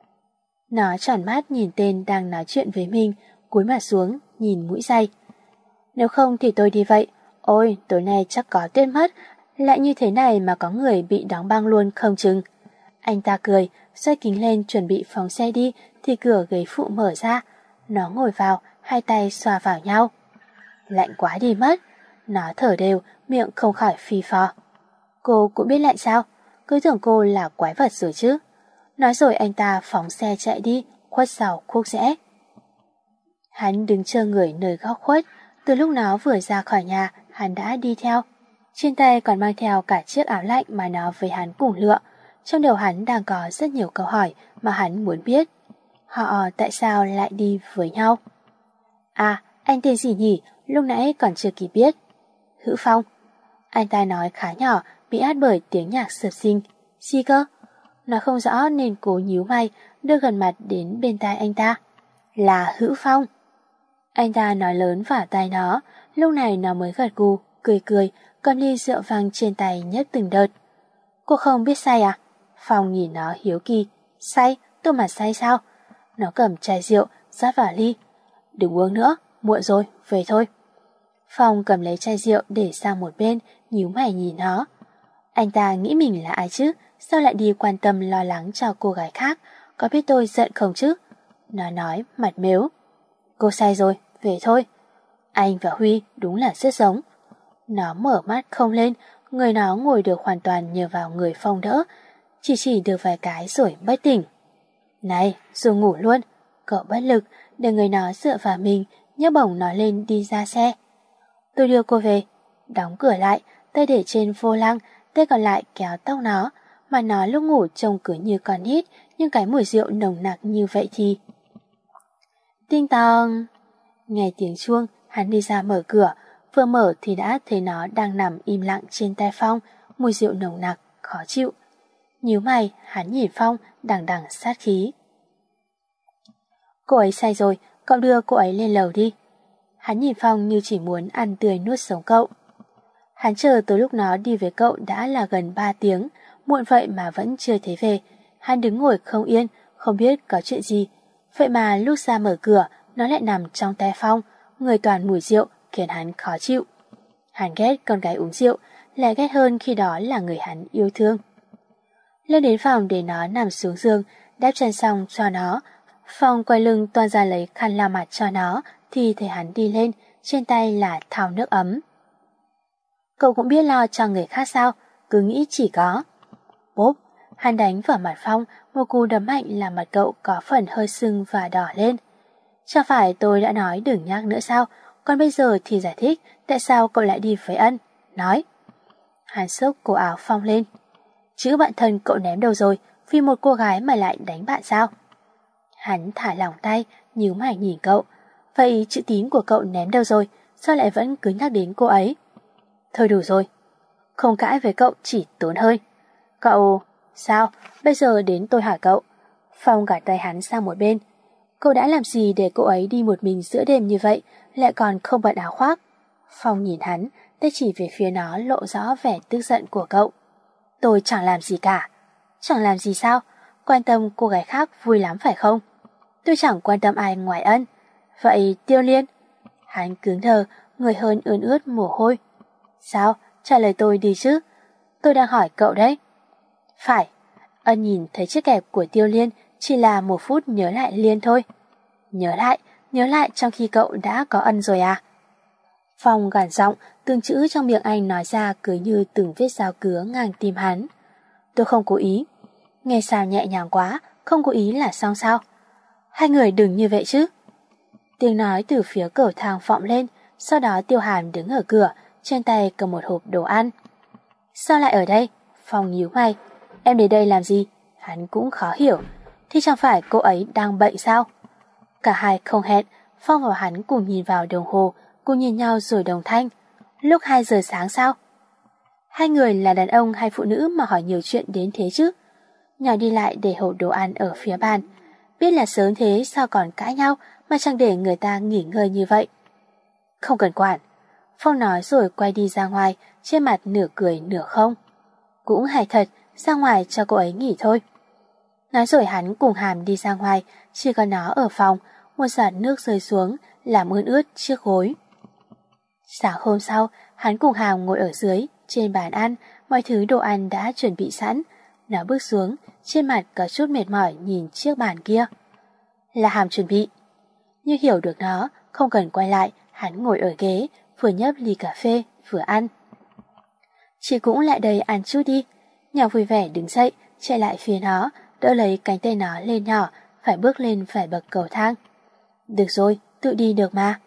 Nó tròn mắt nhìn tên đang nói chuyện với mình, cúi mặt xuống, nhìn mũi giày. Nếu không thì tôi đi vậy. Ôi, tối nay chắc có tuyết mất, lại như thế này mà có người bị đóng băng luôn không chừng. Anh ta cười, xoay kính lên chuẩn bị phóng xe đi thì cửa ghế phụ mở ra. Nó ngồi vào, hai tay xoa vào nhau. Lạnh quá đi mất. Nó thở đều, miệng không khỏi phì phò. Cô cũng biết lạnh sao? Cứ tưởng cô là quái vật rồi chứ. Nói rồi anh ta phóng xe chạy đi, khuất sau khúc rẽ. Hắn đứng chờ người nơi góc khuất. Từ lúc nó vừa ra khỏi nhà, hắn đã đi theo. Trên tay còn mang theo cả chiếc áo lạnh mà nó với hắn cùng lựa. Trong đầu hắn đang có rất nhiều câu hỏi mà hắn muốn biết. Họ tại sao lại đi với nhau? À, anh tên gì nhỉ? Lúc nãy còn chưa kịp biết. Hữu Phong. Anh ta nói khá nhỏ, bị át bởi tiếng nhạc sập sình. Gì cơ? Nó không rõ nên cố nhíu mày, đưa gần mặt đến bên tai anh ta. Là Hữu Phong. Anh ta nói lớn vào tai nó, lúc này nó mới gật gù, cười cười, cầm ly rượu vang trên tay nhấp từng đợt. Cô không biết say à? Phong nhìn nó hiếu kỳ. Say? Tôi mà say sao? Nó cầm chai rượu, rót vào ly. Đừng uống nữa, muộn rồi, về thôi. Phong cầm lấy chai rượu để sang một bên, nhíu mày nhìn nó. Anh ta nghĩ mình là ai chứ? Sao lại đi quan tâm lo lắng cho cô gái khác? Có biết tôi giận không chứ? Nó nói mặt mếu. Cô say rồi, về thôi. Anh và Huy đúng là rất giống. Nó mở mắt không lên, người nó ngồi được hoàn toàn nhờ vào người Phong đỡ, chỉ chỉ được vài cái rồi bất tỉnh. Này, rồi ngủ luôn. Cậu bất lực, để người nó dựa vào mình, nhấc bổng nó lên đi ra xe. Tôi đưa cô về, đóng cửa lại, tay để trên vô lăng, tay còn lại kéo tóc nó, mà nó lúc ngủ trông cứ như con nít, nhưng cái mùi rượu nồng nặc như vậy thì... Tinh tong! Nghe tiếng chuông, hắn đi ra mở cửa, vừa mở thì đã thấy nó đang nằm im lặng trên tay Phong, mùi rượu nồng nặc, khó chịu. Nhíu mày, hắn nhìn Phong, đằng đằng sát khí. Cô ấy say rồi, cậu đưa cô ấy lên lầu đi. Hắn nhìn Phong như chỉ muốn ăn tươi nuốt sống cậu. Hắn chờ tới lúc nó đi với cậu đã là gần ba tiếng, muộn vậy mà vẫn chưa thấy về. Hắn đứng ngồi không yên, không biết có chuyện gì. Vậy mà lúc ra mở cửa, nó lại nằm trong tay Phong, người toàn mùi rượu, khiến hắn khó chịu. Hắn ghét con gái uống rượu, lại ghét hơn khi đó là người hắn yêu thương. Lên đến phòng để nó nằm xuống giường, đắp chân xong cho nó. Phong quay lưng toan ra lấy khăn lau mặt cho nó, thì thấy hắn đi lên, trên tay là thau nước ấm. Cậu cũng biết lo cho người khác sao, cứ nghĩ chỉ có. Bốp, hắn đánh vào mặt Phong, một cú đấm mạnh làm mặt cậu có phần hơi sưng và đỏ lên. Chẳng phải tôi đã nói đừng nhắc nữa sao, còn bây giờ thì giải thích tại sao cậu lại đi với Ân. Nói. Hắn xốc cổ áo Phong lên. Chữ bạn thân cậu ném đâu rồi, vì một cô gái mà lại đánh bạn sao? Hắn thả lỏng tay, nhíu mày nhìn cậu. Vậy chữ tín của cậu ném đâu rồi, sao lại vẫn cứ nhắc đến cô ấy? Thôi đủ rồi. Không cãi với cậu chỉ tốn hơi. Cậu... Sao? Bây giờ đến tôi hỏi cậu. Phong gạt tay hắn sang một bên. Cậu đã làm gì để cô ấy đi một mình giữa đêm như vậy, lại còn không bận áo khoác? Phong nhìn hắn, tay chỉ về phía nó lộ rõ vẻ tức giận của cậu. Tôi chẳng làm gì cả. Chẳng làm gì sao? Quan tâm cô gái khác vui lắm phải không? Tôi chẳng quan tâm ai ngoài Ân. Vậy Tiêu Liên? Hắn cứng đờ, người hơn ướt ướt mồ hôi. Sao? Trả lời tôi đi chứ. Tôi đang hỏi cậu đấy. Phải. Ân nhìn thấy chiếc kẹp của Tiêu Liên chỉ là một phút nhớ lại Liên thôi. Nhớ lại, nhớ lại trong khi cậu đã có Ân rồi à? Phong gằn giọng, từng chữ trong miệng anh nói ra cứ như từng vết dao cứa ngang tim hắn. Tôi không cố ý. Nghe sao nhẹ nhàng quá, không cố ý là xong sao? Hai người đừng như vậy chứ. Tiếng nói từ phía cầu thang vọng lên, sau đó Tiêu Hàn đứng ở cửa, trên tay cầm một hộp đồ ăn. Sao lại ở đây? Phong nhíu mày. Em đến đây làm gì? Hắn cũng khó hiểu. Thì chẳng phải cô ấy đang bệnh sao? Cả hai không hẹn, Phong và hắn cùng nhìn vào đồng hồ, cùng nhìn nhau rồi đồng thanh. Lúc hai giờ sáng sao? Hai người là đàn ông hay phụ nữ mà hỏi nhiều chuyện đến thế chứ? Nhỏ đi lại để hộp đồ ăn ở phía bàn. Biết là sớm thế sao còn cãi nhau mà chẳng để người ta nghỉ ngơi như vậy. Không cần quản. Phong nói rồi quay đi ra ngoài, trên mặt nửa cười nửa không. Cũng hài thật, ra ngoài cho cô ấy nghỉ thôi. Nói rồi hắn cùng Hàm đi ra ngoài, chỉ có nó ở phòng, một giọt nước rơi xuống, làm ướt ướt chiếc gối. Sáng hôm sau, hắn cùng Hàm ngồi ở dưới, trên bàn ăn, mọi thứ đồ ăn đã chuẩn bị sẵn. Nó bước xuống, trên mặt có chút mệt mỏi nhìn chiếc bàn kia. Là Hàm chuẩn bị. Như hiểu được nó, không cần quay lại, hắn ngồi ở ghế, vừa nhấp ly cà phê, vừa ăn. Chị cũng lại đây ăn chút đi. Nhỏ vui vẻ đứng dậy, chạy lại phía nó, đỡ lấy cánh tay nó lên nhỏ, phải bước lên phải bậc cầu thang. Được rồi, tự đi được mà.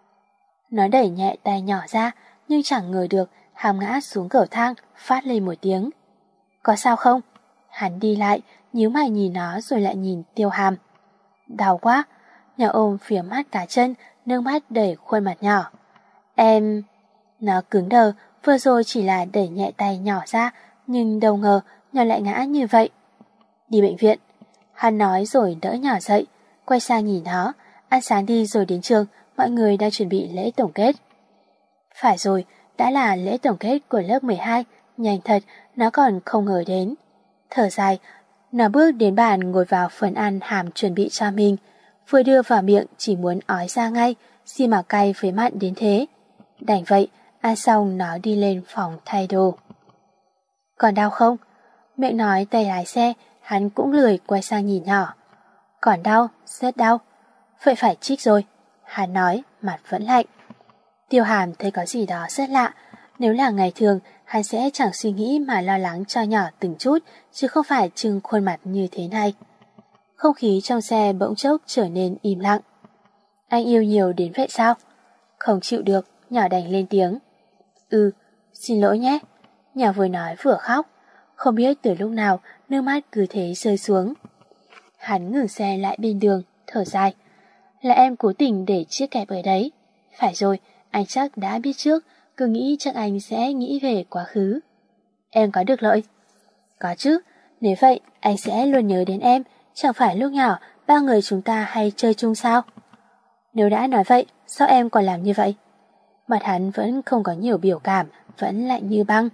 Nó đẩy nhẹ tay nhỏ ra, nhưng chẳng ngờ được, Hàm ngã xuống cầu thang, phát lên một tiếng. Có sao không? Hắn đi lại, nhíu mày nhìn nó rồi lại nhìn Tiêu Hàm. Đau quá. Nhỏ ôm phía mắt cá chân, nước mắt đẩy khuôn mặt nhỏ. Em... Nó cứng đờ, vừa rồi chỉ là đẩy nhẹ tay nhỏ ra, nhưng đâu ngờ nhỏ lại ngã như vậy. Đi bệnh viện. Hắn nói rồi đỡ nhỏ dậy, quay sang nhìn nó. Ăn sáng đi rồi đến trường, mọi người đang chuẩn bị lễ tổng kết. Phải rồi, đã là lễ tổng kết của lớp mười hai, nhanh thật, nó còn không ngờ đến. Thở dài, nó bước đến bàn ngồi vào phần ăn Hàm chuẩn bị cho mình. Vừa đưa vào miệng chỉ muốn ói ra ngay, gì mà cay với mặn đến thế. Đành vậy, ăn xong nó đi lên phòng thay đồ. Còn đau không? Miệng nói tay lái xe, hắn cũng lười quay sang nhìn nhỏ. Còn đau, rất đau. Vậy phải trích rồi, hắn nói, mặt vẫn lạnh. Tiêu Hàm thấy có gì đó rất lạ. Nếu là ngày thường, hắn sẽ chẳng suy nghĩ mà lo lắng cho nhỏ từng chút, chứ không phải trưng khuôn mặt như thế này. Không khí trong xe bỗng chốc trở nên im lặng. Anh yêu nhiều đến vậy sao? Không chịu được, nhỏ đành lên tiếng. Ừ, xin lỗi nhé. Nhỏ vừa nói vừa khóc. Không biết từ lúc nào nước mắt cứ thế rơi xuống. Hắn ngừng xe lại bên đường, thở dài. Là em cố tình để chiếc kẹp ở đấy. Phải rồi, anh chắc đã biết trước, cứ nghĩ chắc anh sẽ nghĩ về quá khứ. Em có được lợi? Có chứ, nếu vậy anh sẽ luôn nhớ đến em. Chẳng phải lúc nhỏ ba người chúng ta hay chơi chung sao? Nếu đã nói vậy, sao em còn làm như vậy? Mặt hắn vẫn không có nhiều biểu cảm, vẫn lạnh như băng.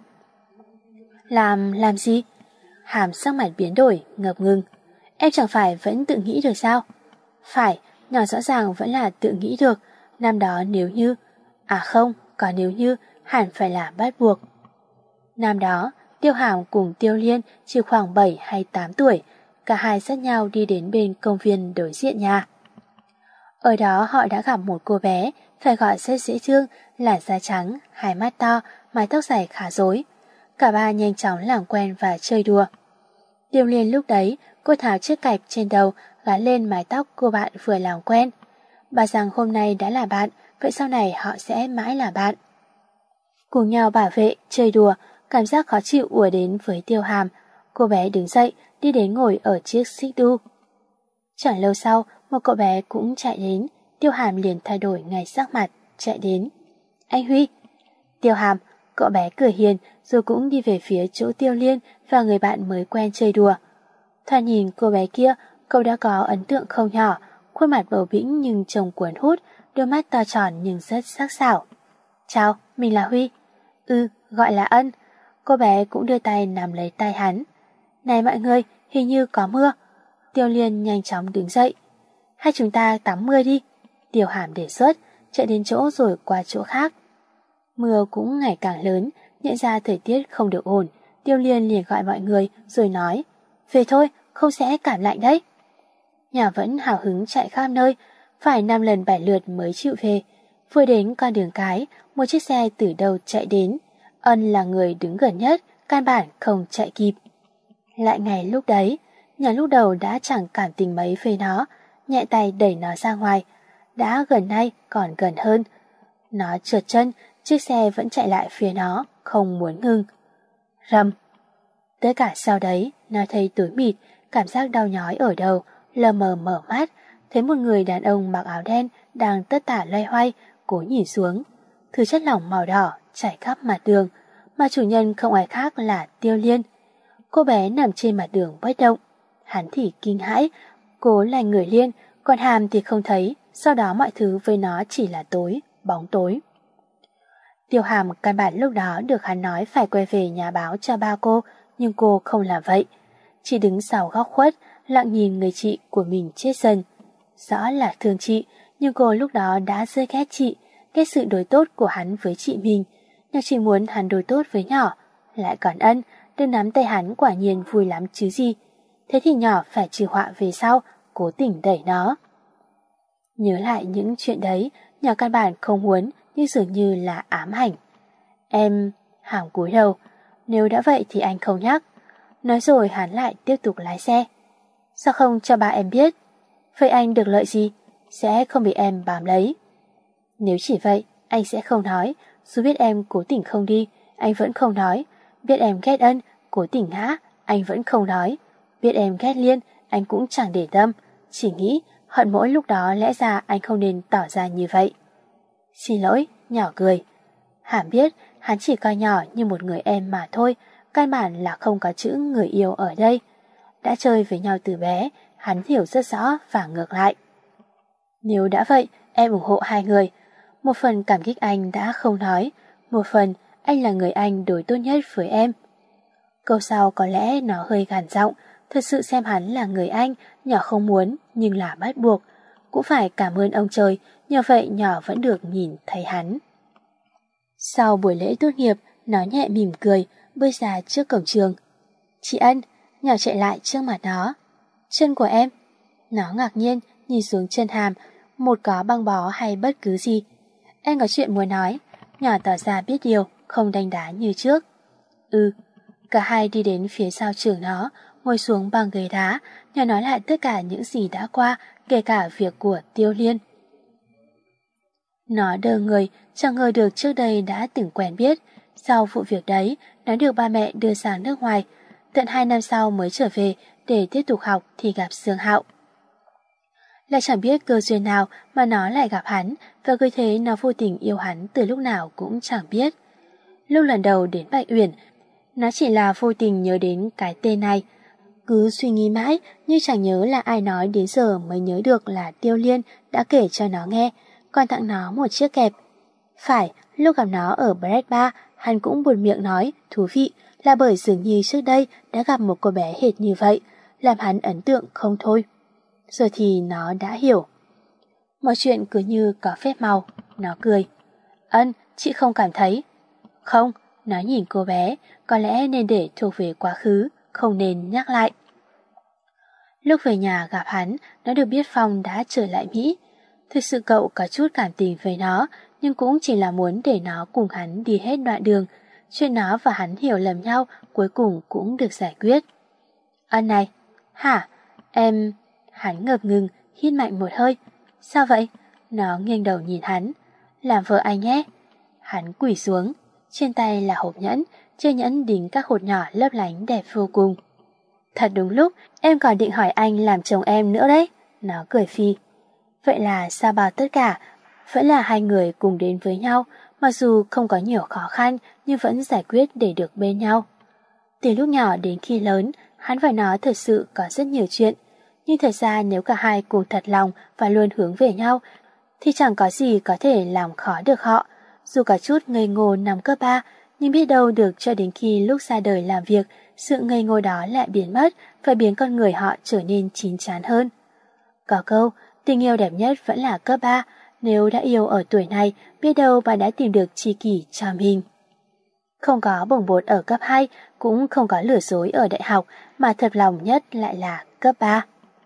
Làm, làm gì? Hàm sắc mặt biến đổi, ngập ngừng. Em chẳng phải vẫn tự nghĩ được sao? Phải, nhỏ rõ ràng vẫn là tự nghĩ được. Năm đó nếu như... À không, còn nếu như hẳn phải là bắt buộc. Năm đó, Tiêu Hàm cùng Tiêu Liên chỉ khoảng bảy hay tám tuổi. Cả hai dắt nhau đi đến bên công viên đối diện nhà. Ở đó họ đã gặp một cô bé, phải gọi rất dễ thương, làn da trắng, hai mắt to, mái tóc dài khá rối. Cả ba nhanh chóng làm quen và chơi đùa. Tiêu Liên lúc đấy, cô tháo chiếc cạp trên đầu gắn lên mái tóc cô bạn vừa làm quen. Bà rằng hôm nay đã là bạn, vậy sau này họ sẽ mãi là bạn. Cùng nhau bảo vệ, chơi đùa, cảm giác khó chịu ùa đến với Tiêu Hàm. Cô bé đứng dậy, đi đến ngồi ở chiếc xích đu. Chẳng lâu sau, một cậu bé cũng chạy đến. Tiêu Hàm liền thay đổi ngay sắc mặt, chạy đến. Anh Huy. Tiêu Hàm, cậu bé cười hiền, rồi cũng đi về phía chỗ Tiêu Liên và người bạn mới quen chơi đùa. Thoạt nhìn cô bé kia, cậu đã có ấn tượng không nhỏ, khuôn mặt bầu bĩnh nhưng trông cuốn hút, đôi mắt to tròn nhưng rất sắc sảo. Chào, mình là Huy. Ừ, gọi là Ân. Cô bé cũng đưa tay nắm lấy tay hắn. Này mọi người, hình như có mưa. Tiêu Liên nhanh chóng đứng dậy. Hai chúng ta tắm mưa đi. Tiêu Hàm đề xuất, chạy đến chỗ rồi qua chỗ khác. Mưa cũng ngày càng lớn, nhận ra thời tiết không được ổn. Tiêu Liên liền gọi mọi người rồi nói, về thôi, không sẽ cảm lạnh đấy. Nhà vẫn hào hứng chạy khắp nơi, phải năm lần bảy lượt mới chịu về. Vừa đến con đường cái, một chiếc xe từ đâu chạy đến. Ân là người đứng gần nhất, căn bản không chạy kịp. Lại ngày lúc đấy, nhà lúc đầu đã chẳng cảm tình mấy với nó, nhẹ tay đẩy nó ra ngoài. Đã gần nay còn gần hơn. Nó trượt chân, chiếc xe vẫn chạy lại phía nó, không muốn ngừng. Rầm. Tất cả sau đấy, nó thấy tối mịt, cảm giác đau nhói ở đầu, lờ mờ mở mắt, thấy một người đàn ông mặc áo đen đang tất tả loay hoay, cố nhìn xuống. Thứ chất lỏng màu đỏ chảy khắp mặt đường, mà chủ nhân không ai khác là Tiêu Liên. Cô bé nằm trên mặt đường bất động. Hắn thì kinh hãi, cố lành người Liên, còn Hàm thì không thấy, sau đó mọi thứ với nó chỉ là tối, bóng tối. Tiêu Hàm căn bản lúc đó được hắn nói phải quay về nhà báo cho ba cô, nhưng cô không làm vậy. Chỉ đứng sau góc khuất, lặng nhìn người chị của mình chết dần. Rõ là thương chị, nhưng cô lúc đó đã rơi ghét chị, ghét sự đối tốt của hắn với chị mình. Nhưng chỉ muốn hắn đối tốt với nhỏ. Lại còn Ân, đừng nắm tay hắn quả nhiên vui lắm chứ gì. Thế thì nhỏ phải chịu họa về sau, cố tình đẩy nó. Nhớ lại những chuyện đấy, nhỏ căn bản không muốn, nhưng dường như là ám ảnh. Em... Hàm cúi đầu. Nếu đã vậy thì anh không nhắc. Nói rồi hắn lại tiếp tục lái xe. Sao không cho ba em biết? Vậy anh được lợi gì? Sẽ không bị em bám lấy. Nếu chỉ vậy, anh sẽ không nói. Dù biết em cố tình không đi, anh vẫn không nói. Biết em ghét Ân, cố tình ngã, anh vẫn không nói. Biết em ghét Liên, anh cũng chẳng để tâm, chỉ nghĩ hận mỗi lúc đó lẽ ra anh không nên tỏ ra như vậy. Xin lỗi, nhỏ cười. Hàm biết hắn chỉ coi nhỏ như một người em mà thôi, căn bản là không có chữ người yêu ở đây. Đã chơi với nhau từ bé, hắn hiểu rất rõ và ngược lại. Nếu đã vậy, em ủng hộ hai người. Một phần cảm kích anh đã không nói, một phần anh là người anh đối tốt nhất với em. Câu sau có lẽ nó hơi gằn giọng, thật sự xem hắn là người anh, nhỏ không muốn nhưng là bắt buộc. Cũng phải cảm ơn ông trời, nhờ vậy nhỏ vẫn được nhìn thấy hắn. Sau buổi lễ tốt nghiệp, nó nhẹ mỉm cười, bước ra trước cổng trường. Chị Ân, nhỏ chạy lại trước mặt nó. Chân của em. Nó ngạc nhiên nhìn xuống chân hàm, một có băng bó hay bất cứ gì. Em có chuyện muốn nói. Nhỏ tỏ ra biết điều, không đánh đá như trước. Ừ. Cả hai đi đến phía sau trường nó, ngồi xuống bằng ghế đá, nhỏ nói lại tất cả những gì đã qua, kể cả việc của Tiêu Liên. Nó đờ người, chẳng ngờ được trước đây đã từng quen biết. Sau vụ việc đấy, nó được ba mẹ đưa sang nước ngoài. Tận hai năm sau mới trở về để tiếp tục học thì gặp Dương Hạo. Lại chẳng biết cơ duyên nào mà nó lại gặp hắn, và cứ thế nó vô tình yêu hắn từ lúc nào cũng chẳng biết. Lúc lần đầu đến Bạch Uyển, nó chỉ là vô tình nhớ đến cái tên này. Cứ suy nghĩ mãi nhưng chẳng nhớ là ai nói, đến giờ mới nhớ được là Tiêu Liên đã kể cho nó nghe, còn tặng nó một chiếc kẹp. Phải, lúc gặp nó ở Bread Bar, hắn cũng buồn miệng nói thú vị là bởi dường như trước đây đã gặp một cô bé hệt như vậy, làm hắn ấn tượng không thôi. Giờ thì nó đã hiểu. Mọi chuyện cứ như có phép màu. Nó cười. Ân, chị không cảm thấy. Không, nó nhìn cô bé, có lẽ nên để thuộc về quá khứ, không nên nhắc lại. Lúc về nhà gặp hắn, nó được biết Phong đã trở lại Mỹ. Thực sự cậu có chút cảm tình với nó, nhưng cũng chỉ là muốn để nó cùng hắn đi hết đoạn đường. Chuyện nó và hắn hiểu lầm nhau cuối cùng cũng được giải quyết. Ân này. Hả? Em... Hắn ngập ngừng, hít mạnh một hơi. Sao vậy? Nó nghiêng đầu nhìn hắn. Làm vợ anh nhé. Hắn quỳ xuống. Trên tay là hộp nhẫn, trên nhẫn đính các hột nhỏ lấp lánh đẹp vô cùng. Thật đúng lúc, em còn định hỏi anh làm chồng em nữa đấy. Nó cười phi. Vậy là sao bao tất cả, vẫn là hai người cùng đến với nhau, mặc dù không có nhiều khó khăn nhưng vẫn giải quyết để được bên nhau. Từ lúc nhỏ đến khi lớn, hắn và nó thật sự có rất nhiều chuyện. Nhưng thật ra nếu cả hai cùng thật lòng và luôn hướng về nhau, thì chẳng có gì có thể làm khó được họ. Dù có chút ngây ngô năm cấp ba, nhưng biết đâu được cho đến khi lúc ra đời làm việc, sự ngây ngô đó lại biến mất và biến con người họ trở nên chín chắn hơn. Có câu, tình yêu đẹp nhất vẫn là cấp ba, nếu đã yêu ở tuổi này, biết đâu bạn đã tìm được tri kỷ cho mình. Không có bồng bột ở cấp hai, cũng không có lừa dối ở đại học, mà thật lòng nhất lại là cấp ba.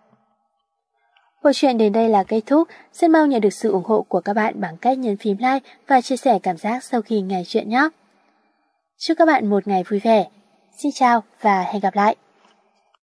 Bộ truyện đến đây là kết thúc, rất mong nhận được sự ủng hộ của các bạn bằng cách nhấn phím like và chia sẻ cảm giác sau khi nghe chuyện nhé. Chúc các bạn một ngày vui vẻ. Xin chào và hẹn gặp lại.